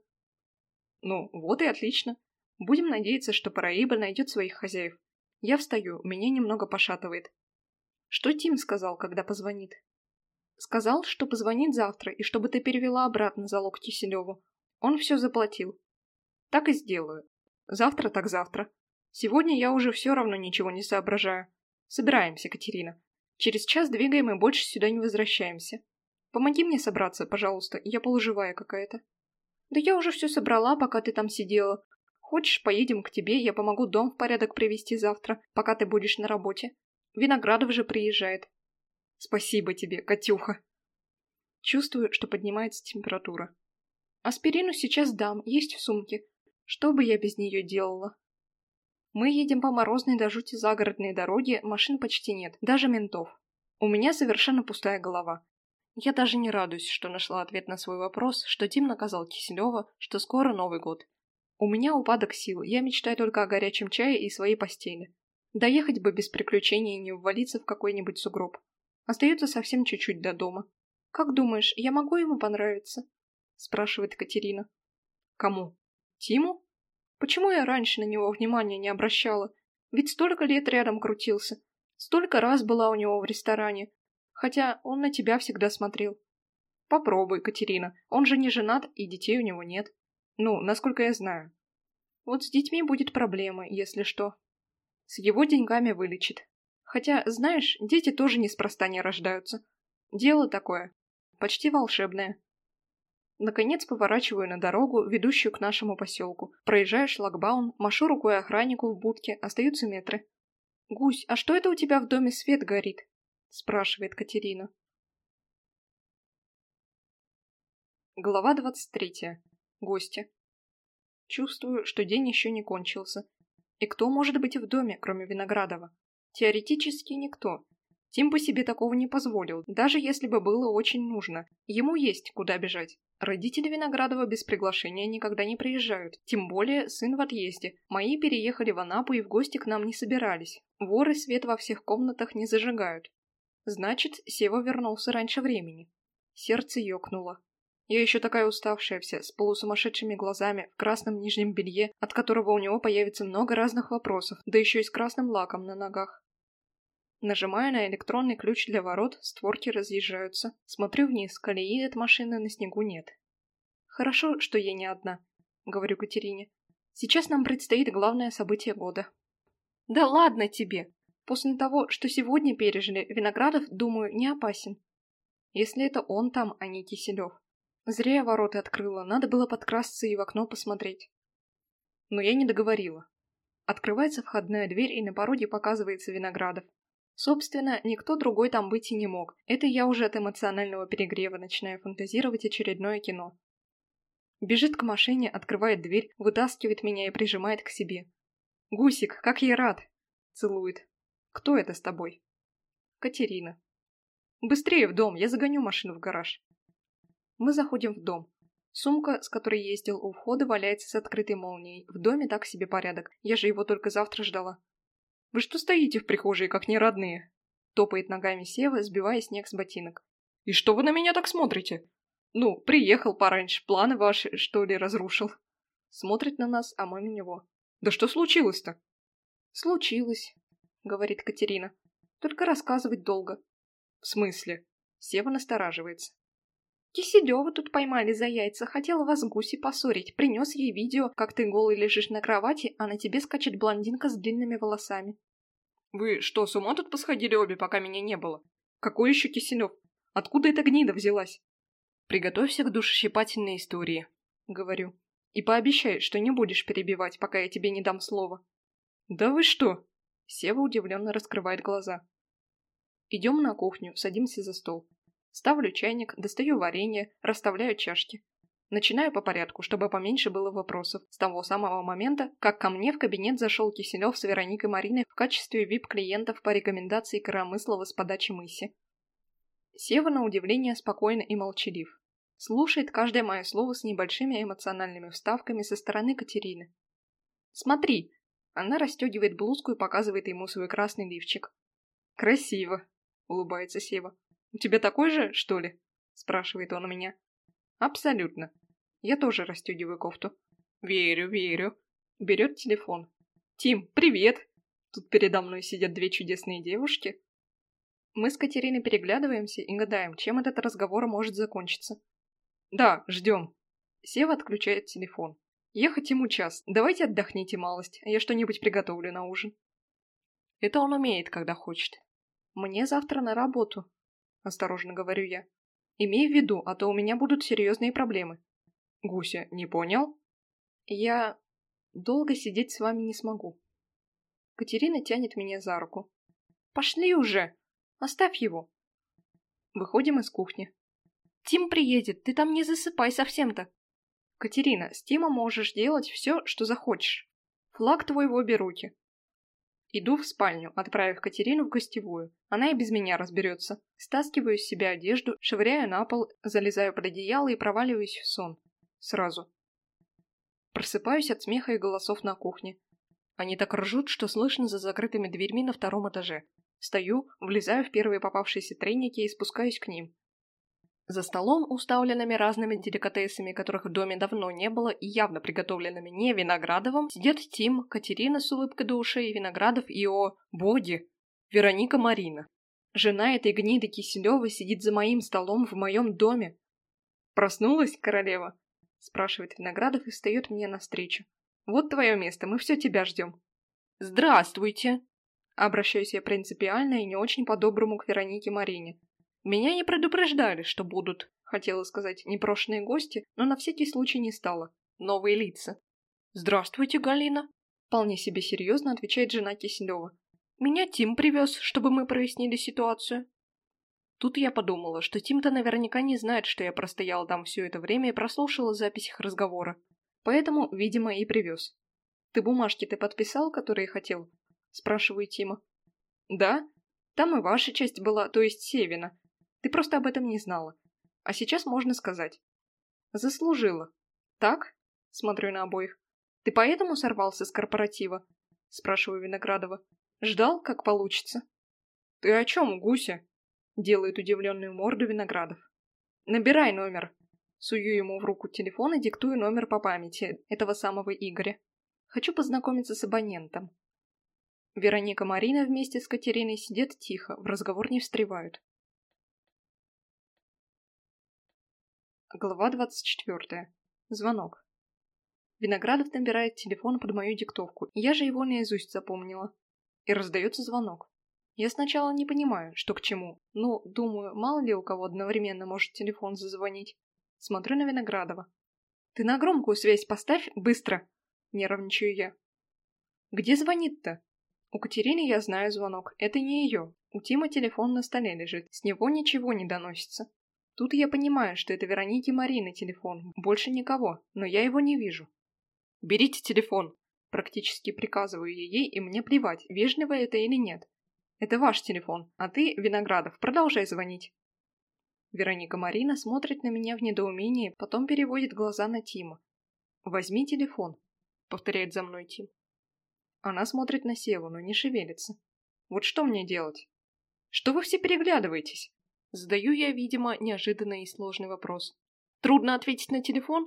Ну, вот и отлично. Будем надеяться, что Параиба найдет своих хозяев. Я встаю, меня немного пошатывает. Что Тим сказал, когда позвонит? Сказал, что позвонит завтра, и чтобы ты перевела обратно залог Киселеву. Он все заплатил. Так и сделаю. Завтра так завтра. Сегодня я уже все равно ничего не соображаю. Собираемся, Катерина. Через час двигаем и больше сюда не возвращаемся. Помоги мне собраться, пожалуйста, я полуживая какая-то. Да я уже все собрала, пока ты там сидела. Хочешь, поедем к тебе, я помогу дом в порядок привести завтра, пока ты будешь на работе. Виноградов же приезжает. Спасибо тебе, Катюха. Чувствую, что поднимается температура. Аспирину сейчас дам, есть в сумке. Что бы я без нее делала? Мы едем по морозной до жути загородной дороге, машин почти нет, даже ментов. У меня совершенно пустая голова. Я даже не радуюсь, что нашла ответ на свой вопрос, что Тим наказал Киселева, что скоро Новый год. У меня упадок сил, я мечтаю только о горячем чае и своей постели. Доехать бы без приключений и не ввалиться в какой-нибудь сугроб. Остается совсем чуть-чуть до дома. «Как думаешь, я могу ему понравиться?» – спрашивает Катерина. «Кому? Тиму? Почему я раньше на него внимания не обращала? Ведь столько лет рядом крутился. Столько раз была у него в ресторане. Хотя он на тебя всегда смотрел». «Попробуй, Катерина. Он же не женат, и детей у него нет. Ну, насколько я знаю. Вот с детьми будет проблема, если что. С его деньгами вылечит. Хотя, знаешь, дети тоже неспроста не рождаются. Дело такое. Почти волшебное». Наконец поворачиваю на дорогу, ведущую к нашему поселку. Проезжаю шлагбаум, машу рукой охраннику в будке, остаются метры. «Гусь, а что это у тебя в доме свет горит?» – спрашивает Катерина. Глава двадцать третья. Гости. Чувствую, что день еще не кончился. И кто может быть в доме, кроме Виноградова? Теоретически никто. Тим бы себе такого не позволил, даже если бы было очень нужно. Ему есть куда бежать. Родители Виноградова без приглашения никогда не приезжают, тем более сын в отъезде. Мои переехали в Анапу и в гости к нам не собирались. Воры свет во всех комнатах не зажигают. Значит, Сева вернулся раньше времени. Сердце ёкнуло. Я еще такая уставшая вся, с полусумасшедшими глазами, в красном нижнем белье, от которого у него появится много разных вопросов, да еще и с красным лаком на ногах. Нажимаю на электронный ключ для ворот, створки разъезжаются. Смотрю вниз, колеи от машины на снегу нет. «Хорошо, что я не одна», — говорю Катерине. «Сейчас нам предстоит главное событие года». «Да ладно тебе! После того, что сегодня пережили, Виноградов, думаю, не опасен. Если это он там, а не Киселев. Зря я ворота открыла, надо было подкрасться и в окно посмотреть». Но я не договорила. Открывается входная дверь, и на пороге показывается Виноградов. Собственно, никто другой там быть и не мог. Это я уже от эмоционального перегрева начинаю фантазировать очередное кино. Бежит к машине, открывает дверь, вытаскивает меня и прижимает к себе. «Гусик, как я рад!» Целует. «Кто это с тобой?» «Катерина». «Быстрее в дом, я загоню машину в гараж». Мы заходим в дом. Сумка, с которой ездил у входа, валяется с открытой молнией. В доме так себе порядок, я же его только завтра ждала. «Вы что стоите в прихожей, как неродные?» Топает ногами Сева, сбивая снег с ботинок. «И что вы на меня так смотрите? Ну, приехал пораньше, планы ваши, что ли, разрушил?» Смотрит на нас, а мы на него. «Да что случилось-то?» «Случилось», — говорит Катерина. «Только рассказывать долго». «В смысле?» Сева настораживается. «Киселева тут поймали за яйца, хотела вас с Гусей поссорить, принес ей видео, как ты голый лежишь на кровати, а на тебе скачет блондинка с длинными волосами». «Вы что, с ума тут посходили обе, пока меня не было? Какой еще Киселев? Откуда эта гнида взялась?» «Приготовься к душещипательной истории», — говорю. «И пообещай, что не будешь перебивать, пока я тебе не дам слова». «Да вы что?» Сева удивленно раскрывает глаза. Идем на кухню, садимся за стол. Ставлю чайник, достаю варенье, расставляю чашки. Начинаю по порядку, чтобы поменьше было вопросов, с того самого момента, как ко мне в кабинет зашел Киселев с Вероникой Мариной в качестве вип-клиентов по рекомендации Коромыслова с подачи Мыси. Сева, на удивление, спокойно и молчалив. Слушает каждое мое слово с небольшими эмоциональными вставками со стороны Катерины. «Смотри!» Она расстегивает блузку и показывает ему свой красный лифчик. «Красиво!» — улыбается Сева. «У тебя такой же, что ли?» — спрашивает он у меня. «Абсолютно. Я тоже расстегиваю кофту». «Верю, верю». Берет телефон. «Тим, привет!» Тут передо мной сидят две чудесные девушки. Мы с Катериной переглядываемся и гадаем, чем этот разговор может закончиться. «Да, ждем». Сева отключает телефон. «Ехать ему час. Давайте отдохните малость, а я что-нибудь приготовлю на ужин». Это он умеет, когда хочет. «Мне завтра на работу», — осторожно говорю я. «Имей в виду, а то у меня будут серьезные проблемы». «Гуся, не понял?» «Я долго сидеть с вами не смогу». Катерина тянет меня за руку. «Пошли уже! Оставь его!» Выходим из кухни. «Тим приедет, ты там не засыпай совсем-то!» «Катерина, с Тимом можешь делать все, что захочешь. Флаг твой в обе руки». Иду в спальню, отправив Катерину в гостевую. Она и без меня разберется. Стаскиваю с себя одежду, швыряю на пол, залезаю под одеяло и проваливаюсь в сон. Сразу. Просыпаюсь от смеха и голосов на кухне. Они так ржут, что слышно за закрытыми дверьми на втором этаже. Встаю, влезаю в первые попавшиеся треники и спускаюсь к ним. За столом, уставленными разными деликатесами, которых в доме давно не было, и явно приготовленными не Виноградовым, сидят Тим, Катерина с улыбкой до ушей, Виноградов и, о боги, Вероника Марина. Жена этой гниды Киселевой сидит за моим столом в моем доме. «Проснулась, королева?» – спрашивает Виноградов и встает мне навстречу. «Вот твое место, мы все тебя ждем». «Здравствуйте!» – обращаюсь я принципиально и не очень по-доброму к Веронике Марине. Меня не предупреждали, что будут, хотела сказать, непрошенные гости, но на всякий случай не стало. Новые лица. «Здравствуйте, Галина!» – вполне себе серьезно отвечает жена Киселева. «Меня Тим привез, чтобы мы прояснили ситуацию». Тут я подумала, что Тим-то наверняка не знает, что я простояла там все это время и прослушала запись их разговора. Поэтому, видимо, и привез. «Ты бумажки ты подписал, которые хотел?» – спрашиваю Тима. «Да. Там и ваша часть была, то есть Севина. Ты просто об этом не знала. А сейчас можно сказать. Заслужила. Так?» – смотрю на обоих. «Ты поэтому сорвался с корпоратива?» – спрашиваю Виноградова. «Ждал, как получится?» «Ты о чем, Гуся?» – делает удивленную морду Виноградов. «Набирай номер». Сую ему в руку телефон и диктую номер по памяти этого самого Игоря. Хочу познакомиться с абонентом. Вероника Марина вместе с Катериной сидят тихо, в разговор не встревают. Глава двадцать четвёртая. Звонок. Виноградов набирает телефон под мою диктовку, я же его наизусть запомнила. И раздается звонок. Я сначала не понимаю, что к чему, но, думаю, мало ли у кого одновременно может телефон зазвонить. Смотрю на Виноградова. «Ты на громкую связь поставь, быстро!» – нервничаю я. «Где звонит-то?» У Катерины я знаю звонок, это не ее. У Тима телефон на столе лежит, с него ничего не доносится. Тут я понимаю, что это Вероники Марины телефон, больше никого, но я его не вижу. «Берите телефон!» – практически приказываю я ей, и мне плевать, вежливо это или нет. «Это ваш телефон, а ты, Виноградов, продолжай звонить». Вероника Марина смотрит на меня в недоумении, потом переводит глаза на Тима. «Возьми телефон», — повторяет за мной Тим. Она смотрит на Севу, но не шевелится. «Вот что мне делать?» «Что вы все переглядываетесь?» Задаю я, видимо, неожиданный и сложный вопрос. «Трудно ответить на телефон?»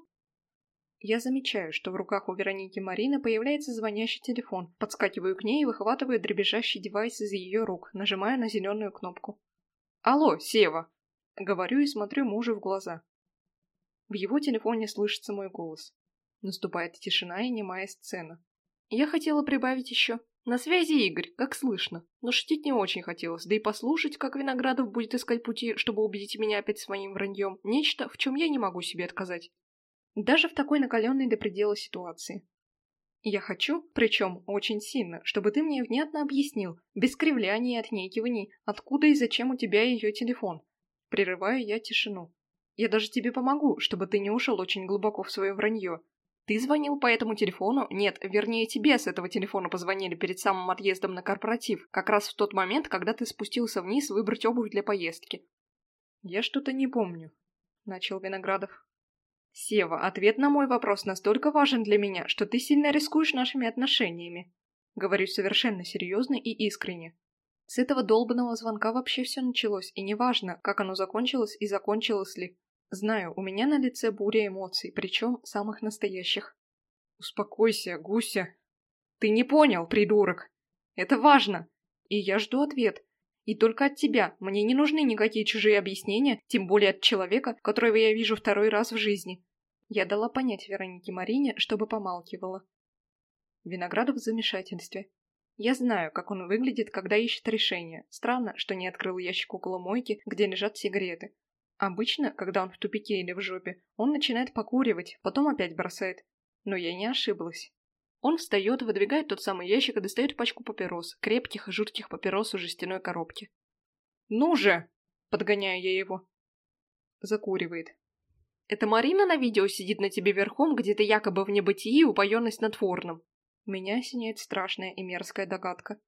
Я замечаю, что в руках у Вероники Марины появляется звонящий телефон, подскакиваю к ней и выхватываю дребезжащий девайс из ее рук, нажимая на зеленую кнопку. «Алло, Сева!» Говорю и смотрю мужу в глаза. В его телефоне слышится мой голос. Наступает тишина и немая сцена. Я хотела прибавить еще. На связи Игорь, как слышно. Но шутить не очень хотелось, да и послушать, как Виноградов будет искать пути, чтобы убедить меня опять своим враньем. Нечто, в чем я не могу себе отказать. Даже в такой накаленной до предела ситуации. Я хочу, причем очень сильно, чтобы ты мне внятно объяснил, без кривляний и отнекиваний, откуда и зачем у тебя ее телефон. Прерываю я тишину. Я даже тебе помогу, чтобы ты не ушел очень глубоко в свое вранье. Ты звонил по этому телефону? Нет, вернее, тебе с этого телефона позвонили перед самым отъездом на корпоратив, как раз в тот момент, когда ты спустился вниз выбрать обувь для поездки. Я что-то не помню, начал Виноградов. Сева, ответ на мой вопрос настолько важен для меня, что ты сильно рискуешь нашими отношениями. Говорю совершенно серьезно и искренне. С этого долбанного звонка вообще все началось, и неважно, как оно закончилось и закончилось ли. Знаю, у меня на лице буря эмоций, причем самых настоящих. Успокойся, Гуся. Ты не понял, придурок. Это важно. И я жду ответ. И только от тебя. Мне не нужны никакие чужие объяснения, тем более от человека, которого я вижу второй раз в жизни. Я дала понять Веронике Марине, чтобы помалкивала. Виноградов в замешательстве. Я знаю, как он выглядит, когда ищет решение. Странно, что не открыл ящик около мойки, где лежат сигареты. Обычно, когда он в тупике или в жопе, он начинает покуривать, потом опять бросает. Но я не ошиблась. Он встает, выдвигает тот самый ящик и достает пачку папирос, крепких и жутких папирос из жестяной коробки. «Ну же!» – подгоняю я его. Закуривает. «Это Марина на видео сидит на тебе верхом, где-то якобы в небытии, упоенной снотворным?» Меня осеняет страшная и мерзкая догадка.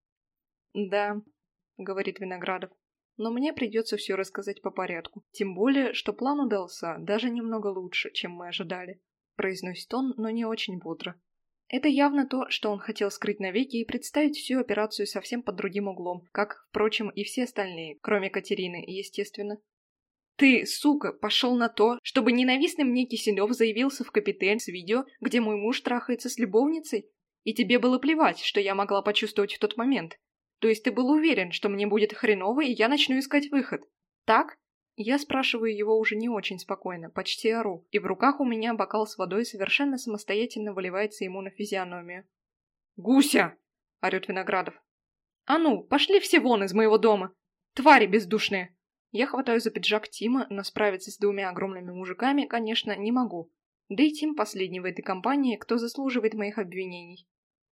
«Да», — говорит Виноградов, — «но мне придется все рассказать по порядку. Тем более, что план удался даже немного лучше, чем мы ожидали. произносит он, но не очень бодро. Это явно то, что он хотел скрыть навеки и представить всю операцию совсем под другим углом, как, впрочем, и все остальные, кроме Катерины, естественно. «Ты, сука, пошел на то, чтобы ненавистный мне Киселев заявился в Капитель с видео, где мой муж трахается с любовницей? И тебе было плевать, что я могла почувствовать в тот момент? То есть ты был уверен, что мне будет хреново, и я начну искать выход? Так?» Я спрашиваю его уже не очень спокойно, почти ору, и в руках у меня бокал с водой совершенно самостоятельно выливается ему на физиономию. «Гуся!» – орет Виноградов. «А ну, пошли все вон из моего дома! Твари бездушные!» Я хватаю за пиджак Тима, но справиться с двумя огромными мужиками, конечно, не могу. Да и Тим последний в этой компании, кто заслуживает моих обвинений.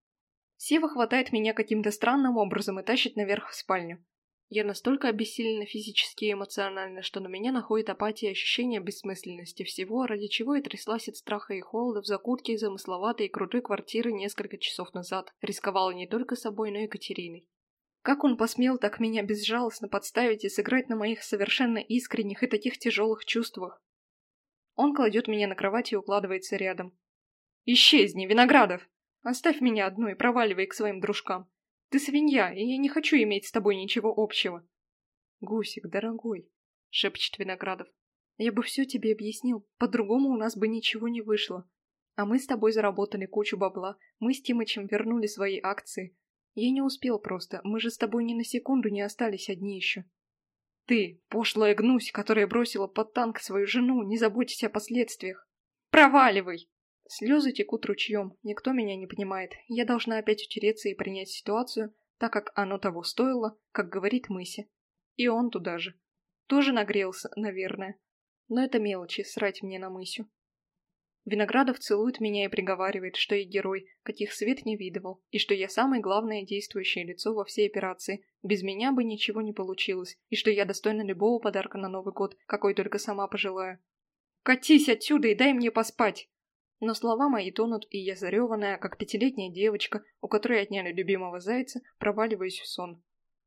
Сева хватает меня каким-то странным образом и тащит наверх в спальню. Я настолько обессилена физически и эмоционально, что на меня находит апатия и ощущение бессмысленности всего, ради чего я тряслась от страха и холода в закутке из замысловатой и крутой квартиры несколько часов назад, рисковала не только собой, но и Катериной. Как он посмел так меня безжалостно подставить и сыграть на моих совершенно искренних и таких тяжелых чувствах? Он кладет меня на кровать и укладывается рядом. «Исчезни, Виноградов! Оставь меня одну и проваливай к своим дружкам. Ты свинья, и я не хочу иметь с тобой ничего общего». «Гусик, дорогой», — шепчет Виноградов, — «я бы все тебе объяснил, по-другому у нас бы ничего не вышло. А мы с тобой заработали кучу бабла, мы с Тимычем вернули свои акции. Я не успел просто, мы же с тобой ни на секунду не остались одни еще. Ты, пошлая гнусь, которая бросила под танк свою жену, не заботьтесь о последствиях. Проваливай!» Слезы текут ручьем, никто меня не понимает. Я должна опять утереться и принять ситуацию, так как оно того стоило, как говорит Мыся. И он туда же. Тоже нагрелся, наверное. Но это мелочи, срать мне на Мысю. Виноградов целует меня и приговаривает, что я герой, каких свет не видывал, и что я самое главное действующее лицо во всей операции. Без меня бы ничего не получилось, и что я достойна любого подарка на Новый год, какой только сама пожелаю. «Катись отсюда и дай мне поспать!» Но слова мои тонут, и я зареванная, как пятилетняя девочка, у которой отняли любимого зайца, проваливаюсь в сон.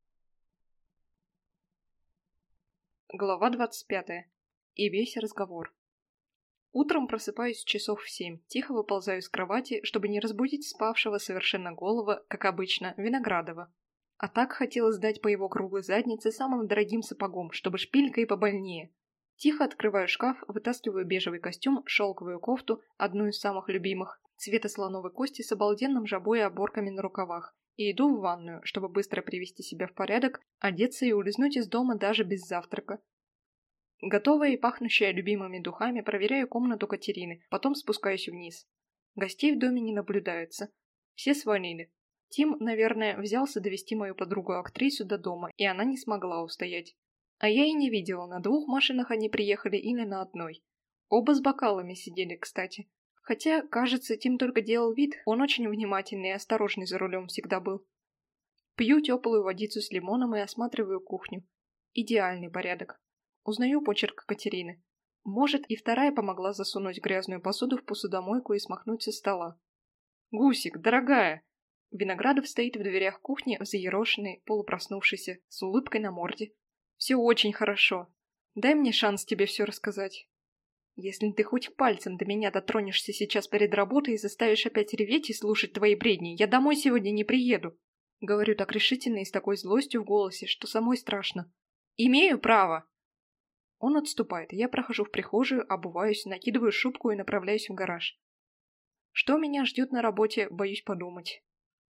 Глава двадцать пятая. И весь разговор. Утром просыпаюсь часов в семь, тихо выползаю из кровати, чтобы не разбудить спавшего совершенно голого, как обычно, Виноградова. А так хотелось дать по его круглой заднице самым дорогим сапогом, чтобы шпилька и побольнее. Тихо открываю шкаф, вытаскиваю бежевый костюм, шелковую кофту, одну из самых любимых, цвета слоновой кости с обалденным жабой и оборками на рукавах, и иду в ванную, чтобы быстро привести себя в порядок, одеться и улизнуть из дома даже без завтрака. Готовая и пахнущая любимыми духами, проверяю комнату Катерины, потом спускаюсь вниз. Гостей в доме не наблюдается. Все свалили. Тим, наверное, взялся довести мою подругу-актрису до дома, и она не смогла устоять. А я и не видела, на двух машинах они приехали или на одной. Оба с бокалами сидели, кстати. Хотя, кажется, Тим только делал вид, он очень внимательный и осторожный за рулем всегда был. Пью теплую водицу с лимоном и осматриваю кухню. Идеальный порядок. Узнаю почерк Катерины. Может, и вторая помогла засунуть грязную посуду в посудомойку и смахнуть со стола. «Гусик, дорогая!» Виноградов стоит в дверях кухни, взъерошенный, полупроснувшийся, с улыбкой на морде. «Все очень хорошо. Дай мне шанс тебе все рассказать. Если ты хоть пальцем до меня дотронешься сейчас перед работой и заставишь опять реветь и слушать твои бредни, я домой сегодня не приеду». Говорю так решительно и с такой злостью в голосе, что самой страшно. «Имею право!» Он отступает, я прохожу в прихожую, обуваюсь, накидываю шубку и направляюсь в гараж. Что меня ждет на работе, боюсь подумать.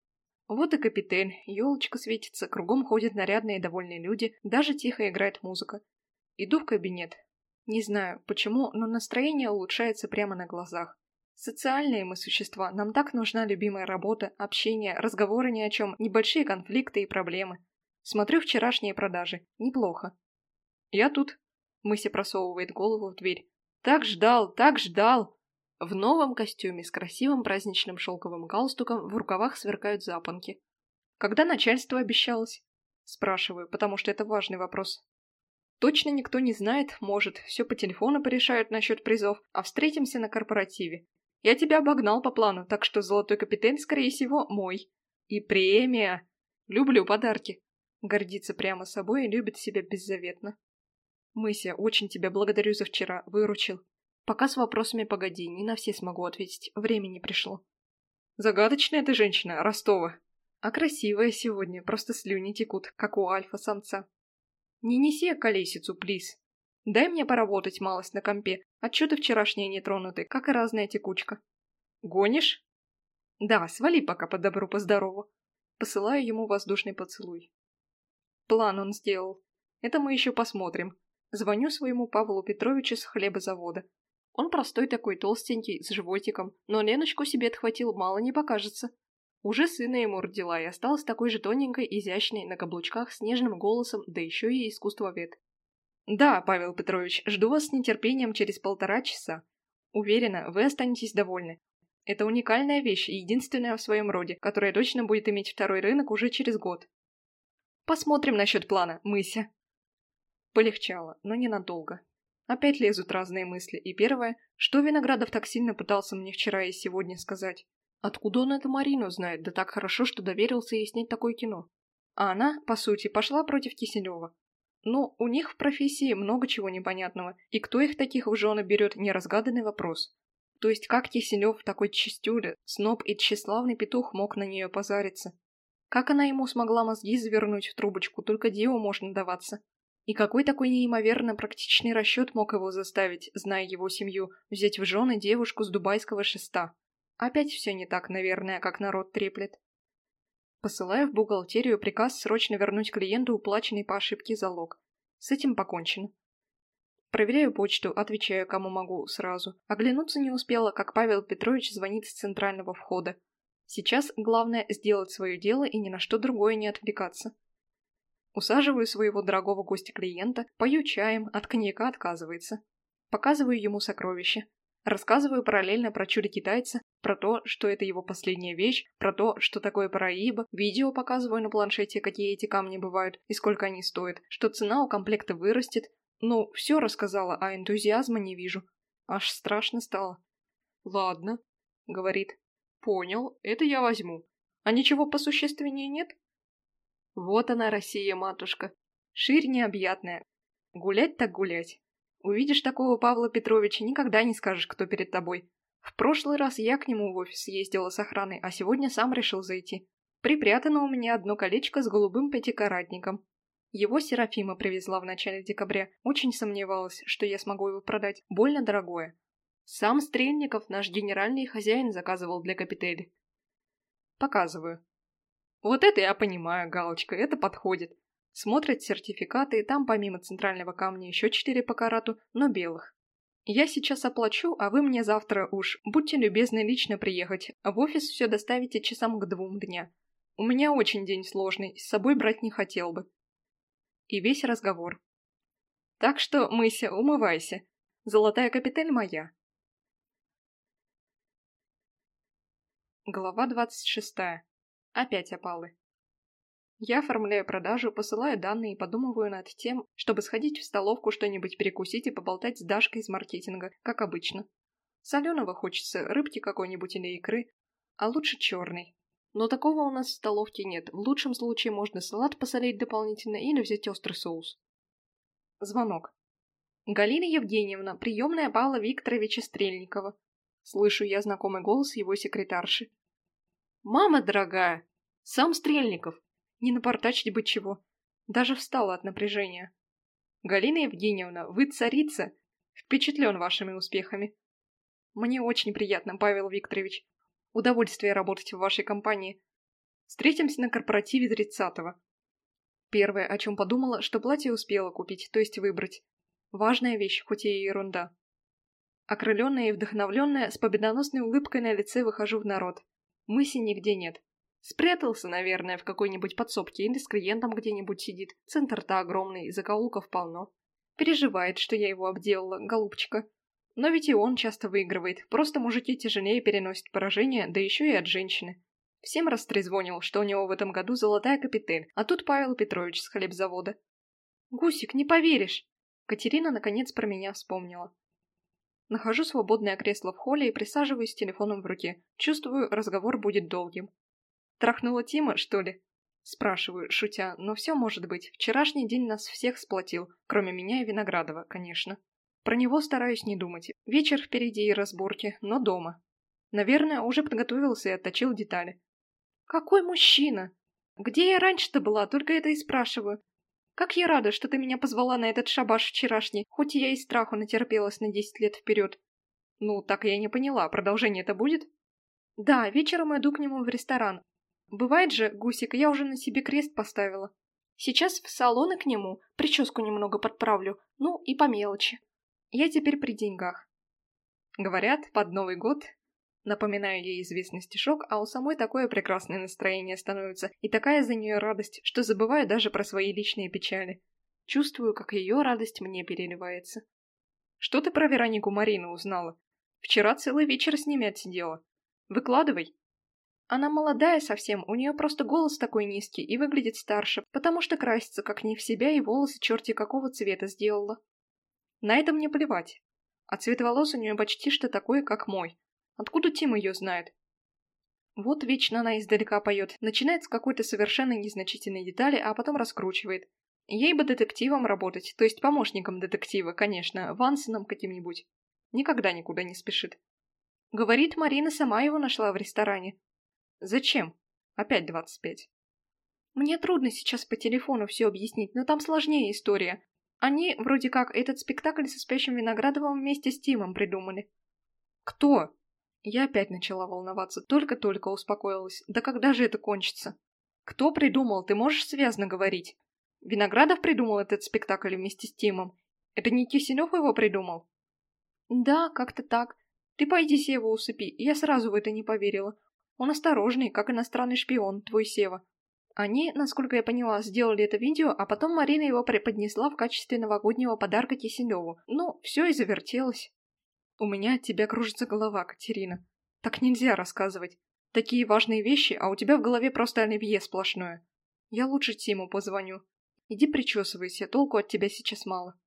Вот и Капитель, елочка светится, кругом ходят нарядные и довольные люди, даже тихо играет музыка. Иду в кабинет. Не знаю, почему, но настроение улучшается прямо на глазах. Социальные мы существа, нам так нужна любимая работа, общение, разговоры ни о чем, небольшие конфликты и проблемы. Смотрю вчерашние продажи. Неплохо. «Я тут», — Мыся просовывает голову в дверь. «Так ждал, так ждал!» В новом костюме с красивым праздничным шелковым галстуком в рукавах сверкают запонки. «Когда начальство обещалось?» Спрашиваю, потому что это важный вопрос. Точно никто не знает, может, все по телефону порешают насчет призов, а встретимся на корпоративе. Я тебя обогнал по плану, так что золотой капитан, скорее всего, мой. И премия! Люблю подарки. Гордится прямо собой и любит себя беззаветно. Мыся, очень тебя благодарю за вчера, выручил. Пока с вопросами погоди, не на все смогу ответить, времени пришло. Загадочная ты женщина, Ростова. А красивая сегодня, просто слюни текут, как у альфа-самца. Не неси околесицу, плиз. Дай мне поработать малость на компе, отчеты вчерашние не тронуты, как и разная текучка. Гонишь? Да, свали пока по добру, по здорову. Посылаю ему воздушный поцелуй. План он сделал. Это мы еще посмотрим. Звоню своему Павлу Петровичу с хлебозавода. Он простой такой, толстенький, с животиком, но Леночку себе отхватил, мало не покажется. Уже сына ему родила и осталась такой же тоненькой, изящной, на каблучках, с нежным голосом, да еще и искусствовед. Да, Павел Петрович, жду вас с нетерпением через полтора часа. Уверена, вы останетесь довольны. Это уникальная вещь и единственная в своем роде, которая точно будет иметь второй рынок уже через год. Посмотрим насчет плана, Мыся. Полегчало, но ненадолго. Опять лезут разные мысли, и первое, что Виноградов так сильно пытался мне вчера и сегодня сказать. Откуда он эту Марину знает, да так хорошо, что доверился ей снять такое кино? А она, по сути, пошла против Киселева. Ну, у них в профессии много чего непонятного, и кто их таких в жены берет, неразгаданный вопрос. То есть как Киселев, такой чистюля, сноб и тщеславный петух мог на нее позариться? Как она ему смогла мозги завернуть в трубочку, только диву можно даваться. И какой такой неимоверно практичный расчет мог его заставить, зная его семью, взять в жены девушку с дубайского шеста? Опять все не так, наверное, как народ треплет. Посылаю в бухгалтерию приказ срочно вернуть клиенту уплаченный по ошибке залог. С этим покончено. Проверяю почту, отвечаю, кому могу, сразу. Оглянуться не успела, как Павел Петрович звонит с центрального входа. Сейчас главное сделать свое дело и ни на что другое не отвлекаться. Усаживаю своего дорогого гостя-клиента, пою чаем, от коньяка отказывается. Показываю ему сокровища. Рассказываю параллельно про чудо-китайца, про то, что это его последняя вещь, про то, что такое параиба, видео показываю на планшете, какие эти камни бывают и сколько они стоят, что цена у комплекта вырастет. Ну, все рассказала, а энтузиазма не вижу. Аж страшно стало. «Ладно», — говорит. «Понял, это я возьму. А ничего посущественнее нет?» Вот она, Россия, матушка. Ширь необъятная. Гулять так гулять. Увидишь такого Павла Петровича, никогда не скажешь, кто перед тобой. В прошлый раз я к нему в офис ездила с охраной, а сегодня сам решил зайти. Припрятано у меня одно колечко с голубым пятикаратником. Его Серафима привезла в начале декабря. Очень сомневалась, что я смогу его продать. Больно дорогое. Сам Стрельников, наш генеральный хозяин, заказывал для Капители. Показываю. Вот это я понимаю, галочка, это подходит. Смотрят сертификаты, и там помимо центрального камня еще четыре по карату, но белых. Я сейчас оплачу, а вы мне завтра уж, будьте любезны лично приехать, а в офис все доставите часам к двум дня. У меня очень день сложный, с собой брать не хотел бы. И весь разговор. Так что, Мыся, умывайся. Золотая капитель моя. Глава двадцать шестая. Опять опалы. Я оформляю продажу, посылаю данные и подумываю над тем, чтобы сходить в столовку, что-нибудь перекусить и поболтать с Дашкой из маркетинга, как обычно. Соленого хочется, рыбки какой-нибудь или икры, а лучше черный. Но такого у нас в столовке нет, в лучшем случае можно салат посолить дополнительно или взять острый соус. Звонок. Галина Евгеньевна, приемная Павла Викторовича Стрельникова. Слышу я знакомый голос его секретарши. «Мама дорогая! Сам Стрельников! Не напортачить бы чего!» Даже встала от напряжения. «Галина Евгеньевна, вы царица! Впечатлен вашими успехами!» «Мне очень приятно, Павел Викторович. Удовольствие работать в вашей компании. Встретимся на корпоративе тридцатого. Первое, о чем подумала, что платье успела купить, то есть выбрать. Важная вещь, хоть и ерунда. Окрыленная и вдохновленная, с победоносной улыбкой на лице выхожу в народ. Мыси нигде нет. Спрятался, наверное, в какой-нибудь подсобке или с клиентом где-нибудь сидит. Центр-то огромный, закоулков полно. Переживает, что я его обделала, голубчика. Но ведь и он часто выигрывает. Просто мужики тяжелее переносят поражение, да еще и от женщины. Всем растрезвонил, что у него в этом году золотая капитель, а тут Павел Петрович с хлебзавода. «Гусик, не поверишь!» Катерина наконец про меня вспомнила. Нахожу свободное кресло в холле и присаживаюсь с телефоном в руке. Чувствую, разговор будет долгим. «Трахнула Тима, что ли?» Спрашиваю, шутя, но все может быть. Вчерашний день нас всех сплотил, кроме меня и Виноградова, конечно. Про него стараюсь не думать. Вечер впереди и разборки, но дома. Наверное, уже подготовился и отточил детали. Какой мужчина? Где я раньше-то была, только это и спрашиваю. Как я рада, что ты меня позвала на этот шабаш вчерашний, хоть я и страху натерпелась на десять лет вперед. Ну, так я не поняла, продолжение-то будет? Да, вечером иду к нему в ресторан. Бывает же, Гусик, я уже на себе крест поставила. Сейчас в салон и к нему, прическу немного подправлю, ну и по мелочи. Я теперь при деньгах. Говорят, под Новый год... Напоминаю ей известный стишок, а у самой такое прекрасное настроение становится, и такая за нее радость, что забываю даже про свои личные печали. Чувствую, как ее радость мне переливается. Что ты про Веронику Марину узнала? Вчера целый вечер с ними отсидела. Выкладывай. Она молодая совсем, у нее просто голос такой низкий и выглядит старше, потому что красится как не в себя и волосы черти какого цвета сделала. На это мне плевать. А цвет волос у нее почти что такой, как мой. Откуда Тим ее знает? Вот вечно она издалека поет, начинает с какой-то совершенно незначительной детали, а потом раскручивает. Ей бы детективом работать, то есть помощником детектива, конечно, Вансоном каким-нибудь. Никогда никуда не спешит. Говорит, Марина сама его нашла в ресторане. Зачем? Опять двадцать пять. Мне трудно сейчас по телефону все объяснить, но там сложнее история. Они, вроде как, этот спектакль со спящим Виноградовым вместе с Тимом придумали. Кто? Я опять начала волноваться, только-только успокоилась. Да когда же это кончится? Кто придумал? Ты можешь связно говорить? Виноградов придумал этот спектакль вместе с Тимом? Это не Киселев его придумал? Да, как-то так. Ты пойди Севу усыпи, я сразу в это не поверила. Он осторожный, как иностранный шпион, твой Сева. Они, насколько я поняла, сделали это видео, а потом Марина его преподнесла в качестве новогоднего подарка Киселеву. Ну, все и завертелось. У меня от тебя кружится голова, Катерина. Так нельзя рассказывать. Такие важные вещи, а у тебя в голове просто оливье сплошное. Я лучше Тиму позвоню. Иди причесывайся, толку от тебя сейчас мало.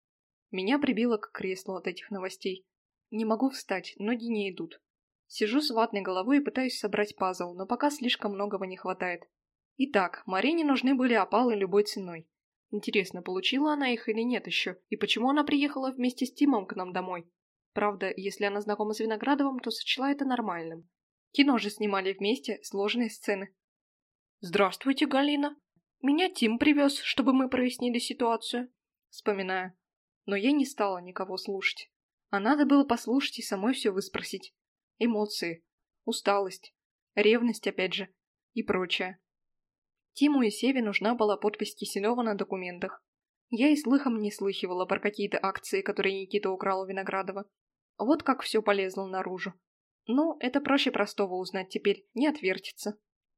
Меня прибило к креслу от этих новостей. Не могу встать, ноги не идут. Сижу с ватной головой и пытаюсь собрать пазл, но пока слишком многого не хватает. Итак, Марине нужны были опалы любой ценой. Интересно, получила она их или нет еще, и почему она приехала вместе с Тимом к нам домой? Правда, если она знакома с Виноградовым, то сочла это нормальным. Кино же снимали вместе, сложные сцены. «Здравствуйте, Галина. Меня Тим привез, чтобы мы прояснили ситуацию». Вспоминаю. Но я не стала никого слушать. А надо было послушать и самой все выспросить. Эмоции, усталость, ревность опять же и прочее. Тиму и Севе нужна была подпись Киселева на документах. Я и слыхом не слыхивала про какие-то акции, которые Никита украл у Виноградова. Вот как все полезло наружу. Ну, это проще простого узнать теперь, не отвертится.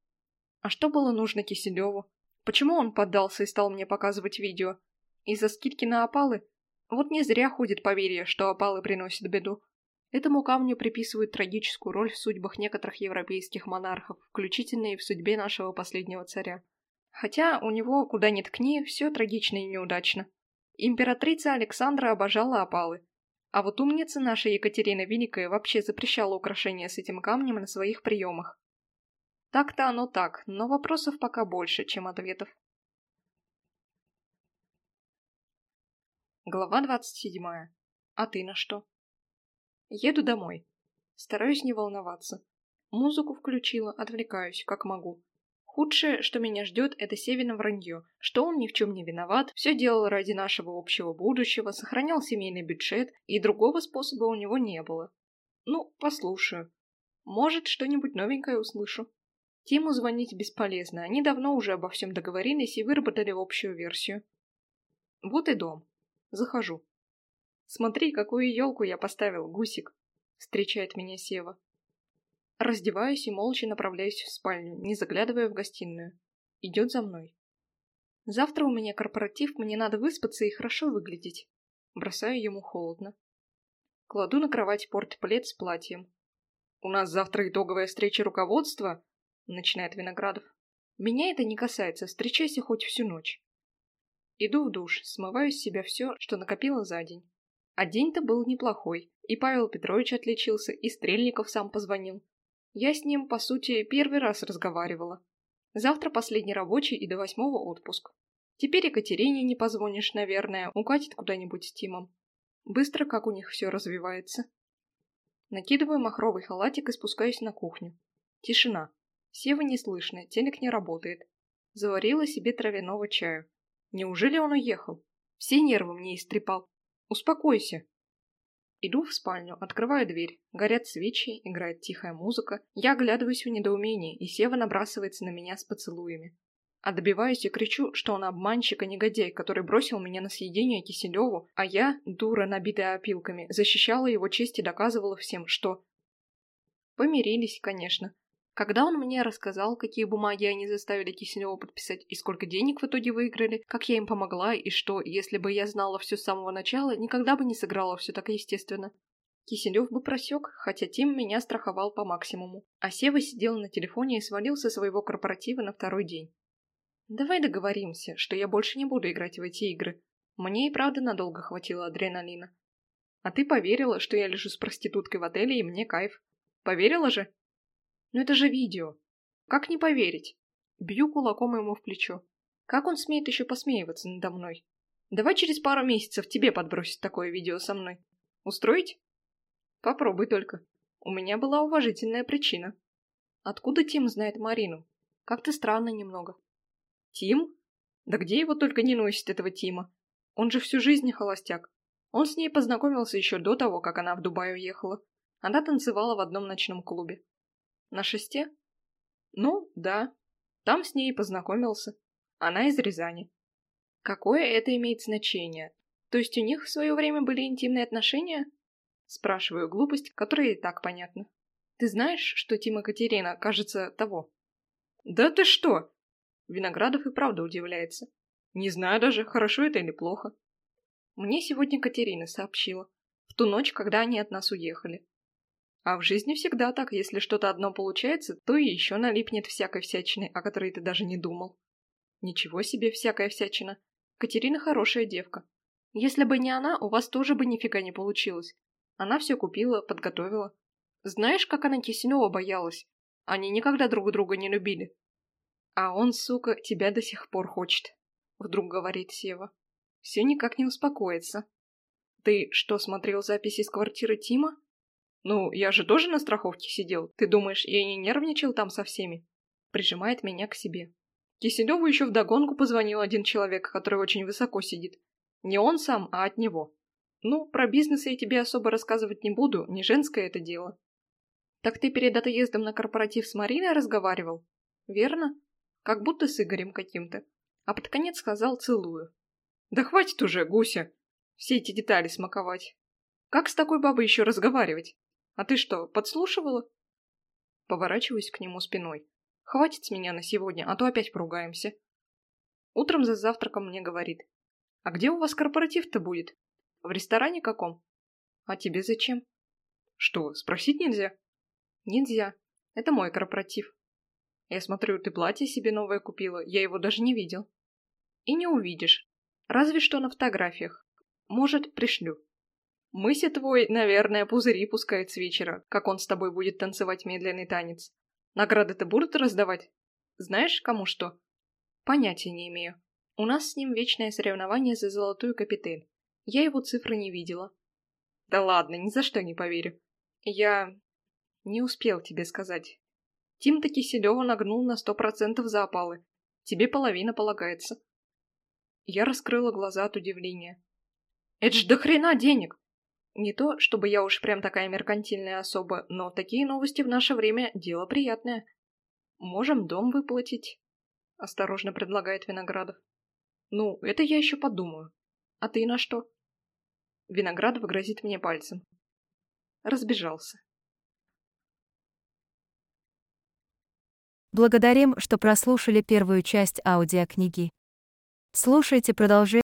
А что было нужно Киселеву? Почему он поддался и стал мне показывать видео? Из-за скидки на опалы? Вот не зря ходит поверье, что опалы приносят беду. Этому камню приписывают трагическую роль в судьбах некоторых европейских монархов, включительно и в судьбе нашего последнего царя. Хотя у него, куда ни ткни, все трагично и неудачно. Императрица Александра обожала опалы. А вот умница наша Екатерина Великая вообще запрещала украшения с этим камнем на своих приемах. Так-то оно так, но вопросов пока больше, чем ответов. Глава двадцать седьмая. А ты на что? Еду домой. Стараюсь не волноваться. Музыку включила, отвлекаюсь, как могу. Худшее, что меня ждет, это Севина вранье, что он ни в чем не виноват, все делал ради нашего общего будущего, сохранял семейный бюджет, и другого способа у него не было. Ну, послушаю. Может, что-нибудь новенькое услышу. Тиму звонить бесполезно, они давно уже обо всем договорились и выработали общую версию. Вот и дом. Захожу. Смотри, какую елку я поставил, Гусик, встречает меня Сева. Раздеваюсь и молча направляюсь в спальню, не заглядывая в гостиную. Идет за мной. Завтра у меня корпоратив, мне надо выспаться и хорошо выглядеть. Бросаю ему холодно. Кладу на кровать портплед с платьем. «У нас завтра итоговая встреча руководства», — начинает Виноградов. «Меня это не касается, встречайся хоть всю ночь». Иду в душ, смываю с себя все, что накопила за день. А день-то был неплохой, и Павел Петрович отличился, и Стрельников сам позвонил. Я с ним, по сути, первый раз разговаривала. Завтра последний рабочий и до восьмого отпуск. Теперь Екатерине не позвонишь, наверное, укатит куда-нибудь с Тимом. Быстро как у них все развивается. Накидываю махровый халатик и спускаюсь на кухню. Тишина. Севы не слышно, телек не работает. Заварила себе травяного чаю. Неужели он уехал? Все нервы мне истрепал. Успокойся. Иду в спальню, открываю дверь. Горят свечи, играет тихая музыка. Я оглядываюсь в недоумении, и Сева набрасывается на меня с поцелуями. А добиваюсь и кричу, что он обманщик и негодяй, который бросил меня на съедение Киселеву, а я, дура, набитая опилками, защищала его честь и доказывала всем, что... Помирились, конечно. Когда он мне рассказал, какие бумаги они заставили Киселева подписать и сколько денег в итоге выиграли, как я им помогла и что, если бы я знала все с самого начала, никогда бы не сыграла все так естественно. Киселев бы просек, хотя Тим меня страховал по максимуму, а Сева сидел на телефоне и свалил со своего корпоратива на второй день. Давай договоримся, что я больше не буду играть в эти игры. Мне и правда надолго хватило адреналина. А ты поверила, что я лежу с проституткой в отеле и мне кайф. Поверила же? Ну это же видео. Как не поверить? Бью кулаком ему в плечо. Как он смеет еще посмеиваться надо мной? Давай через пару месяцев тебе подбросить такое видео со мной. Устроить? Попробуй только. У меня была уважительная причина. Откуда Тим знает Марину? Как-то странно немного. Тим? Да где его только не носит, этого Тима? Он же всю жизнь холостяк. Он с ней познакомился еще до того, как она в Дубай уехала. Она танцевала в одном ночном клубе. На шесте? Ну, да. Там с ней и познакомился. Она из Рязани. Какое это имеет значение? То есть у них в свое время были интимные отношения? Спрашиваю глупость, которая и так понятна. Ты знаешь, что Тим и Катерина, кажется, того? Да ты что? Виноградов и правда удивляется. Не знаю даже, хорошо это или плохо. Мне сегодня Катерина сообщила. В ту ночь, когда они от нас уехали. А в жизни всегда так, если что-то одно получается, то и еще налипнет всякой всячины, о которой ты даже не думал. Ничего себе всякая всячина. Катерина хорошая девка. Если бы не она, у вас тоже бы нифига не получилось. Она все купила, подготовила. Знаешь, как она Киселева боялась? Они никогда друг друга не любили. А он, сука, тебя до сих пор хочет, вдруг говорит Сева. Все никак не успокоится. Ты что, смотрел записи из квартиры Тима? Ну, я же тоже на страховке сидел. Ты думаешь, я не нервничал там со всеми? Прижимает меня к себе. Киселеву еще вдогонку позвонил один человек, который очень высоко сидит. Не он сам, а от него. Ну, про бизнес я тебе особо рассказывать не буду, не женское это дело. Так ты перед отъездом на корпоратив с Мариной разговаривал? Верно? Как будто с Игорем каким-то. А под конец сказал «целую». Да хватит уже, Гуся, все эти детали смаковать. Как с такой бабой еще разговаривать? А ты что, подслушивала? Поворачиваюсь к нему спиной. Хватит с меня на сегодня, а то опять поругаемся. Утром за завтраком мне говорит. А где у вас корпоратив-то будет? В ресторане каком? А тебе зачем? Что, спросить нельзя? Нельзя. Это мой корпоратив. Я смотрю, ты платье себе новое купила, я его даже не видел. И не увидишь. Разве что на фотографиях. Может, пришлю. Мыся твой, наверное, пузыри пускает с вечера, как он с тобой будет танцевать медленный танец. Награды-то будут раздавать? Знаешь, кому что? Понятия не имею. У нас с ним вечное соревнование за золотую капитель. Я его цифры не видела. Да ладно, ни за что не поверю. Я не успел тебе сказать. Тим-то Киселева нагнул на сто процентов за опалы. Тебе половина полагается. Я раскрыла глаза от удивления. Это ж до хрена денег! Не то, чтобы я уж прям такая меркантильная особа, но такие новости в наше время – дело приятное. Можем дом выплатить, – осторожно предлагает Виноградов. Ну, это я еще подумаю. А ты на что? Виноградов грозит мне пальцем. Разбежался. Благодарим, что прослушали первую часть аудиокниги. Слушайте продолжение.